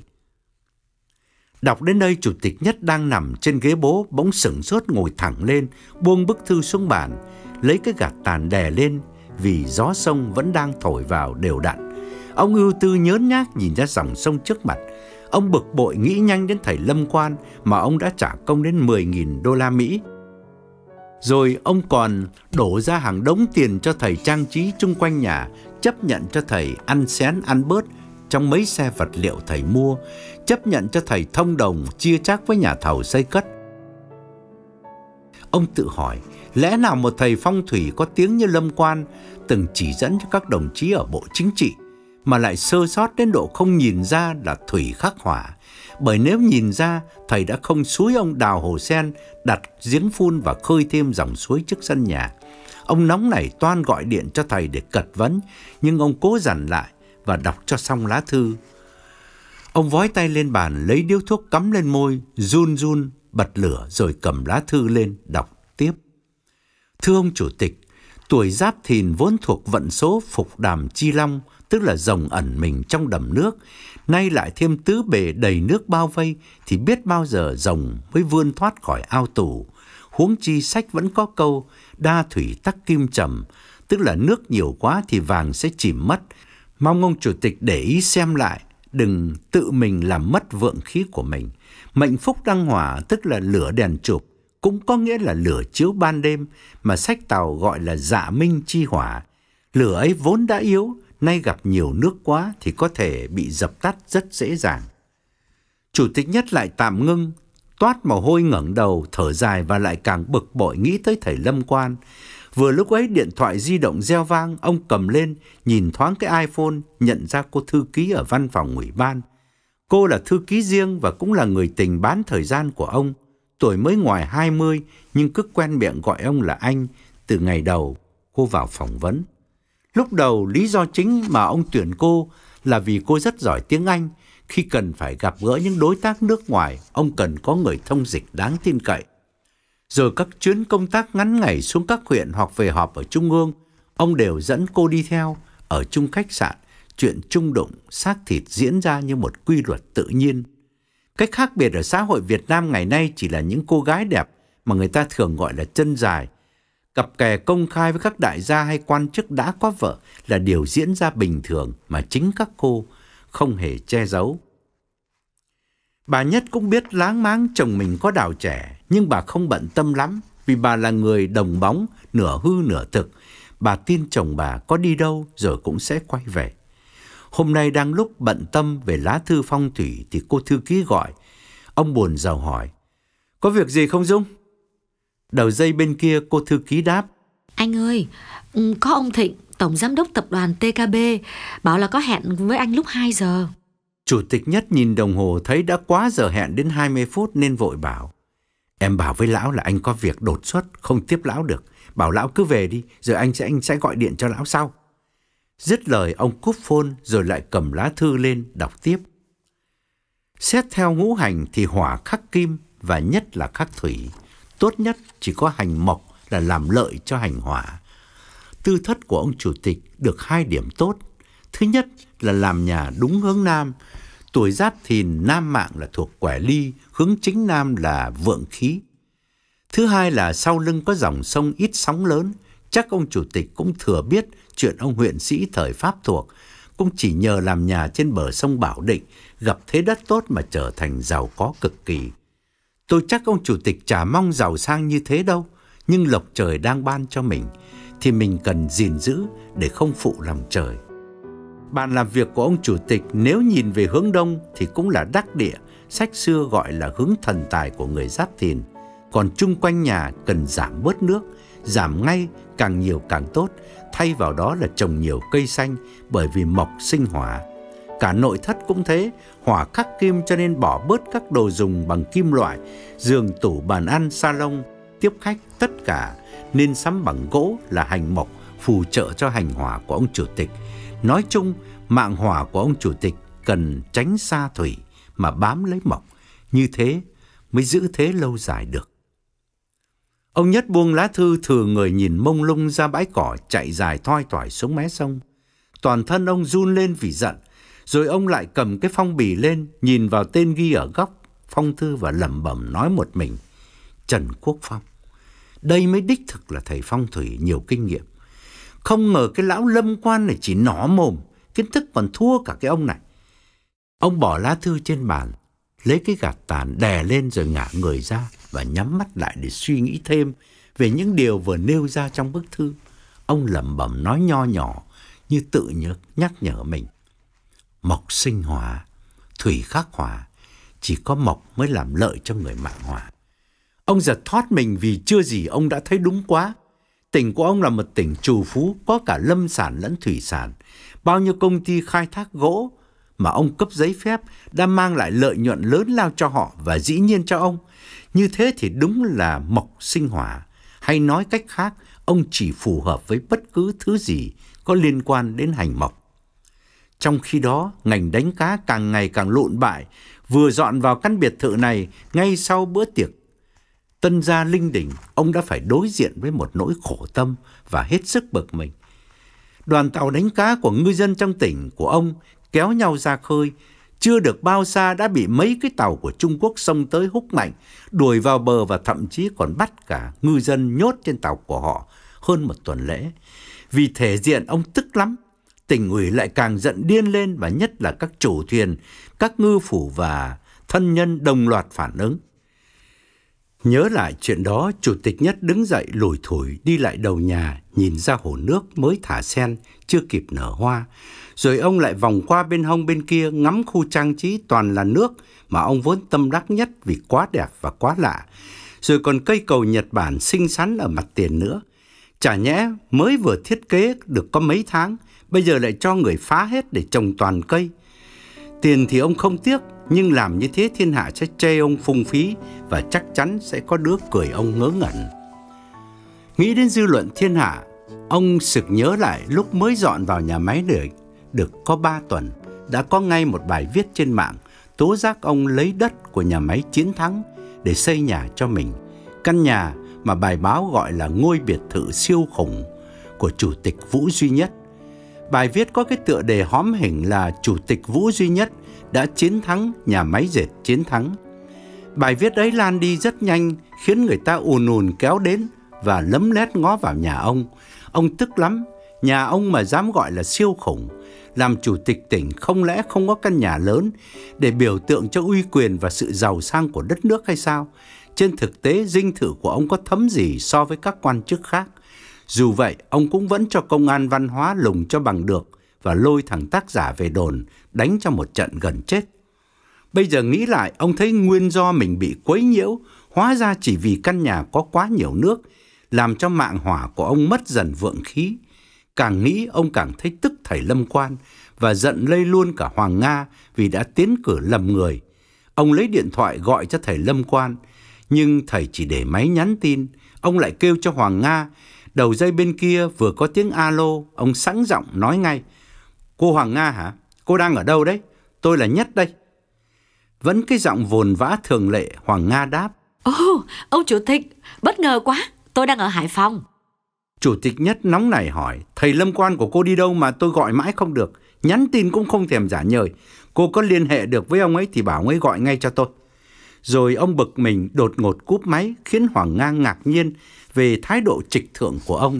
Đọc đến đây, chủ tịch Nhất đang nằm trên ghế bố bỗng sửng sốt ngồi thẳng lên, buông bức thư xuống bàn, lấy cái gạt tàn đè lên vì gió sông vẫn đang thổi vào đều đặn. Ông ưu tư nhớn nhác nhìn ra dòng sông trước mặt. Ông bực bội nghĩ nhanh đến thầy Lâm Quan mà ông đã trả công đến mười nghìn đô la Mỹ. Rồi ông còn đổ ra hàng đống tiền cho thầy trang trí chung quanh nhà, chấp nhận cho thầy ăn xén ăn bớt trong mấy xe vật liệu thầy mua, chấp nhận cho thầy thông đồng chia chác với nhà thầu xây cất. Ông tự hỏi, lẽ nào một thầy phong thủy có tiếng như Lâm Quan, từng chỉ dẫn cho các đồng chí ở Bộ Chính trị, mà lại sơ sót đến độ không nhìn ra là thủy khắc hỏa? Bởi nếu nhìn ra, thầy đã không xúi ông đào hồ sen, đặt giếng phun và khơi thêm dòng suối trước sân nhà. Ông nóng nảy toan gọi điện cho thầy để cật vấn, nhưng ông cố dằn lại và đọc cho xong lá thư. Ông vói tay lên bàn, lấy điếu thuốc cắm lên môi, run run bật lửa rồi cầm lá thư lên đọc tiếp. Thưa ông chủ tịch, tuổi Giáp Thìn vốn thuộc vận số Phục Đàm Chi Long, tức là rồng ẩn mình trong đầm nước, nay lại thêm tứ bề đầy nước bao vây, thì biết bao giờ rồng mới vươn thoát khỏi ao tù. Huống chi sách vẫn có câu đa thủy tắc kim trầm, tức là nước nhiều quá thì vàng sẽ chìm mất. Mong ông chủ tịch để ý xem lại, đừng tự mình làm mất vượng khí của mình. Mệnh phúc đăng hỏa, tức là lửa đèn chụp, cũng có nghĩa là lửa chiếu ban đêm, mà sách Tàu gọi là dạ minh chi hỏa. Lửa ấy vốn đã yếu, nay gặp nhiều nước quá thì có thể bị dập tắt rất dễ dàng. Chủ tịch Nhất lại tạm ngưng, toát mồ hôi ngẩng đầu, thở dài và lại càng bực bội nghĩ tới thầy Lâm Quan. Vừa lúc ấy điện thoại di động reo vang, ông cầm lên, nhìn thoáng cái iPhone, nhận ra cô thư ký ở văn phòng ủy ban. Cô là thư ký riêng và cũng là người tình bán thời gian của ông. Tuổi mới ngoài hai mươi nhưng cứ quen miệng gọi ông là anh từ ngày đầu cô vào phỏng vấn. Lúc đầu lý do chính mà ông tuyển cô là vì cô rất giỏi tiếng Anh. Khi cần phải gặp gỡ những đối tác nước ngoài, ông cần có người thông dịch đáng tin cậy. Rồi các chuyến công tác ngắn ngày xuống các huyện hoặc về họp ở Trung ương, ông đều dẫn cô đi theo. Ở chung khách sạn, chuyện chung đụng, xác thịt diễn ra như một quy luật tự nhiên. Cách khác biệt ở xã hội Việt Nam ngày nay chỉ là những cô gái đẹp mà người ta thường gọi là chân dài. Cặp kè công khai với các đại gia hay quan chức đã có vợ là điều diễn ra bình thường mà chính các cô không hề che giấu. Bà Nhất cũng biết láng máng chồng mình có đào trẻ, nhưng bà không bận tâm lắm vì bà là người đồng bóng, nửa hư nửa thực. Bà tin chồng bà có đi đâu rồi cũng sẽ quay về. Hôm nay đang lúc bận tâm về lá thư phong thủy thì cô thư ký gọi. Ông buồn rầu hỏi: "Có việc gì không Dung?" Đầu dây bên kia cô thư ký đáp: "Anh ơi, có ông Thịnh, tổng giám đốc tập đoàn tê ca bê, bảo là có hẹn với anh lúc hai giờ. Chủ tịch Nhất nhìn đồng hồ thấy đã quá giờ hẹn đến hai mươi phút nên vội bảo: "Em bảo với lão là anh có việc đột xuất, không tiếp lão được. Bảo lão cứ về đi, rồi anh sẽ anh sẽ gọi điện cho lão sau." Dứt lời ông cúp phone rồi lại cầm lá thư lên đọc tiếp. Xét theo ngũ hành thì hỏa khắc kim và nhất là khắc thủy. Tốt nhất chỉ có hành mộc là làm lợi cho hành hỏa. Tư thất của ông chủ tịch được hai điểm tốt. Thứ nhất là làm nhà đúng hướng nam. Tuổi Giáp Thìn nam mạng là thuộc Quẻ Ly, hướng chính nam là vượng khí. Thứ hai là sau lưng có dòng sông ít sóng lớn. Chắc ông chủ tịch cũng thừa biết chuyện ông huyện sĩ thời Pháp thuộc, cũng chỉ nhờ làm nhà trên bờ sông Bảo Định, gặp thế đất tốt mà trở thành giàu có cực kỳ. Tôi chắc ông chủ tịch chả mong giàu sang như thế đâu, nhưng lộc trời đang ban cho mình thì mình cần gìn giữ để không phụ lòng trời. Bàn làm việc của ông chủ tịch nếu nhìn về hướng đông thì cũng là đắc địa, sách xưa gọi là hướng thần tài của người Giáp Thìn. Còn chung quanh nhà cần giảm bớt nước, giảm ngay, càng nhiều càng tốt, thay vào đó là trồng nhiều cây xanh, bởi vì mộc sinh hỏa. Cả nội thất cũng thế, hỏa khắc kim cho nên bỏ bớt các đồ dùng bằng kim loại, giường tủ bàn ăn, salon, tiếp khách tất cả nên sắm bằng gỗ là hành mộc, phù trợ cho hành hỏa của ông chủ tịch. Nói chung, mạng hỏa của ông chủ tịch cần tránh xa thủy mà bám lấy mộc, như thế mới giữ thế lâu dài được. Ông Nhất buông lá thư thừa người nhìn mông lung ra bãi cỏ chạy dài thoi thỏi xuống mé sông. Toàn thân ông run lên vì giận, rồi ông lại cầm cái phong bì lên, nhìn vào tên ghi ở góc phong thư và lẩm bẩm nói một mình: Trần Quốc Phong. Đây mới đích thực là thầy phong thủy nhiều kinh nghiệm. Không ngờ cái lão Lâm Quan này chỉ nỏ mồm, kiến thức còn thua cả cái ông này. Ông bỏ lá thư trên bàn, lấy cái gạt tàn đè lên rồi ngả người ra và nhắm mắt lại để suy nghĩ thêm về những điều vừa nêu ra trong bức thư. Ông lẩm bẩm nói nho nhỏ như tự nhớ nhắc nhở mình: mộc sinh hỏa, thủy khắc hỏa, chỉ có mộc mới làm lợi cho người mạng hỏa. Ông giật thoát mình vì chưa gì ông đã thấy đúng quá. Tỉnh của ông là một tỉnh trù phú, có cả lâm sản lẫn thủy sản. Bao nhiêu công ty khai thác gỗ mà ông cấp giấy phép đã mang lại lợi nhuận lớn lao cho họ và dĩ nhiên cho ông. Như thế thì đúng là mộc sinh hỏa. Hay nói cách khác, ông chỉ phù hợp với bất cứ thứ gì có liên quan đến hành mộc. Trong khi đó, ngành đánh cá càng ngày càng lụn bại. Vừa dọn vào căn biệt thự này, ngay sau bữa tiệc tân gia linh đình, ông đã phải đối diện với một nỗi khổ tâm và hết sức bực mình. Đoàn tàu đánh cá của ngư dân trong tỉnh của ông kéo nhau ra khơi, chưa được bao xa đã bị mấy cái tàu của Trung Quốc xông tới húc mạnh, đuổi vào bờ và thậm chí còn bắt cả ngư dân nhốt trên tàu của họ hơn một tuần lễ. Vì thể diện ông tức lắm, tỉnh ủy lại càng giận điên lên, và nhất là các chủ thuyền, các ngư phủ và thân nhân đồng loạt phản ứng. Nhớ lại chuyện đó, Chủ tịch Nhất đứng dậy lủi thủi đi lại đầu nhà, nhìn ra hồ nước mới thả sen, chưa kịp nở hoa. Rồi ông lại vòng qua bên hông bên kia, ngắm khu trang trí toàn là nước mà ông vốn tâm đắc nhất vì quá đẹp và quá lạ. Rồi còn cây cầu Nhật Bản xinh xắn ở mặt tiền nữa. Chả nhẽ mới vừa thiết kế được có mấy tháng, bây giờ lại cho người phá hết để trồng toàn cây. Tiền thì ông không tiếc, nhưng làm như thế thiên hạ sẽ chê ông phung phí và chắc chắn sẽ có đứa cười ông ngớ ngẩn. Nghĩ đến dư luận thiên hạ, ông sực nhớ lại lúc mới dọn vào nhà máy để được có ba tuần, đã có ngay một bài viết trên mạng tố giác ông lấy đất của nhà máy Chiến Thắng để xây nhà cho mình. Căn nhà mà bài báo gọi là ngôi biệt thự siêu khủng của Chủ tịch Vũ Duy Nhất. Bài viết có cái tựa đề hóm hỉnh là Chủ tịch Vũ Duy Nhất đã chiến thắng nhà máy dệt Chiến Thắng. Bài viết ấy lan đi rất nhanh, khiến người ta ùn ùn kéo đến và lấm lét ngó vào nhà ông. Ông tức lắm, nhà ông mà dám gọi là siêu khủng. Làm chủ tịch tỉnh không lẽ không có căn nhà lớn để biểu tượng cho uy quyền và sự giàu sang của đất nước hay sao? Trên thực tế, dinh thự của ông có thấm gì so với các quan chức khác. Dù vậy, ông cũng vẫn cho công an văn hóa lùng cho bằng được và lôi thằng tác giả về đồn, đánh cho một trận gần chết. Bây giờ nghĩ lại, ông thấy nguyên do mình bị quấy nhiễu, hóa ra chỉ vì căn nhà có quá nhiều nước, làm cho mạng hỏa của ông mất dần vượng khí. Càng nghĩ, ông càng thấy tức thầy Lâm Quan và giận lây luôn cả Hoàng Nga vì đã tiến cử lầm người. Ông lấy điện thoại gọi cho thầy Lâm Quan, nhưng thầy chỉ để máy nhắn tin. Ông lại kêu cho Hoàng Nga. Đầu dây bên kia vừa có tiếng alo, ông sẵn giọng nói ngay: "Cô Hoàng Nga hả? Cô đang ở đâu đấy? Tôi là Nhất đây." Vẫn cái giọng vồn vã thường lệ, Hoàng Nga đáp: "Ồ, ông chủ tịch, bất ngờ quá, tôi đang ở Hải Phòng." Chủ tịch Nhất nóng nảy hỏi: "Thầy Lâm Quan của cô đi đâu mà tôi gọi mãi không được, nhắn tin cũng không thèm trả lời. Cô có liên hệ được với ông ấy thì bảo ông ấy gọi ngay cho tôi." Rồi ông bực mình đột ngột cúp máy, khiến Hoàng Nga ngạc nhiên về thái độ trịch thượng của ông.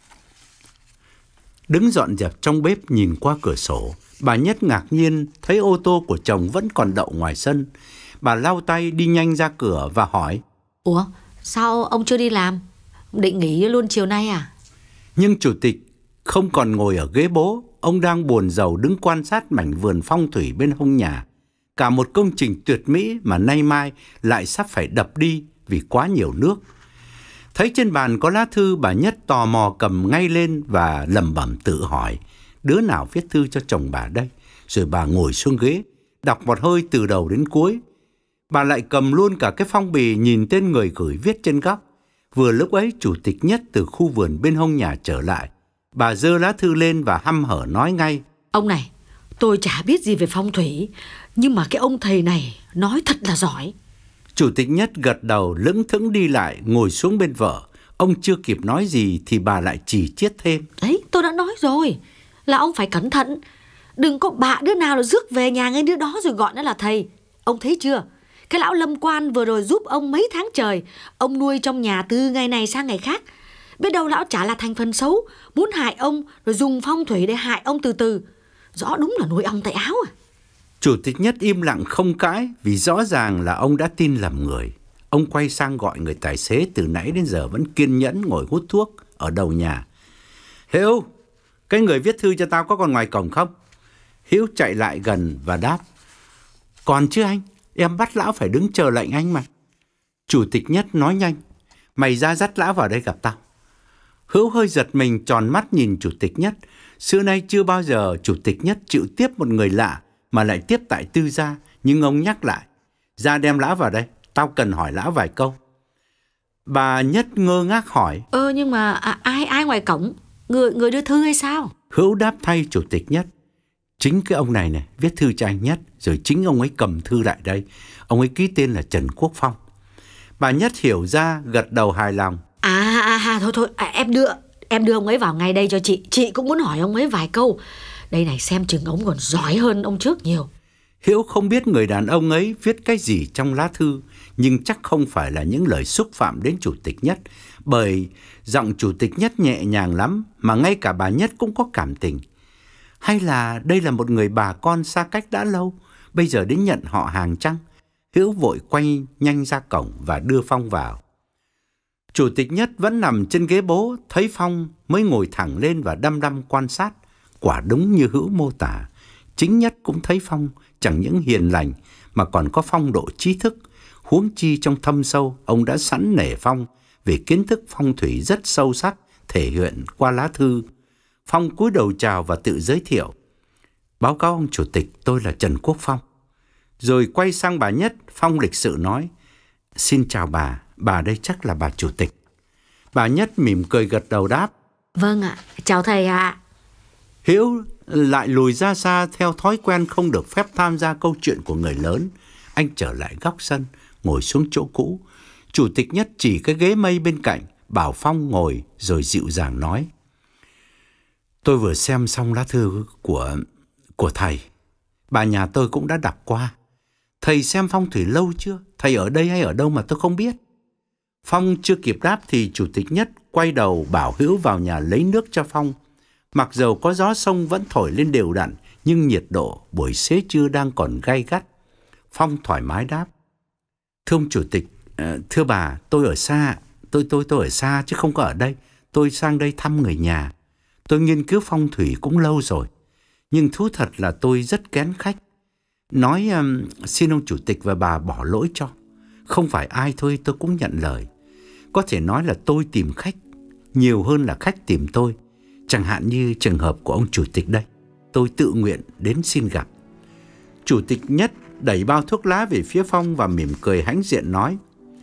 Đứng dọn dẹp trong bếp nhìn qua cửa sổ, bà Nhất ngạc nhiên thấy ô tô của chồng vẫn còn đậu ngoài sân. Bà lau tay đi nhanh ra cửa và hỏi: "Ủa, sao ông chưa đi làm? Định nghỉ luôn chiều nay à?" Nhưng chủ tịch không còn ngồi ở ghế bố. Ông đang buồn rầu đứng quan sát mảnh vườn phong thủy bên hông nhà. Cả một công trình tuyệt mỹ mà nay mai lại sắp phải đập đi vì quá nhiều nước. Thấy trên bàn có lá thư, bà Nhất tò mò cầm ngay lên và lẩm bẩm tự hỏi: đứa nào viết thư cho chồng bà đây? Rồi bà ngồi xuống ghế, đọc một hơi từ đầu đến cuối. Bà lại cầm luôn cả cái phong bì nhìn tên người gửi viết trên góc. Vừa lúc ấy, chủ tịch Nhất từ khu vườn bên hông nhà trở lại. Bà giơ lá thư lên và hăm hở nói ngay: "Ông này, tôi chả biết gì về phong thủy, nhưng mà cái ông thầy này nói thật là giỏi." Chủ tịch Nhất gật đầu, lững thững đi lại, ngồi xuống bên vợ. Ông chưa kịp nói gì thì bà lại chỉ chiết thêm: "Đấy, tôi đã nói rồi, là ông phải cẩn thận. Đừng có bạ đứa nào là rước về nhà ngay đứa đó rồi gọi nó là thầy. Ông thấy chưa? Cái lão Lâm Quan vừa rồi giúp ông mấy tháng trời, ông nuôi trong nhà từ ngày này sang ngày khác. Biết đâu lão chả là thành phần xấu, muốn hại ông rồi dùng phong thủy để hại ông từ từ. Rõ đúng là nuôi ong tay áo à." Chủ tịch Nhất im lặng không cãi vì rõ ràng là ông đã tin lầm người. Ông quay sang gọi người tài xế từ nãy đến giờ vẫn kiên nhẫn ngồi hút thuốc ở đầu nhà: "Hiếu, cái người viết thư cho tao có còn ngoài cổng không?" Hiếu chạy lại gần và đáp: "Còn chứ anh, em bắt lão phải đứng chờ lệnh anh mà." Chủ tịch Nhất nói nhanh: "Mày ra dắt lão vào đây gặp tao." Hiếu hơi giật mình, tròn mắt nhìn chủ tịch Nhất. Xưa nay chưa bao giờ chủ tịch Nhất chịu tiếp một người lạ mà lại tiếp tại tư gia. Nhưng ông nhắc lại: "Ra đem lão vào đây, tao cần hỏi lão vài câu." Bà Nhất ngơ ngác hỏi: "Ơ nhưng mà à, ai ai ngoài cổng? Người người đưa thư hay sao?" Hữu đáp thay chủ tịch Nhất: "Chính cái ông này này viết thư cho anh Nhất, rồi chính ông ấy cầm thư lại đây. Ông ấy ký tên là Trần Quốc Phong." Bà Nhất hiểu ra, gật đầu hài lòng: À, à, à thôi thôi, à, em đưa em đưa ông ấy vào ngay đây cho chị. Chị cũng muốn hỏi ông ấy vài câu. Đây này, xem chừng ông còn giỏi hơn ông trước nhiều." Hiếu không biết người đàn ông ấy viết cái gì trong lá thư, nhưng chắc không phải là những lời xúc phạm đến chủ tịch Nhất, bởi giọng chủ tịch Nhất nhẹ nhàng lắm mà ngay cả bà Nhất cũng có cảm tình. Hay là đây là một người bà con xa cách đã lâu, bây giờ đến nhận họ hàng chăng? Hiếu vội quay nhanh ra cổng và đưa Phong vào. Chủ tịch Nhất vẫn nằm trên ghế bố, thấy Phong mới ngồi thẳng lên và đăm đăm quan sát. Quả đúng như Hữu mô tả, chính Nhất cũng thấy Phong chẳng những hiền lành mà còn có phong độ trí thức. Huống chi trong thâm sâu, ông đã sẵn nể Phong vì kiến thức phong thủy rất sâu sắc, thể hiện qua lá thư. Phong cúi đầu chào và tự giới thiệu: "Báo cáo ông chủ tịch, tôi là Trần Quốc Phong." Rồi quay sang bà Nhất, Phong lịch sự nói: "Xin chào bà, bà đây chắc là bà chủ tịch." Bà Nhất mỉm cười gật đầu đáp: "Vâng ạ, chào thầy ạ." Hiếu lại lùi ra xa theo thói quen không được phép tham gia câu chuyện của người lớn. Anh trở lại góc sân, ngồi xuống chỗ cũ. Chủ tịch Nhất chỉ cái ghế mây bên cạnh, bảo Phong ngồi rồi dịu dàng nói: "Tôi vừa xem xong lá thư của của thầy. Bà nhà tôi cũng đã đọc qua. Thầy xem phong thủy lâu chưa? Thầy ở đây hay ở đâu mà tôi không biết?" Phong chưa kịp đáp thì Chủ tịch Nhất quay đầu bảo Hữu vào nhà lấy nước cho Phong. Mặc dầu có gió sông vẫn thổi lên đều đặn, nhưng nhiệt độ buổi xế trưa đang còn gay gắt. Phong thoải mái đáp: Thưa ông Chủ tịch, uh, thưa bà, tôi ở xa, tôi tôi tôi ở xa chứ không có ở đây. Tôi sang đây thăm người nhà. Tôi nghiên cứu phong thủy cũng lâu rồi, nhưng thú thật là tôi rất kén khách. Nói um, xin ông Chủ tịch và bà bỏ lỗi cho. Không phải ai thôi tôi cũng nhận lời. Có thể nói là tôi tìm khách nhiều hơn là khách tìm tôi. Chẳng hạn như trường hợp của ông Chủ tịch đây. Tôi tự nguyện đến xin gặp. Chủ tịch Nhất đẩy bao thuốc lá về phía Phong và mỉm cười hãnh diện nói: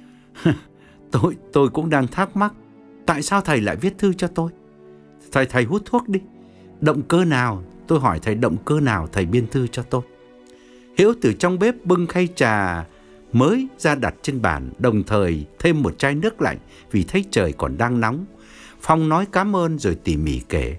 Tôi tôi cũng đang thắc mắc, tại sao thầy lại viết thư cho tôi? Thầy thầy hút thuốc đi. Động cơ nào? Tôi hỏi thầy động cơ nào thầy biên thư cho tôi? Hiếu từ trong bếp bưng khay trà mới ra đặt trên bàn, đồng thời thêm một chai nước lạnh vì thấy trời còn đang nóng. Phong nói cảm ơn rồi tỉ mỉ kể: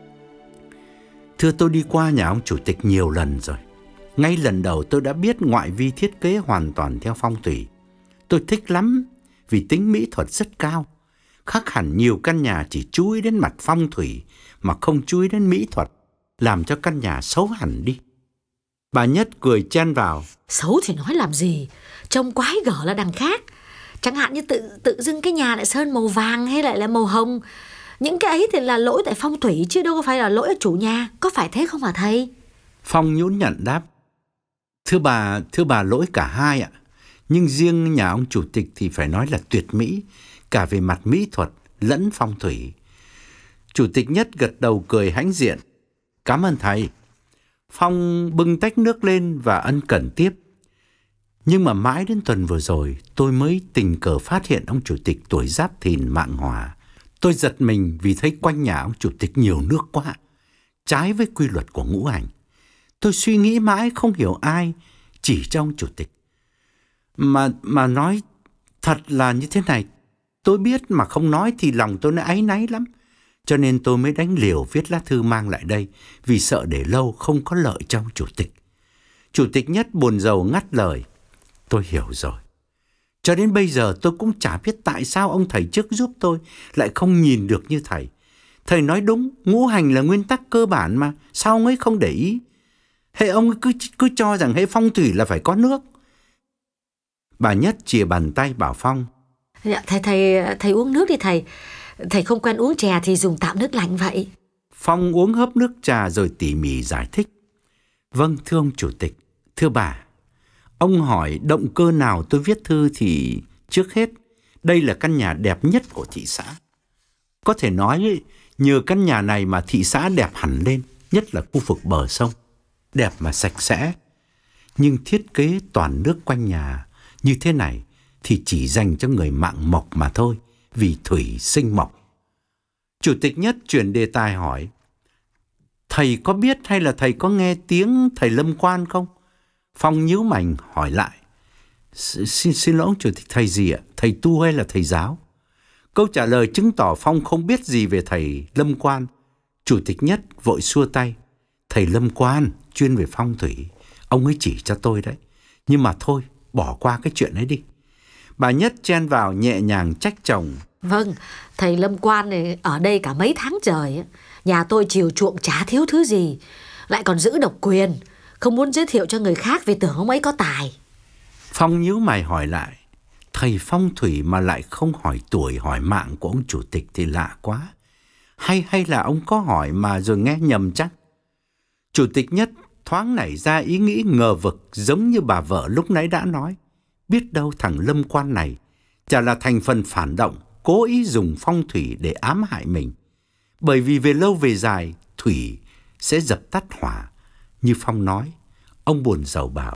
Thưa, tôi đi qua nhà ông Chủ tịch nhiều lần rồi. Ngay lần đầu tôi đã biết ngoại vi thiết kế hoàn toàn theo phong thủy. Tôi thích lắm vì tính mỹ thuật rất cao. Khác hẳn nhiều căn nhà chỉ chú ý đến mặt phong thủy mà không chú ý đến mỹ thuật, làm cho căn nhà xấu hẳn đi. Bà Nhất cười chen vào: Xấu thì nói làm gì, trông quái gở là đằng khác. Chẳng hạn như tự tự dưng cái nhà lại sơn màu vàng hay lại là màu hồng. Những cái ấy thì là lỗi tại phong thủy chứ đâu có phải là lỗi ở chủ nhà. Có phải thế không hả thầy? Phong nhún nhặn đáp: Thưa bà, thưa bà lỗi cả hai ạ. Nhưng riêng nhà ông Chủ tịch thì phải nói là tuyệt mỹ, cả về mặt mỹ thuật lẫn phong thủy. Chủ tịch Nhất gật đầu cười hãnh diện: Cảm ơn thầy. Phong bưng tách nước lên và ân cần tiếp: Nhưng mà mãi đến tuần vừa rồi tôi mới tình cờ phát hiện ông Chủ tịch tuổi Giáp Thìn mạng hỏa. Tôi giật mình vì thấy quanh nhà ông Chủ tịch nhiều nước quá, trái với quy luật của ngũ hành. Tôi suy nghĩ mãi không hiểu ai chỉ cho ông Chủ tịch. Mà, mà nói thật là như thế này, tôi biết mà không nói thì lòng tôi nó áy náy lắm. Cho nên tôi mới đánh liều viết lá thư mang lại đây, vì sợ để lâu không có lợi cho ông Chủ tịch. Chủ tịch Nhất buồn rầu ngắt lời: Tôi hiểu rồi. Cho đến bây giờ tôi cũng chả biết tại sao ông thầy trước giúp tôi lại không nhìn được như thầy. Thầy nói đúng, ngũ hành là nguyên tắc cơ bản mà, sao ông ấy không để ý? Hệ ông ấy cứ, cứ cho rằng hệ phong thủy là phải có nước. Bà Nhất chìa bàn tay bảo Phong: Dạ, thầy, thầy, thầy uống nước đi thầy. Thầy không quen uống trà thì dùng tạm nước lạnh vậy. Phong uống hớp nước trà rồi tỉ mỉ giải thích: Vâng, thưa ông Chủ tịch, thưa bà, ông hỏi động cơ nào tôi viết thư thì trước hết, đây là căn nhà đẹp nhất của thị xã. Có thể nói nhờ căn nhà này mà thị xã đẹp hẳn lên, nhất là khu vực bờ sông, đẹp mà sạch sẽ. Nhưng thiết kế toàn nước quanh nhà như thế này thì chỉ dành cho người mạng mộc mà thôi, vì thủy sinh mộc. Chủ tịch Nhất chuyển đề tài hỏi: Thầy có biết hay là thầy có nghe tiếng thầy Lâm Quan không? Phong nhíu mày hỏi lại: Xin, xin lỗi ông Chủ tịch, thầy gì ạ? Thầy tu hay là thầy giáo? Câu trả lời chứng tỏ Phong không biết gì về thầy Lâm Quan. Chủ tịch Nhất vội xua tay: Thầy Lâm Quan chuyên về phong thủy, ông ấy chỉ cho tôi đấy. Nhưng mà thôi, bỏ qua cái chuyện ấy đi. Bà Nhất chen vào nhẹ nhàng trách chồng: Vâng, thầy Lâm Quan này ở đây cả mấy tháng trời. Nhà tôi chiều chuộng chả thiếu thứ gì, lại còn giữ độc quyền, không muốn giới thiệu cho người khác vì tưởng ông ấy có tài. Phong nhíu mày hỏi lại: Thầy phong thủy mà lại không hỏi tuổi hỏi mạng của ông Chủ tịch thì lạ quá. Hay hay là ông có hỏi mà rồi nghe nhầm chắc? Chủ tịch Nhất thoáng nảy ra ý nghĩ ngờ vực, giống như bà vợ lúc nãy đã nói. Biết đâu thằng Lâm Quan này chả là thành phần phản động, cố ý dùng phong thủy để ám hại mình. Bởi vì về lâu về dài, thủy sẽ dập tắt hỏa. Như Phong nói, ông buồn rầu bảo: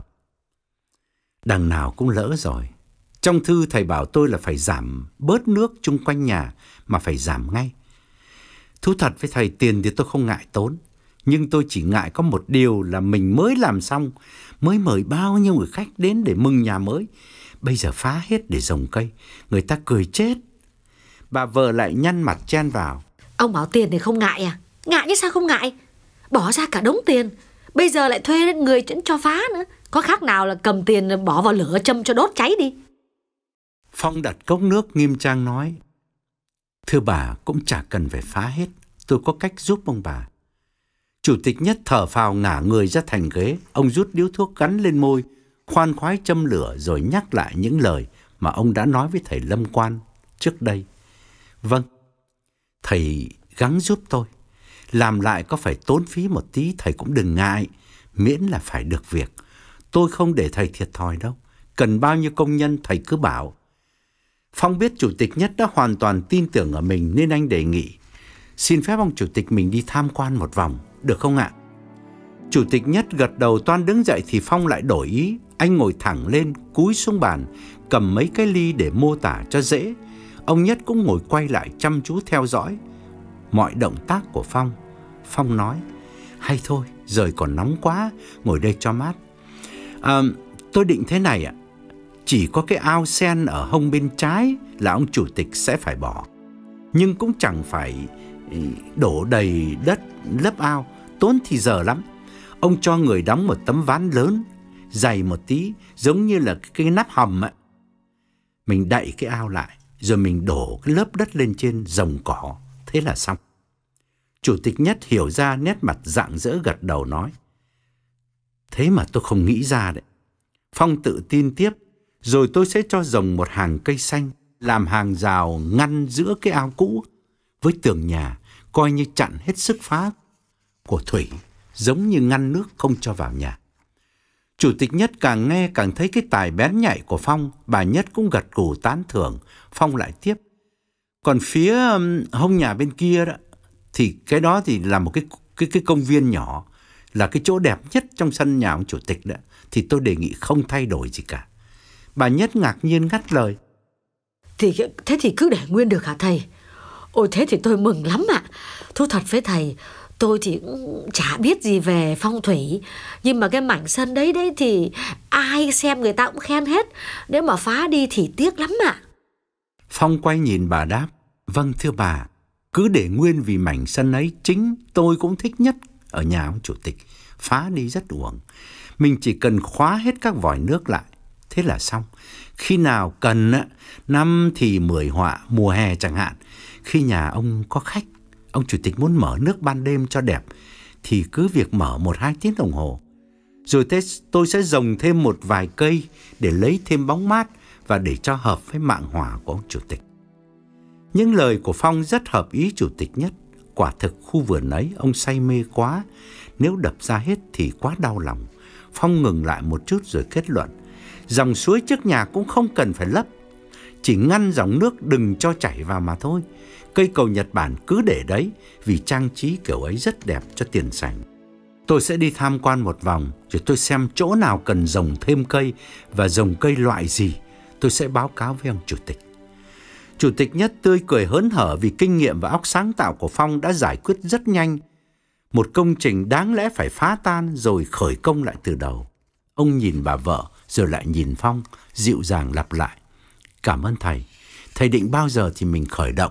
Đằng nào cũng lỡ rồi. Trong thư thầy bảo tôi là phải giảm bớt nước chung quanh nhà, mà phải giảm ngay. Thú thật với thầy, tiền thì tôi không ngại tốn, nhưng tôi chỉ ngại có một điều là mình mới làm xong, mới mời bao nhiêu người khách đến để mừng nhà mới. Bây giờ phá hết để trồng cây, người ta cười chết. Bà vợ lại nhăn mặt chen vào: Ông bảo tiền thì không ngại à? Ngại chứ sao không ngại? Bỏ ra cả đống tiền, bây giờ lại thuê đến người cho phá nữa. Có khác nào là cầm tiền bỏ vào lửa châm cho đốt cháy đi. Phong đặt cốc nước nghiêm trang nói: Thưa bà, cũng chả cần phải phá hết, tôi có cách giúp ông bà. Chủ tịch Nhất thở phào ngả người ra thành ghế. Ông rút điếu thuốc gắn lên môi, khoan khoái châm lửa rồi nhắc lại những lời mà ông đã nói với thầy Lâm Quan trước đây. Vâng, thầy gắng giúp tôi. Làm lại có phải tốn phí một tí thầy cũng đừng ngại, miễn là phải được việc. Tôi không để thầy thiệt thòi đâu. Cần bao nhiêu công nhân thầy cứ bảo. Phong biết Chủ tịch Nhất đã hoàn toàn tin tưởng ở mình nên anh đề nghị: Xin phép ông Chủ tịch mình đi tham quan một vòng, được không ạ? Chủ tịch Nhất gật đầu toan đứng dậy thì Phong lại đổi ý. Anh ngồi thẳng lên, cúi xuống bàn, cầm mấy cái ly để mô tả cho dễ. Ông Nhất cũng ngồi quay lại chăm chú theo dõi mọi động tác của Phong. Phong nói: Hay thôi, trời còn nóng quá, ngồi đây cho mát. À, tôi định thế này ạ. Chỉ có cái ao sen ở hông bên trái là ông Chủ tịch sẽ phải bỏ. Nhưng cũng chẳng phải đổ đầy đất lấp ao, tốn thì giờ lắm. Ông cho người đóng một tấm ván lớn, dày một tí, giống như là cái nắp hầm ấy. Mình đậy cái ao lại, rồi mình đổ cái lớp đất lên trên rồng cỏ, thế là xong. Chủ tịch Nhất hiểu ra, nét mặt rạng rỡ gật đầu nói: Thế mà tôi không nghĩ ra đấy. Phong tự tin tiếp: Rồi tôi sẽ cho rồng một hàng cây xanh, làm hàng rào ngăn giữa cái ao cũ với tường nhà, coi như chặn hết sức phá của thủy, giống như ngăn nước không cho vào nhà. Chủ tịch Nhất càng nghe càng thấy cái tài bén nhạy của Phong. Bà Nhất cũng gật gù tán thưởng. Phong lại tiếp: Còn phía hông nhà bên kia đó, thì cái đó thì là một cái, cái, cái công viên nhỏ, là cái chỗ đẹp nhất trong sân nhà ông Chủ tịch đó. Thì tôi đề nghị không thay đổi gì cả. Bà Nhất ngạc nhiên ngắt lời: Thì thế thì cứ để nguyên được hả thầy? Ôi thế thì tôi mừng lắm ạ. Thú thật với thầy, tôi thì cũng chả biết gì về phong thủy, nhưng mà cái mảnh sân đấy đấy thì ai xem người ta cũng khen hết. Nếu mà phá đi thì tiếc lắm ạ. Phong quay nhìn bà đáp: Vâng thưa bà, cứ để nguyên vì mảnh sân ấy chính tôi cũng thích nhất ở nhà ông Chủ tịch. Phá đi rất uổng. Mình chỉ cần khóa hết các vòi nước lại, thế là xong. Khi nào cần, năm thì mười họa, mùa hè chẳng hạn, khi nhà ông có khách, ông Chủ tịch muốn mở nước ban đêm cho đẹp, thì cứ việc mở một hai tiếng đồng hồ. Rồi thế tôi sẽ trồng thêm một vài cây để lấy thêm bóng mát và để cho hợp với mạng hỏa của ông Chủ tịch. Những lời của Phong rất hợp ý Chủ tịch Nhất. Quả thực khu vườn ấy ông say mê quá, nếu đập ra hết thì quá đau lòng. Phong ngừng lại một chút rồi kết luận: Dòng suối trước nhà cũng không cần phải lấp, chỉ ngăn dòng nước đừng cho chảy vào mà thôi. Cây cầu Nhật Bản cứ để đấy, vì trang trí kiểu ấy rất đẹp cho tiền sảnh. Tôi sẽ đi tham quan một vòng, rồi tôi xem chỗ nào cần trồng thêm cây và trồng cây loại gì, tôi sẽ báo cáo với ông Chủ tịch. Chủ tịch Nhất tươi cười hớn hở vì kinh nghiệm và óc sáng tạo của Phong đã giải quyết rất nhanh một công trình đáng lẽ phải phá tan rồi khởi công lại từ đầu. Ông nhìn bà vợ rồi lại nhìn Phong, dịu dàng lặp lại: Cảm ơn thầy. Thầy định bao giờ thì mình khởi động.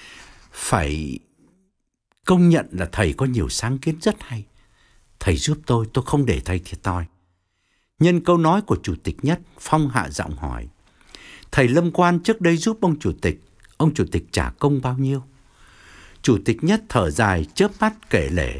Phải công nhận là thầy có nhiều sáng kiến rất hay. Thầy giúp tôi, tôi không để thầy thiệt thòi. Nhân câu nói của Chủ tịch Nhất, Phong hạ giọng hỏi: Thầy Lâm Quan trước đây giúp ông Chủ tịch, ông Chủ tịch trả công bao nhiêu? Chủ tịch Nhất thở dài chớp mắt kể lể: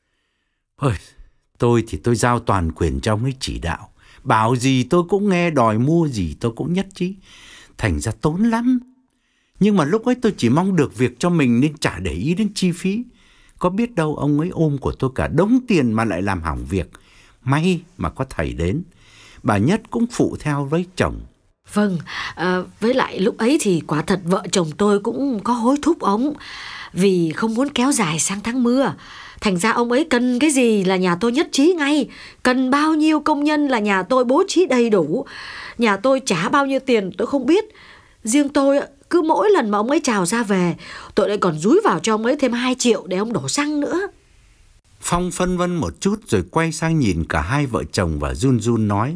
Ôi, tôi thì tôi giao toàn quyền cho ông ấy chỉ đạo. Bảo gì tôi cũng nghe, đòi mua gì tôi cũng nhất trí. Thành ra tốn lắm. Nhưng mà lúc ấy tôi chỉ mong được việc cho mình nên chả để ý đến chi phí. Có biết đâu ông ấy ôm của tôi cả đống tiền mà lại làm hỏng việc. May mà có thầy đến. Bà Nhất cũng phụ theo với chồng. Vâng, à, với lại lúc ấy thì quả thật vợ chồng tôi cũng có hối thúc ông, vì không muốn kéo dài sang tháng mưa. Thành ra ông ấy cần cái gì là nhà tôi nhất trí ngay. Cần bao nhiêu công nhân là nhà tôi bố trí đầy đủ. Nhà tôi trả bao nhiêu tiền tôi không biết. Riêng tôi cứ mỗi lần mà ông ấy chào ra về, tôi lại còn dúi vào cho ông ấy thêm hai triệu để ông đổ xăng nữa. Phong phân vân một chút rồi quay sang nhìn cả hai vợ chồng và run run nói: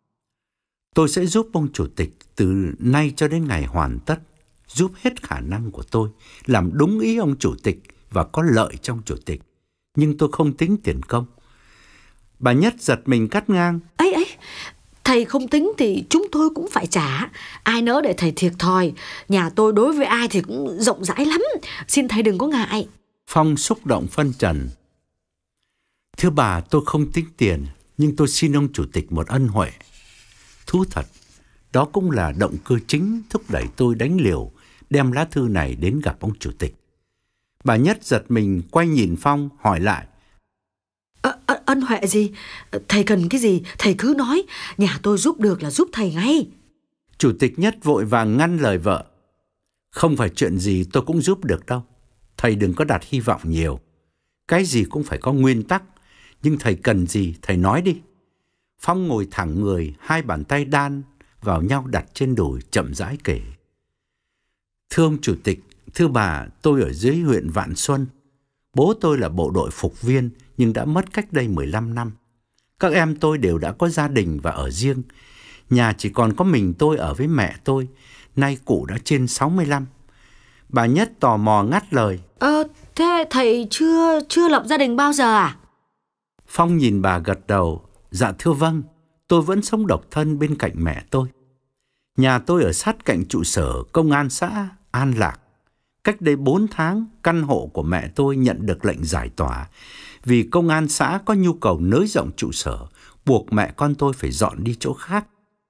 Tôi sẽ giúp ông Chủ tịch từ nay cho đến ngày hoàn tất, giúp hết khả năng của tôi, làm đúng ý ông Chủ tịch và có lợi trong Chủ tịch. Nhưng tôi không tính tiền công. Bà Nhất giật mình cắt ngang: Ấy ấy, thật thầy không tính thì chúng tôi cũng phải trả. Ai nỡ để thầy thiệt thòi. Nhà tôi đối với ai thì cũng rộng rãi lắm. Xin thầy đừng có ngại. Phong xúc động phân trần. Thưa bà, tôi không tính tiền, nhưng tôi xin ông chủ tịch một ân huệ. Thú thật, đó cũng là động cơ chính thúc đẩy tôi đánh liều đem lá thư này đến gặp ông chủ tịch. Bà Nhất giật mình quay nhìn Phong hỏi lại. Ờ, ân huệ gì? Thầy cần cái gì? Thầy cứ nói. Nhà tôi giúp được là giúp thầy ngay. Chủ tịch Nhất vội vàng ngăn lời vợ. Không phải chuyện gì tôi cũng giúp được đâu. Thầy đừng có đặt hy vọng nhiều. Cái gì cũng phải có nguyên tắc. Nhưng thầy cần gì thầy nói đi. Phong ngồi thẳng người, hai bàn tay đan vào nhau đặt trên đùi, chậm rãi kể. Thưa ông chủ tịch, thưa bà, tôi ở dưới huyện Vạn Xuân. Bố tôi là bộ đội phục viên nhưng đã mất cách đây mười lăm năm. Các em tôi đều đã có gia đình và ở riêng. Nhà chỉ còn có mình tôi ở với mẹ tôi. Nay cụ đã trên sáu mươi lăm. Bà Nhất tò mò ngắt lời. Ờ, thế thầy chưa chưa lập gia đình bao giờ à? Phong nhìn bà gật đầu. Dạ thưa vâng, tôi vẫn sống độc thân bên cạnh mẹ tôi. Nhà tôi ở sát cạnh trụ sở công an xã An Lạc. Cách đây bốn tháng, căn hộ của mẹ tôi nhận được lệnh giải tỏa vì công an xã có nhu cầu nới rộng trụ sở, buộc mẹ con tôi phải dọn đi chỗ khác.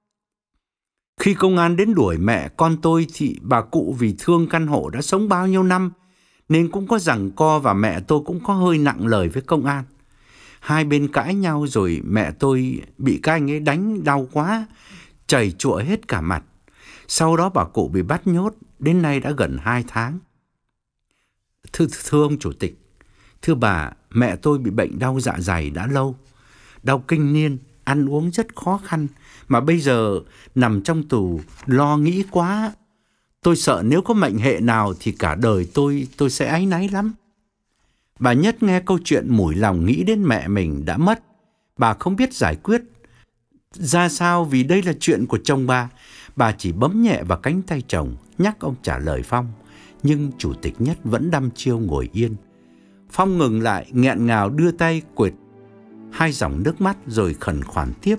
Khi công an đến đuổi mẹ con tôi thì bà cụ vì thương căn hộ đã sống bao nhiêu năm nên cũng có giằng co và mẹ tôi cũng có hơi nặng lời với công an. Hai bên cãi nhau rồi mẹ tôi bị các anh ấy đánh đau quá, chảy chụa hết cả mặt. Sau đó bà cụ bị bắt nhốt, đến nay đã gần hai tháng. Thưa, thưa ông chủ tịch, thưa bà, mẹ tôi bị bệnh đau dạ dày đã lâu. Đau kinh niên, ăn uống rất khó khăn, mà bây giờ nằm trong tù lo nghĩ quá. Tôi sợ nếu có mệnh hệ nào thì cả đời tôi tôi sẽ áy náy lắm. Bà Nhất nghe câu chuyện mủi lòng nghĩ đến mẹ mình đã mất. Bà không biết giải quyết ra sao vì đây là chuyện của chồng bà. Bà chỉ bấm nhẹ vào cánh tay chồng, nhắc ông trả lời Phong. Nhưng chủ tịch Nhất vẫn đăm chiêu ngồi yên. Phong ngừng lại, nghẹn ngào đưa tay quệt hai dòng nước mắt rồi khẩn khoản tiếp.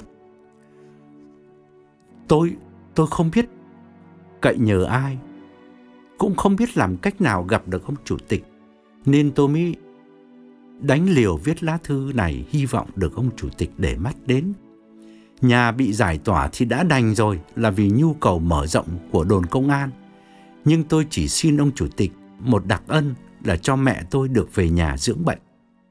Tôi, tôi không biết cậy nhờ ai, cũng không biết làm cách nào gặp được ông chủ tịch, nên tôi mới đánh liều viết lá thư này, hy vọng được ông chủ tịch để mắt đến. Nhà bị giải tỏa thì đã đành rồi, là vì nhu cầu mở rộng của đồn công an. Nhưng tôi chỉ xin ông chủ tịch một đặc ân là cho mẹ tôi được về nhà dưỡng bệnh.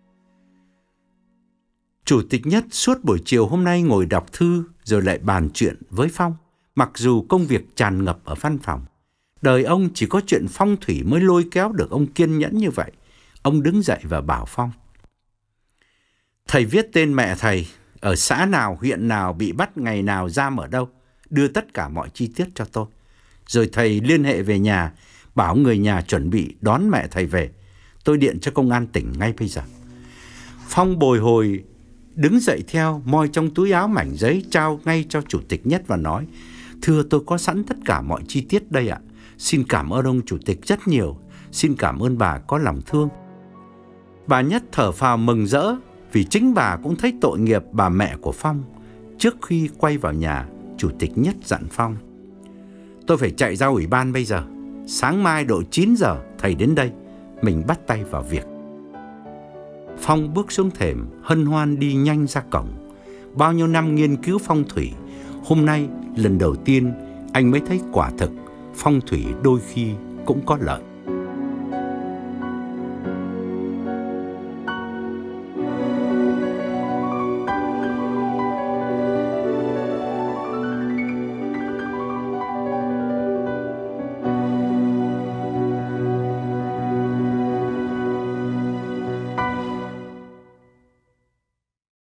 Chủ tịch Nhất suốt buổi chiều hôm nay ngồi đọc thư rồi lại bàn chuyện với Phong. Mặc dù công việc tràn ngập ở văn phòng, đời ông chỉ có chuyện phong thủy mới lôi kéo được ông kiên nhẫn như vậy. Ông đứng dậy và bảo Phong. Thầy viết tên mẹ thầy, ở xã nào, huyện nào, bị bắt ngày nào, giam ở đâu. Đưa tất cả mọi chi tiết cho tôi. Rồi thầy liên hệ về nhà, bảo người nhà chuẩn bị đón mẹ thầy về. Tôi điện cho công an tỉnh ngay bây giờ. Phong bồi hồi đứng dậy theo, moi trong túi áo mảnh giấy trao ngay cho chủ tịch Nhất và nói. Thưa, tôi có sẵn tất cả mọi chi tiết đây ạ. Xin cảm ơn ông chủ tịch rất nhiều. Xin cảm ơn bà có lòng thương. Bà Nhất thở phào mừng rỡ vì chính bà cũng thấy tội nghiệp bà mẹ của Phong. Trước khi quay vào nhà, chủ tịch Nhất dặn Phong. Tôi phải chạy ra ủy ban bây giờ. Sáng mai độ chín giờ thầy đến đây. Mình bắt tay vào việc. Phong bước xuống thềm, hân hoan đi nhanh ra cổng. Bao nhiêu năm nghiên cứu phong thủy, hôm nay lần đầu tiên anh mới thấy quả thực phong thủy đôi khi cũng có lợi.